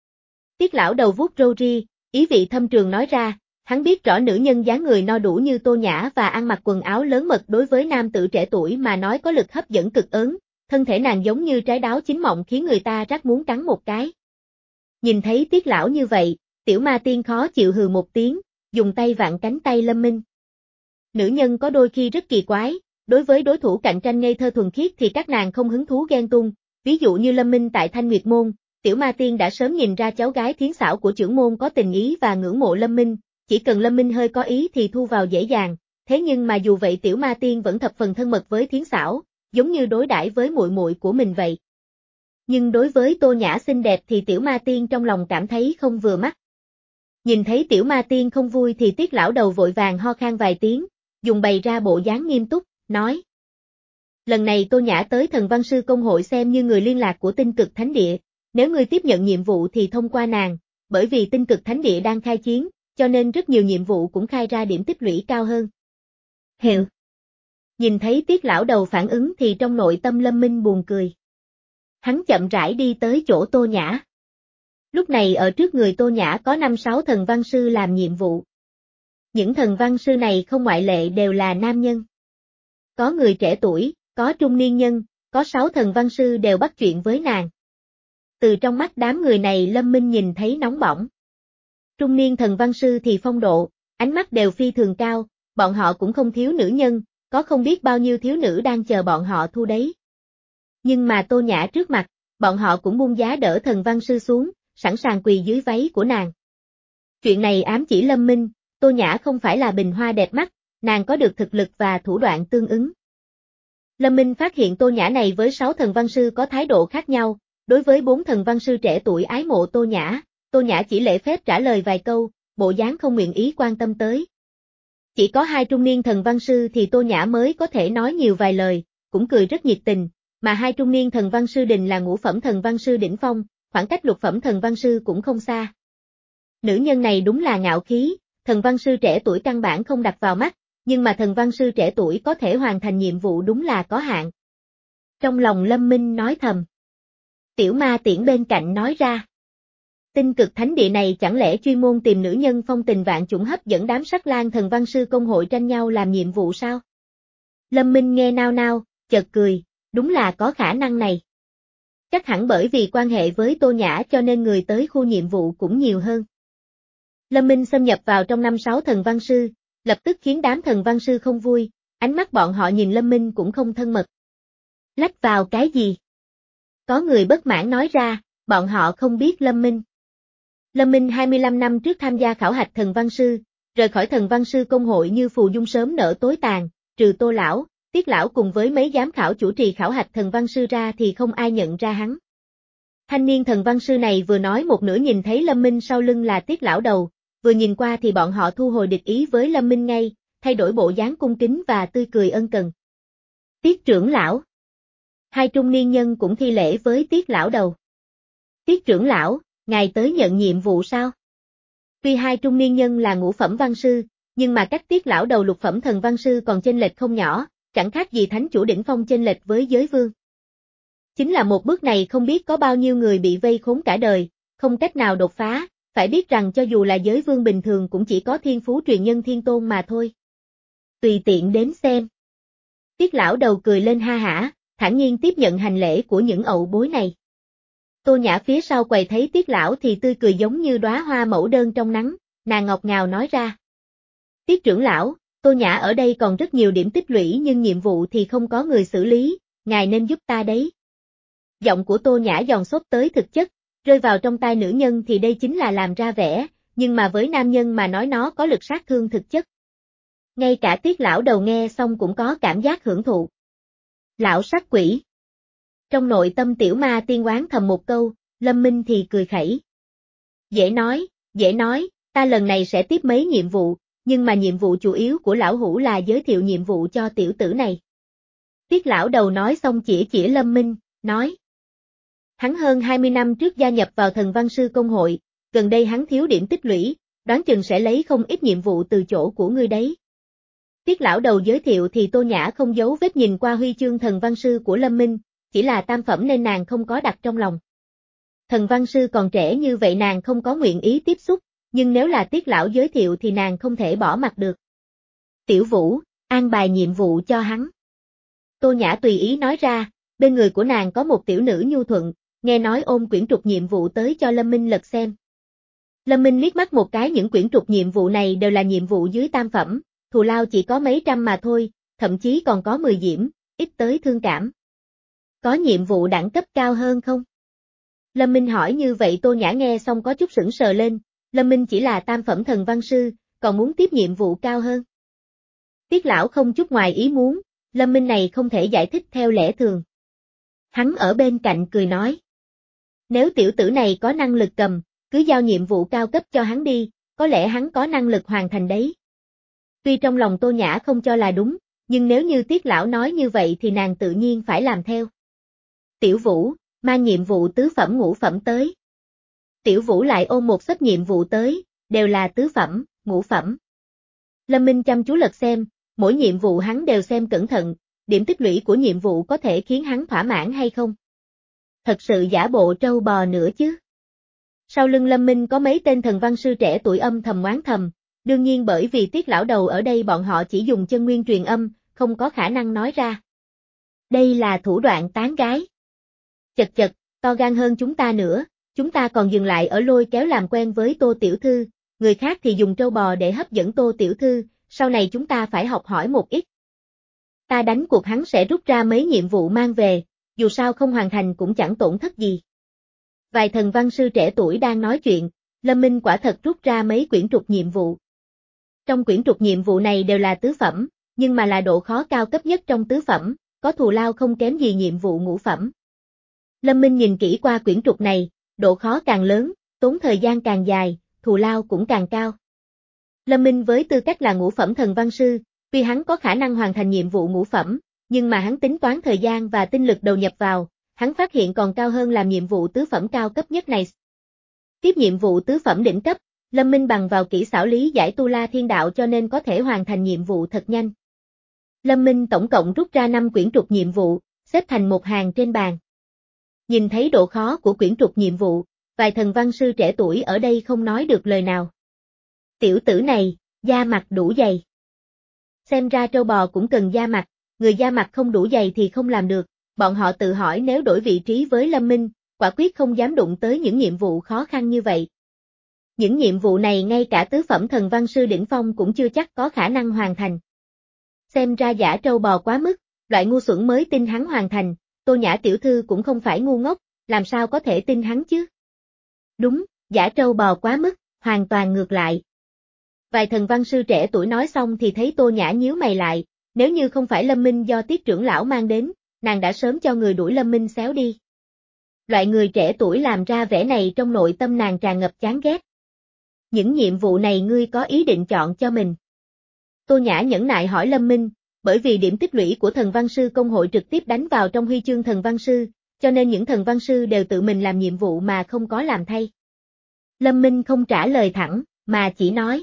Tiết lão đầu vuốt râu ri, ý vị thâm trường nói ra, hắn biết rõ nữ nhân dáng người no đủ như Tô Nhã và ăn mặc quần áo lớn mật đối với nam tử trẻ tuổi mà nói có lực hấp dẫn cực ớn, thân thể nàng giống như trái đáo chín mọng khiến người ta rát muốn cắn một cái. Nhìn thấy Tiết lão như vậy, tiểu ma tiên khó chịu hừ một tiếng, dùng tay vặn cánh tay Lâm Minh. Nữ nhân có đôi khi rất kỳ quái, đối với đối thủ cạnh tranh ngây thơ thuần khiết thì các nàng không hứng thú ghen tung, ví dụ như Lâm Minh tại Thanh Nguyệt Môn, tiểu ma tiên đã sớm nhìn ra cháu gái thiến xảo của trưởng môn có tình ý và ngưỡng mộ Lâm Minh, chỉ cần Lâm Minh hơi có ý thì thu vào dễ dàng, thế nhưng mà dù vậy tiểu ma tiên vẫn thập phần thân mật với thiến xảo, giống như đối đãi với muội muội của mình vậy. Nhưng đối với Tô Nhã xinh đẹp thì tiểu ma tiên trong lòng cảm thấy không vừa mắt. Nhìn thấy tiểu ma tiên không vui thì Tiết lão đầu vội vàng ho khan vài tiếng, dùng bày ra bộ dáng nghiêm túc, nói. Lần này Tô Nhã tới Thần Văn Sư Công hội xem như người liên lạc của tinh cực thánh địa, nếu ngươi tiếp nhận nhiệm vụ thì thông qua nàng, bởi vì tinh cực thánh địa đang khai chiến, cho nên rất nhiều nhiệm vụ cũng khai ra điểm tích lũy cao hơn. Hiệu. Nhìn thấy Tiết lão đầu phản ứng thì trong nội tâm Lâm Minh buồn cười. Hắn chậm rãi đi tới chỗ Tô Nhã. Lúc này ở trước người Tô Nhã có năm sáu thần văn sư làm nhiệm vụ. Những thần văn sư này không ngoại lệ đều là nam nhân. Có người trẻ tuổi, có trung niên nhân, có sáu thần văn sư đều bắt chuyện với nàng. Từ trong mắt đám người này Lâm Minh nhìn thấy nóng bỏng. Trung niên thần văn sư thì phong độ, ánh mắt đều phi thường cao, bọn họ cũng không thiếu nữ nhân, có không biết bao nhiêu thiếu nữ đang chờ bọn họ thu đấy. Nhưng mà Tô Nhã trước mặt, bọn họ cũng buông giá đỡ thần văn sư xuống, sẵn sàng quỳ dưới váy của nàng. Chuyện này ám chỉ Lâm Minh, Tô Nhã không phải là bình hoa đẹp mắt, nàng có được thực lực và thủ đoạn tương ứng. Lâm Minh phát hiện Tô Nhã này với sáu thần văn sư có thái độ khác nhau, đối với bốn thần văn sư trẻ tuổi ái mộ Tô Nhã, Tô Nhã chỉ lễ phép trả lời vài câu, bộ dáng không nguyện ý quan tâm tới. Chỉ có hai trung niên thần văn sư thì Tô Nhã mới có thể nói nhiều vài lời, cũng cười rất nhiệt tình, mà hai trung niên thần văn sư đình là ngũ phẩm thần văn sư đỉnh phong, khoảng cách lục phẩm thần văn sư cũng không xa. Nữ nhân này đúng là ngạo khí, thần văn sư trẻ tuổi căn bản không đặt vào mắt, nhưng mà thần văn sư trẻ tuổi có thể hoàn thành nhiệm vụ đúng là có hạn. Trong lòng Lâm Minh nói thầm. Tiểu ma tiễn bên cạnh nói ra. Tinh cực thánh địa này chẳng lẽ chuyên môn tìm nữ nhân phong tình vạn chủng hấp dẫn đám sắc lang thần văn sư công hội tranh nhau làm nhiệm vụ sao? Lâm Minh nghe nao nao, chợt cười, đúng là có khả năng này. Chắc hẳn bởi vì quan hệ với Tô Nhã cho nên người tới khu nhiệm vụ cũng nhiều hơn. Lâm Minh xâm nhập vào trong năm sáu thần văn sư, lập tức khiến đám thần văn sư không vui, ánh mắt bọn họ nhìn Lâm Minh cũng không thân mật. Lách vào cái gì? Có người bất mãn nói ra, bọn họ không biết Lâm Minh. Lâm Minh hai mươi lăm năm trước tham gia khảo hạch thần văn sư, rời khỏi thần văn sư công hội như phù dung sớm nở tối tàn, trừ Tô lão, Tiết lão cùng với mấy giám khảo chủ trì khảo hạch thần văn sư ra thì không ai nhận ra hắn. Thanh niên thần văn sư này vừa nói một nửa nhìn thấy Lâm Minh sau lưng là Tiết lão đầu, vừa nhìn qua thì bọn họ thu hồi địch ý với Lâm Minh ngay, thay đổi bộ dáng cung kính và tươi cười ân cần. Tiết trưởng lão. Hai trung niên nhân cũng thi lễ với Tiết lão đầu. Tiết trưởng lão, ngài tới nhận nhiệm vụ sao? Tuy hai trung niên nhân là ngũ phẩm văn sư, nhưng mà các Tiết lão đầu lục phẩm thần văn sư còn chênh lệch không nhỏ, chẳng khác gì thánh chủ đỉnh phong chênh lệch với giới vương. Chính là một bước này không biết có bao nhiêu người bị vây khốn cả đời, không cách nào đột phá, phải biết rằng cho dù là giới vương bình thường cũng chỉ có thiên phú truyền nhân thiên tôn mà thôi. Tùy tiện đến xem. Tiết lão đầu cười lên ha hả, thản nhiên tiếp nhận hành lễ của những ậu bối này. Tô Nhã phía sau quầy thấy Tiết lão thì tươi cười giống như đóa hoa mẫu đơn trong nắng, nàng ngọt ngào nói ra. Tiết trưởng lão, Tô Nhã ở đây còn rất nhiều điểm tích lũy nhưng nhiệm vụ thì không có người xử lý, ngài nên giúp ta đấy. Giọng của Tô Nhã giòn xốp tới thực chất, rơi vào trong tai nữ nhân thì đây chính là làm ra vẻ, nhưng mà với nam nhân mà nói nó có lực sát thương thực chất. Ngay cả Tiết lão đầu nghe xong cũng có cảm giác hưởng thụ. Lão sát quỷ. Trong nội tâm tiểu ma tiên oán thầm một câu, Lâm Minh thì cười khẩy. Dễ nói, dễ nói, ta lần này sẽ tiếp mấy nhiệm vụ, nhưng mà nhiệm vụ chủ yếu của lão hủ là giới thiệu nhiệm vụ cho tiểu tử này. Tiết lão đầu nói xong chỉ chỉ Lâm Minh, nói. Hắn hơn hai mươi năm trước gia nhập vào thần văn sư công hội, gần đây hắn thiếu điểm tích lũy, đoán chừng sẽ lấy không ít nhiệm vụ từ chỗ của ngươi đấy. Tiết lão đầu giới thiệu thì Tô Nhã không giấu vết nhìn qua huy chương thần văn sư của Lâm Minh, chỉ là tam phẩm nên nàng không có đặt trong lòng. Thần văn sư còn trẻ như vậy nàng không có nguyện ý tiếp xúc, nhưng nếu là Tiết lão giới thiệu thì nàng không thể bỏ mặt được. Tiểu Vũ, an bài nhiệm vụ cho hắn. Tô Nhã tùy ý nói ra, bên người của nàng có một tiểu nữ nhu thuận, nghe nói ôm quyển trục nhiệm vụ tới cho Lâm Minh lật xem. Lâm Minh liếc mắt một cái những quyển trục nhiệm vụ này đều là nhiệm vụ dưới tam phẩm, thù lao chỉ có mấy trăm mà thôi, thậm chí còn có mười diễm, ít tới thương cảm. Có nhiệm vụ đẳng cấp cao hơn không? Lâm Minh hỏi như vậy Tô Nhã nghe xong có chút sững sờ lên, Lâm Minh chỉ là tam phẩm thần văn sư, còn muốn tiếp nhiệm vụ cao hơn. Tiết lão không chút ngoài ý muốn, Lâm Minh này không thể giải thích theo lẽ thường. Hắn ở bên cạnh cười nói. Nếu tiểu tử này có năng lực cầm, cứ giao nhiệm vụ cao cấp cho hắn đi, có lẽ hắn có năng lực hoàn thành đấy. Tuy trong lòng Tô Nhã không cho là đúng, nhưng nếu như Tiết lão nói như vậy thì nàng tự nhiên phải làm theo. Tiểu Vũ, mang nhiệm vụ tứ phẩm ngũ phẩm tới. Tiểu Vũ lại ôm một xếp nhiệm vụ tới, đều là tứ phẩm, ngũ phẩm. Lâm Minh chăm chú lật xem, mỗi nhiệm vụ hắn đều xem cẩn thận, điểm tích lũy của nhiệm vụ có thể khiến hắn thỏa mãn hay không. Thật sự giả bộ trâu bò nữa chứ. Sau lưng Lâm Minh có mấy tên thần văn sư trẻ tuổi âm thầm oán thầm, đương nhiên bởi vì Tiết lão đầu ở đây bọn họ chỉ dùng chân nguyên truyền âm, không có khả năng nói ra. Đây là thủ đoạn tán gái. Chật chật, to gan hơn chúng ta nữa, chúng ta còn dừng lại ở lôi kéo làm quen với Tô tiểu thư, người khác thì dùng trâu bò để hấp dẫn Tô tiểu thư, sau này chúng ta phải học hỏi một ít. Ta đánh cuộc hắn sẽ rút ra mấy nhiệm vụ mang về, dù sao không hoàn thành cũng chẳng tổn thất gì. Vài thần văn sư trẻ tuổi đang nói chuyện, Lâm Minh quả thật rút ra mấy quyển trục nhiệm vụ. Trong quyển trục nhiệm vụ này đều là tứ phẩm, nhưng mà là độ khó cao cấp nhất trong tứ phẩm, có thù lao không kém gì nhiệm vụ ngũ phẩm. Lâm Minh nhìn kỹ qua quyển trục này, độ khó càng lớn, tốn thời gian càng dài, thù lao cũng càng cao. Lâm Minh với tư cách là ngũ phẩm thần văn sư, tuy hắn có khả năng hoàn thành nhiệm vụ ngũ phẩm, nhưng mà hắn tính toán thời gian và tinh lực đầu nhập vào, hắn phát hiện còn cao hơn làm nhiệm vụ tứ phẩm cao cấp nhất này. Tiếp nhiệm vụ tứ phẩm đỉnh cấp, Lâm Minh bằng vào kỹ xảo lý giải tu la thiên đạo cho nên có thể hoàn thành nhiệm vụ thật nhanh. Lâm Minh tổng cộng rút ra năm quyển trục nhiệm vụ, xếp thành một hàng trên bàn. Nhìn thấy độ khó của quyển trục nhiệm vụ, vài thần văn sư trẻ tuổi ở đây không nói được lời nào. Tiểu tử này, da mặt đủ dày. Xem ra trâu bò cũng cần da mặt, người da mặt không đủ dày thì không làm được, bọn họ tự hỏi nếu đổi vị trí với Lâm Minh, quả quyết không dám đụng tới những nhiệm vụ khó khăn như vậy. Những nhiệm vụ này ngay cả tứ phẩm thần văn sư đỉnh phong cũng chưa chắc có khả năng hoàn thành. Xem ra giả trâu bò quá mức, loại ngu xuẩn mới tin hắn hoàn thành, Tô Nhã tiểu thư cũng không phải ngu ngốc, làm sao có thể tin hắn chứ? Đúng, giả trâu bò quá mức, hoàn toàn ngược lại. Vài thần văn sư trẻ tuổi nói xong thì thấy Tô Nhã nhíu mày lại, nếu như không phải Lâm Minh do Tiết trưởng lão mang đến, nàng đã sớm cho người đuổi Lâm Minh xéo đi. Loại người trẻ tuổi làm ra vẻ này trong nội tâm nàng tràn ngập chán ghét. Những nhiệm vụ này ngươi có ý định chọn cho mình? Tô Nhã nhẫn nại hỏi Lâm Minh, bởi vì điểm tích lũy của thần văn sư công hội trực tiếp đánh vào trong huy chương thần văn sư, cho nên những thần văn sư đều tự mình làm nhiệm vụ mà không có làm thay. Lâm Minh không trả lời thẳng, mà chỉ nói.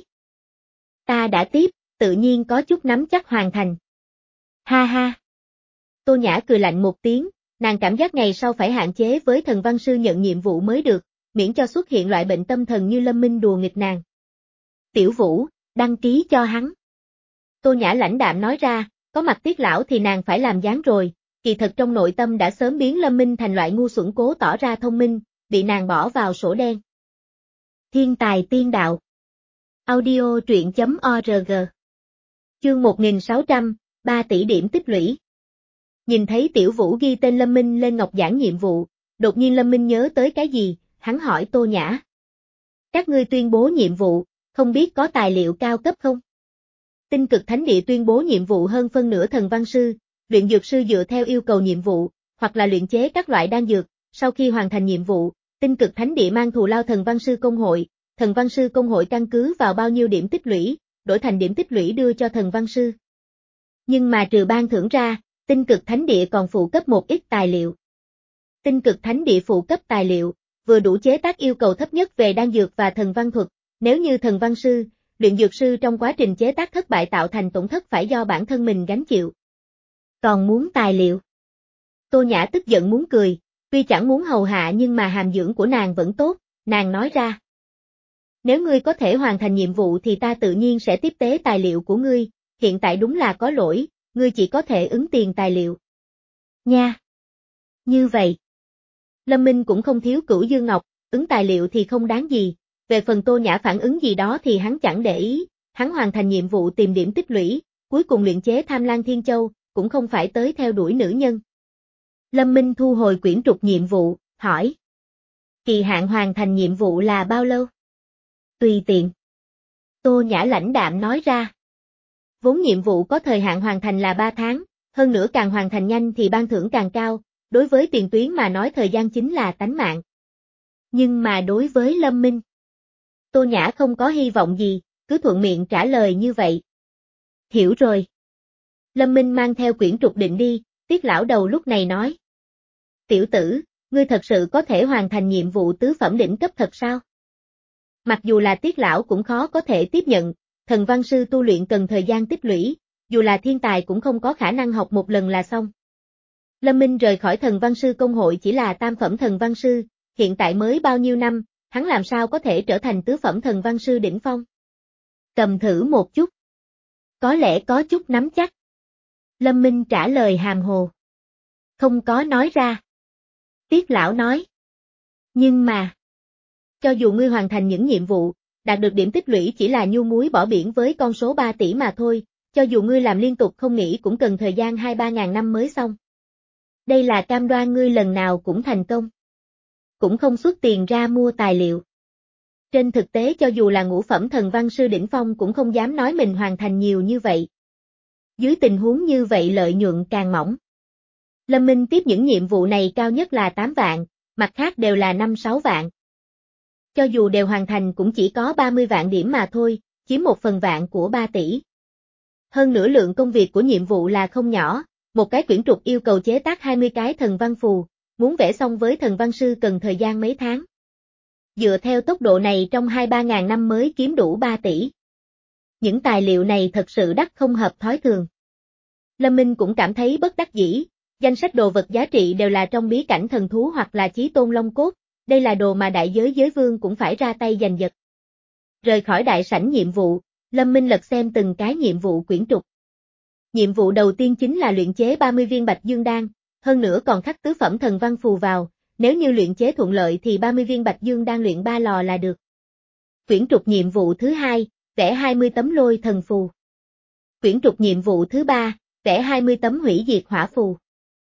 Ta đã tiếp, tự nhiên có chút nắm chắc hoàn thành. Ha ha. Tô Nhã cười lạnh một tiếng, nàng cảm giác ngày sau phải hạn chế với thần văn sư nhận nhiệm vụ mới được, miễn cho xuất hiện loại bệnh tâm thần như Lâm Minh đùa nghịch nàng. Tiểu Vũ, đăng ký cho hắn. Tô Nhã lãnh đạm nói ra, có mặt Tiết lão thì nàng phải làm dáng rồi, kỳ thật trong nội tâm đã sớm biến Lâm Minh thành loại ngu xuẩn cố tỏ ra thông minh, bị nàng bỏ vào sổ đen. Thiên tài tiên đạo. Audio truyện chấm org. Chương một nghìn sáu trăm, ba tỷ điểm tích lũy. Nhìn thấy Tiểu Vũ ghi tên Lâm Minh lên ngọc giảng nhiệm vụ, đột nhiên Lâm Minh nhớ tới cái gì, hắn hỏi Tô Nhã. Các ngươi tuyên bố nhiệm vụ, không biết có tài liệu cao cấp không? Tinh Cực Thánh Địa tuyên bố nhiệm vụ hơn phân nửa thần văn sư, luyện dược sư dựa theo yêu cầu nhiệm vụ, hoặc là luyện chế các loại đan dược, sau khi hoàn thành nhiệm vụ, Tinh Cực Thánh Địa mang thù lao thần văn sư công hội, thần văn sư công hội căn cứ vào bao nhiêu điểm tích lũy, đổi thành điểm tích lũy đưa cho thần văn sư. Nhưng mà trừ ban thưởng ra, Tinh Cực Thánh Địa còn phụ cấp một ít tài liệu. Tinh Cực Thánh Địa phụ cấp tài liệu, vừa đủ chế tác yêu cầu thấp nhất về đan dược và thần văn thuật, nếu như thần văn sư, luyện dược sư trong quá trình chế tác thất bại tạo thành tổn thất phải do bản thân mình gánh chịu. Còn muốn tài liệu. Tô Nhã tức giận muốn cười, tuy chẳng muốn hầu hạ nhưng mà hàm dưỡng của nàng vẫn tốt, nàng nói ra. Nếu ngươi có thể hoàn thành nhiệm vụ thì ta tự nhiên sẽ tiếp tế tài liệu của ngươi, hiện tại đúng là có lỗi, ngươi chỉ có thể ứng tiền tài liệu. Nha! Như vậy. Lâm Minh cũng không thiếu Cửu Dương Ngọc, ứng tài liệu thì không đáng gì, về phần Tô Nhã phản ứng gì đó thì hắn chẳng để ý, hắn hoàn thành nhiệm vụ tìm điểm tích lũy, cuối cùng luyện chế Tham Lang Thiên Châu, cũng không phải tới theo đuổi nữ nhân. Lâm Minh thu hồi quyển trục nhiệm vụ, hỏi. Kỳ hạn hoàn thành nhiệm vụ là bao lâu? Tùy tiện. Tô Nhã lãnh đạm nói ra. Vốn nhiệm vụ có thời hạn hoàn thành là ba tháng, hơn nữa càng hoàn thành nhanh thì ban thưởng càng cao, đối với tiền tuyến mà nói thời gian chính là tánh mạng. Nhưng mà đối với Lâm Minh, Tô Nhã không có hy vọng gì, cứ thuận miệng trả lời như vậy. Hiểu rồi. Lâm Minh mang theo quyển trục định đi, Tiết lão đầu lúc này nói. Tiểu tử, ngươi thật sự có thể hoàn thành nhiệm vụ tứ phẩm đỉnh cấp thật sao? Mặc dù là Tiết lão cũng khó có thể tiếp nhận, thần văn sư tu luyện cần thời gian tích lũy, dù là thiên tài cũng không có khả năng học một lần là xong. Lâm Minh rời khỏi thần văn sư công hội chỉ là tam phẩm thần văn sư, hiện tại mới bao nhiêu năm, hắn làm sao có thể trở thành tứ phẩm thần văn sư đỉnh phong? Cầm thử một chút. Có lẽ có chút nắm chắc. Lâm Minh trả lời hàm hồ. Không có nói ra. Tiết lão nói. Nhưng mà, cho dù ngươi hoàn thành những nhiệm vụ, đạt được điểm tích lũy chỉ là nhu muối bỏ biển với con số ba tỷ mà thôi, cho dù ngươi làm liên tục không nghỉ cũng cần thời gian hai ba ngàn năm mới xong. Đây là cam đoan ngươi lần nào cũng thành công. Cũng không xuất tiền ra mua tài liệu. Trên thực tế cho dù là ngũ phẩm thần văn sư đỉnh phong cũng không dám nói mình hoàn thành nhiều như vậy. Dưới tình huống như vậy lợi nhuận càng mỏng. Lâm Minh tiếp những nhiệm vụ này cao nhất là tám vạn, mặt khác đều là năm sáu vạn. Cho dù đều hoàn thành cũng chỉ có ba mươi vạn điểm mà thôi, chiếm một phần vạn của ba tỷ. Hơn nữa lượng công việc của nhiệm vụ là không nhỏ, một cái quyển trục yêu cầu chế tác hai mươi cái thần văn phù, muốn vẽ xong với thần văn sư cần thời gian mấy tháng. Dựa theo tốc độ này trong hai ba ngàn năm mới kiếm đủ ba tỷ. Những tài liệu này thật sự đắt không hợp thói thường. Lâm Minh cũng cảm thấy bất đắc dĩ, danh sách đồ vật giá trị đều là trong bí cảnh thần thú hoặc là chí tôn long cốt, đây là đồ mà đại giới giới vương cũng phải ra tay giành giật. Rời khỏi đại sảnh nhiệm vụ, Lâm Minh lật xem từng cái nhiệm vụ quyển trục. Nhiệm vụ đầu tiên chính là luyện chế ba mươi viên Bạch Dương Đan, hơn nữa còn khắc tứ phẩm thần văn phù vào, nếu như luyện chế thuận lợi thì ba mươi viên Bạch Dương Đan luyện ba lò là được. Quyển trục nhiệm vụ thứ hai, vẽ hai mươi tấm lôi thần phù. Quyển trục nhiệm vụ thứ ba, vẽ hai mươi tấm hủy diệt hỏa phù.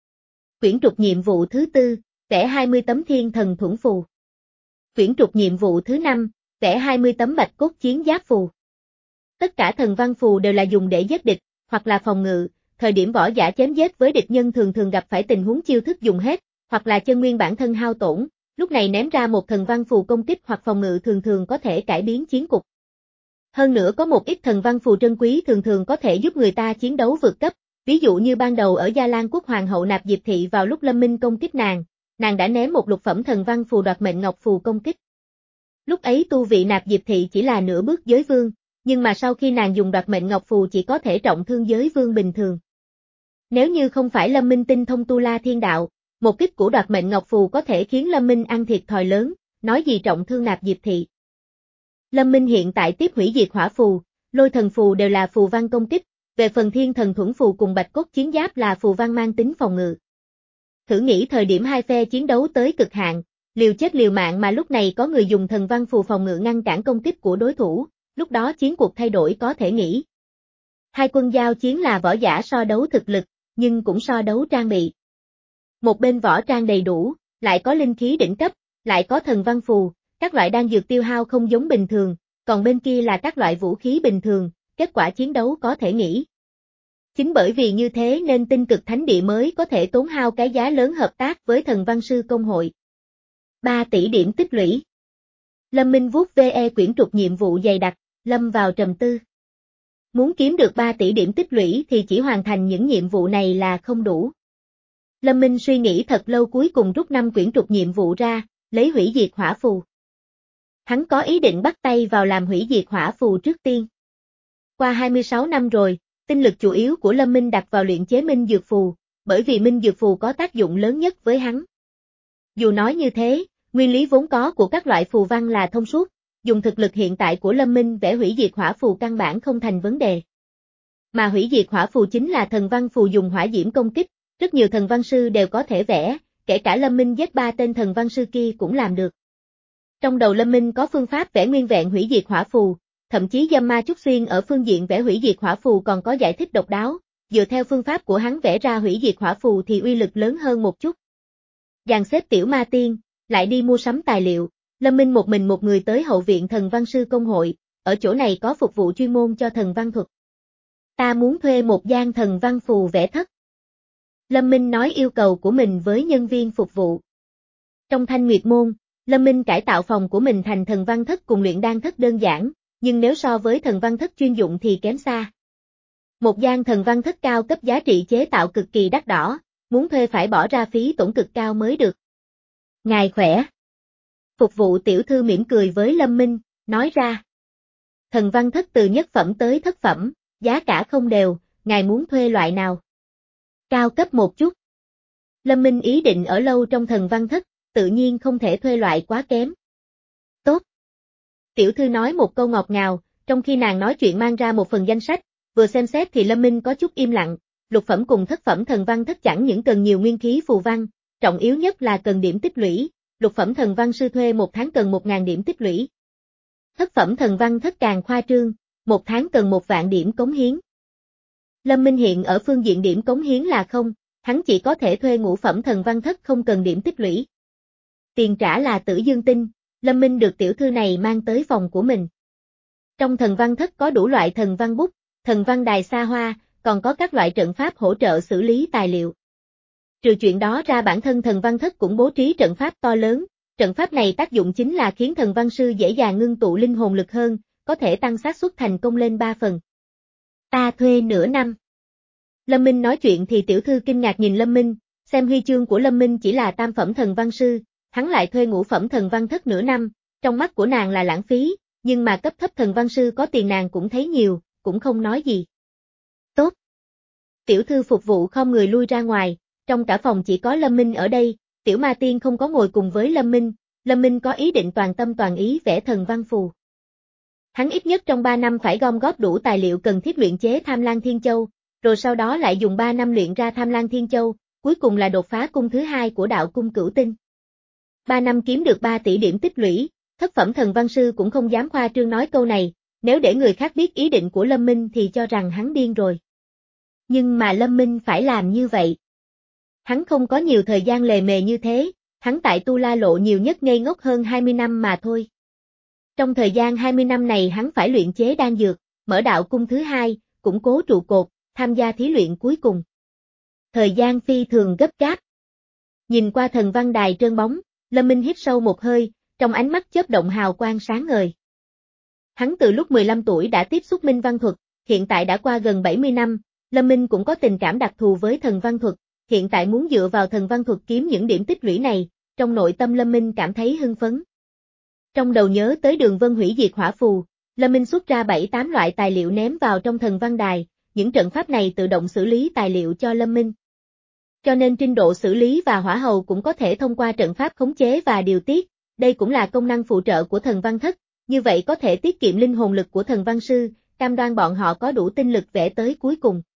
Quyển trục nhiệm vụ thứ tư, vẽ hai mươi tấm thiên thần thuẫn phù. Quyển trục nhiệm vụ thứ năm, vẽ hai mươi tấm bạch cốt chiến giáp phù. Tất cả thần văn phù đều là dùng để giết địch, hoặc là phòng ngự, thời điểm võ giả chém giết với địch nhân thường thường gặp phải tình huống chiêu thức dùng hết, hoặc là chân nguyên bản thân hao tổn, lúc này ném ra một thần văn phù công kích hoặc phòng ngự thường thường có thể cải biến chiến cục. Hơn nữa có một ít thần văn phù trân quý thường thường có thể giúp người ta chiến đấu vượt cấp, ví dụ như ban đầu ở Gia Lan Quốc Hoàng hậu Nạp Diệp Thị vào lúc Lâm Minh công kích nàng, nàng đã ném một lục phẩm thần văn phù đoạt mệnh ngọc phù công kích. Lúc ấy tu vị Nạp Diệp Thị chỉ là nửa bước giới vương, nhưng mà sau khi nàng dùng đoạt mệnh ngọc phù chỉ có thể trọng thương giới vương bình thường. Nếu như không phải Lâm Minh tinh thông tu la thiên đạo, một kích của đoạt mệnh ngọc phù có thể khiến Lâm Minh ăn thiệt thòi lớn, nói gì trọng thương Nạp Diệp Thị. Lâm Minh hiện tại tiếp hủy diệt hỏa phù, lôi thần phù đều là phù văn công kích, về phần thiên thần thuẫn phù cùng bạch cốt chiến giáp là phù văn mang tính phòng ngự. Thử nghĩ thời điểm hai phe chiến đấu tới cực hạn, liều chết liều mạng mà lúc này có người dùng thần văn phù phòng ngự ngăn cản công kích của đối thủ, lúc đó chiến cuộc thay đổi có thể nghĩ. Hai quân giao chiến là võ giả so đấu thực lực, nhưng cũng so đấu trang bị. Một bên võ trang đầy đủ, lại có linh khí đỉnh cấp, lại có thần văn phù, các loại đan dược tiêu hao không giống bình thường, còn bên kia là các loại vũ khí bình thường, kết quả chiến đấu có thể nghĩ. Chính bởi vì như thế nên Tinh Cực Thánh Địa mới có thể tốn hao cái giá lớn hợp tác với Thần Văn Sư Công hội. ba tỷ điểm tích lũy. Lâm Minh vuốt ve quyển trục nhiệm vụ dày đặc, lâm vào trầm tư. Muốn kiếm được ba tỷ điểm tích lũy thì chỉ hoàn thành những nhiệm vụ này là không đủ. Lâm Minh suy nghĩ thật lâu cuối cùng rút năm quyển trục nhiệm vụ ra, lấy hủy diệt hỏa phù. Hắn có ý định bắt tay vào làm hủy diệt hỏa phù trước tiên. Qua hai mươi sáu năm rồi, tinh lực chủ yếu của Lâm Minh đặt vào luyện chế minh dược phù, bởi vì minh dược phù có tác dụng lớn nhất với hắn. Dù nói như thế, nguyên lý vốn có của các loại phù văn là thông suốt, dùng thực lực hiện tại của Lâm Minh vẽ hủy diệt hỏa phù căn bản không thành vấn đề. Mà hủy diệt hỏa phù chính là thần văn phù dùng hỏa diễm công kích, rất nhiều thần văn sư đều có thể vẽ, kể cả Lâm Minh giết ba tên thần văn sư kia cũng làm được. Trong đầu Lâm Minh có phương pháp vẽ nguyên vẹn hủy diệt hỏa phù, thậm chí Dâm Ma Trúc Xuyên ở phương diện vẽ hủy diệt hỏa phù còn có giải thích độc đáo, dựa theo phương pháp của hắn vẽ ra hủy diệt hỏa phù thì uy lực lớn hơn một chút. Dàn xếp tiểu ma tiên, lại đi mua sắm tài liệu, Lâm Minh một mình một người tới hậu viện thần văn sư công hội, ở chỗ này có phục vụ chuyên môn cho thần văn thuật. Ta muốn thuê một gian thần văn phù vẽ thất. Lâm Minh nói yêu cầu của mình với nhân viên phục vụ. Trong Thanh Nguyệt Môn, Lâm Minh cải tạo phòng của mình thành thần văn thất cùng luyện đan thất đơn giản, nhưng nếu so với thần văn thất chuyên dụng thì kém xa. Một gian thần văn thất cao cấp giá trị chế tạo cực kỳ đắt đỏ, muốn thuê phải bỏ ra phí tổn cực cao mới được. Ngài khỏe. Phục vụ tiểu thư mỉm cười với Lâm Minh, nói ra. Thần văn thất từ nhất phẩm tới thất phẩm, giá cả không đều, ngài muốn thuê loại nào? Cao cấp một chút. Lâm Minh ý định ở lâu trong thần văn thất, tự nhiên không thể thuê loại quá kém. Tốt. Tiểu thư nói một câu ngọt ngào, trong khi nàng nói chuyện mang ra một phần danh sách, vừa xem xét thì Lâm Minh có chút im lặng, lục phẩm cùng thất phẩm thần văn thất chẳng những cần nhiều nguyên khí phù văn, trọng yếu nhất là cần điểm tích lũy, lục phẩm thần văn sư thuê một tháng cần một nghìn điểm tích lũy. Thất phẩm thần văn thất càng khoa trương, một tháng cần một vạn điểm cống hiến. Lâm Minh hiện ở phương diện điểm cống hiến là không, hắn chỉ có thể thuê ngũ phẩm thần văn thất không cần điểm tích lũy. Tiền trả là tử dương tinh, Lâm Minh được tiểu thư này mang tới phòng của mình. Trong thần văn thất có đủ loại thần văn bút, thần văn đài xa hoa, còn có các loại trận pháp hỗ trợ xử lý tài liệu. Trừ chuyện đó ra bản thân thần văn thất cũng bố trí trận pháp to lớn, trận pháp này tác dụng chính là khiến thần văn sư dễ dàng ngưng tụ linh hồn lực hơn, có thể tăng xác suất thành công lên ba phần. Ta thuê nửa năm. Lâm Minh nói chuyện thì tiểu thư kinh ngạc nhìn Lâm Minh, xem huy chương của Lâm Minh chỉ là tam phẩm thần văn sư, hắn lại thuê ngũ phẩm thần văn thất nửa năm, trong mắt của nàng là lãng phí, nhưng mà cấp thấp thần văn sư có tiền nàng cũng thấy nhiều, cũng không nói gì. Tốt. Tiểu thư phục vụ không người lui ra ngoài, trong cả phòng chỉ có Lâm Minh ở đây, tiểu ma tiên không có ngồi cùng với Lâm Minh, Lâm Minh có ý định toàn tâm toàn ý vẽ thần văn phù. Hắn ít nhất trong ba năm phải gom góp đủ tài liệu cần thiết luyện chế Tham Lang Thiên Châu, rồi sau đó lại dùng ba năm luyện ra Tham Lang Thiên Châu, cuối cùng là đột phá cung thứ hai của đạo cung Cửu Tinh. ba năm kiếm được ba tỷ điểm tích lũy, thất phẩm thần văn sư cũng không dám khoa trương nói câu này, nếu để người khác biết ý định của Lâm Minh thì cho rằng hắn điên rồi. Nhưng mà Lâm Minh phải làm như vậy. Hắn không có nhiều thời gian lề mề như thế, hắn tại Tu La Lộ nhiều nhất ngây ngốc hơn hai mươi năm mà thôi. Trong thời gian hai mươi năm này hắn phải luyện chế đan dược, mở đạo cung thứ hai, củng cố trụ cột, tham gia thí luyện cuối cùng. Thời gian phi thường gấp gáp. Nhìn qua thần văn đài trơn bóng, Lâm Minh hít sâu một hơi, trong ánh mắt chớp động hào quang sáng ngời. Hắn từ lúc mười lăm tuổi đã tiếp xúc minh văn thuật, hiện tại đã qua gần bảy mươi năm, Lâm Minh cũng có tình cảm đặc thù với thần văn thuật, hiện tại muốn dựa vào thần văn thuật kiếm những điểm tích lũy này, trong nội tâm Lâm Minh cảm thấy hưng phấn. Trong đầu nhớ tới Đường Vân hủy diệt hỏa phù, Lâm Minh xuất ra bảy tám loại tài liệu ném vào trong thần văn đài, những trận pháp này tự động xử lý tài liệu cho Lâm Minh. Cho nên trình độ xử lý và hỏa hầu cũng có thể thông qua trận pháp khống chế và điều tiết, đây cũng là công năng phụ trợ của thần văn thất, như vậy có thể tiết kiệm linh hồn lực của thần văn sư, cam đoan bọn họ có đủ tinh lực vẽ tới cuối cùng.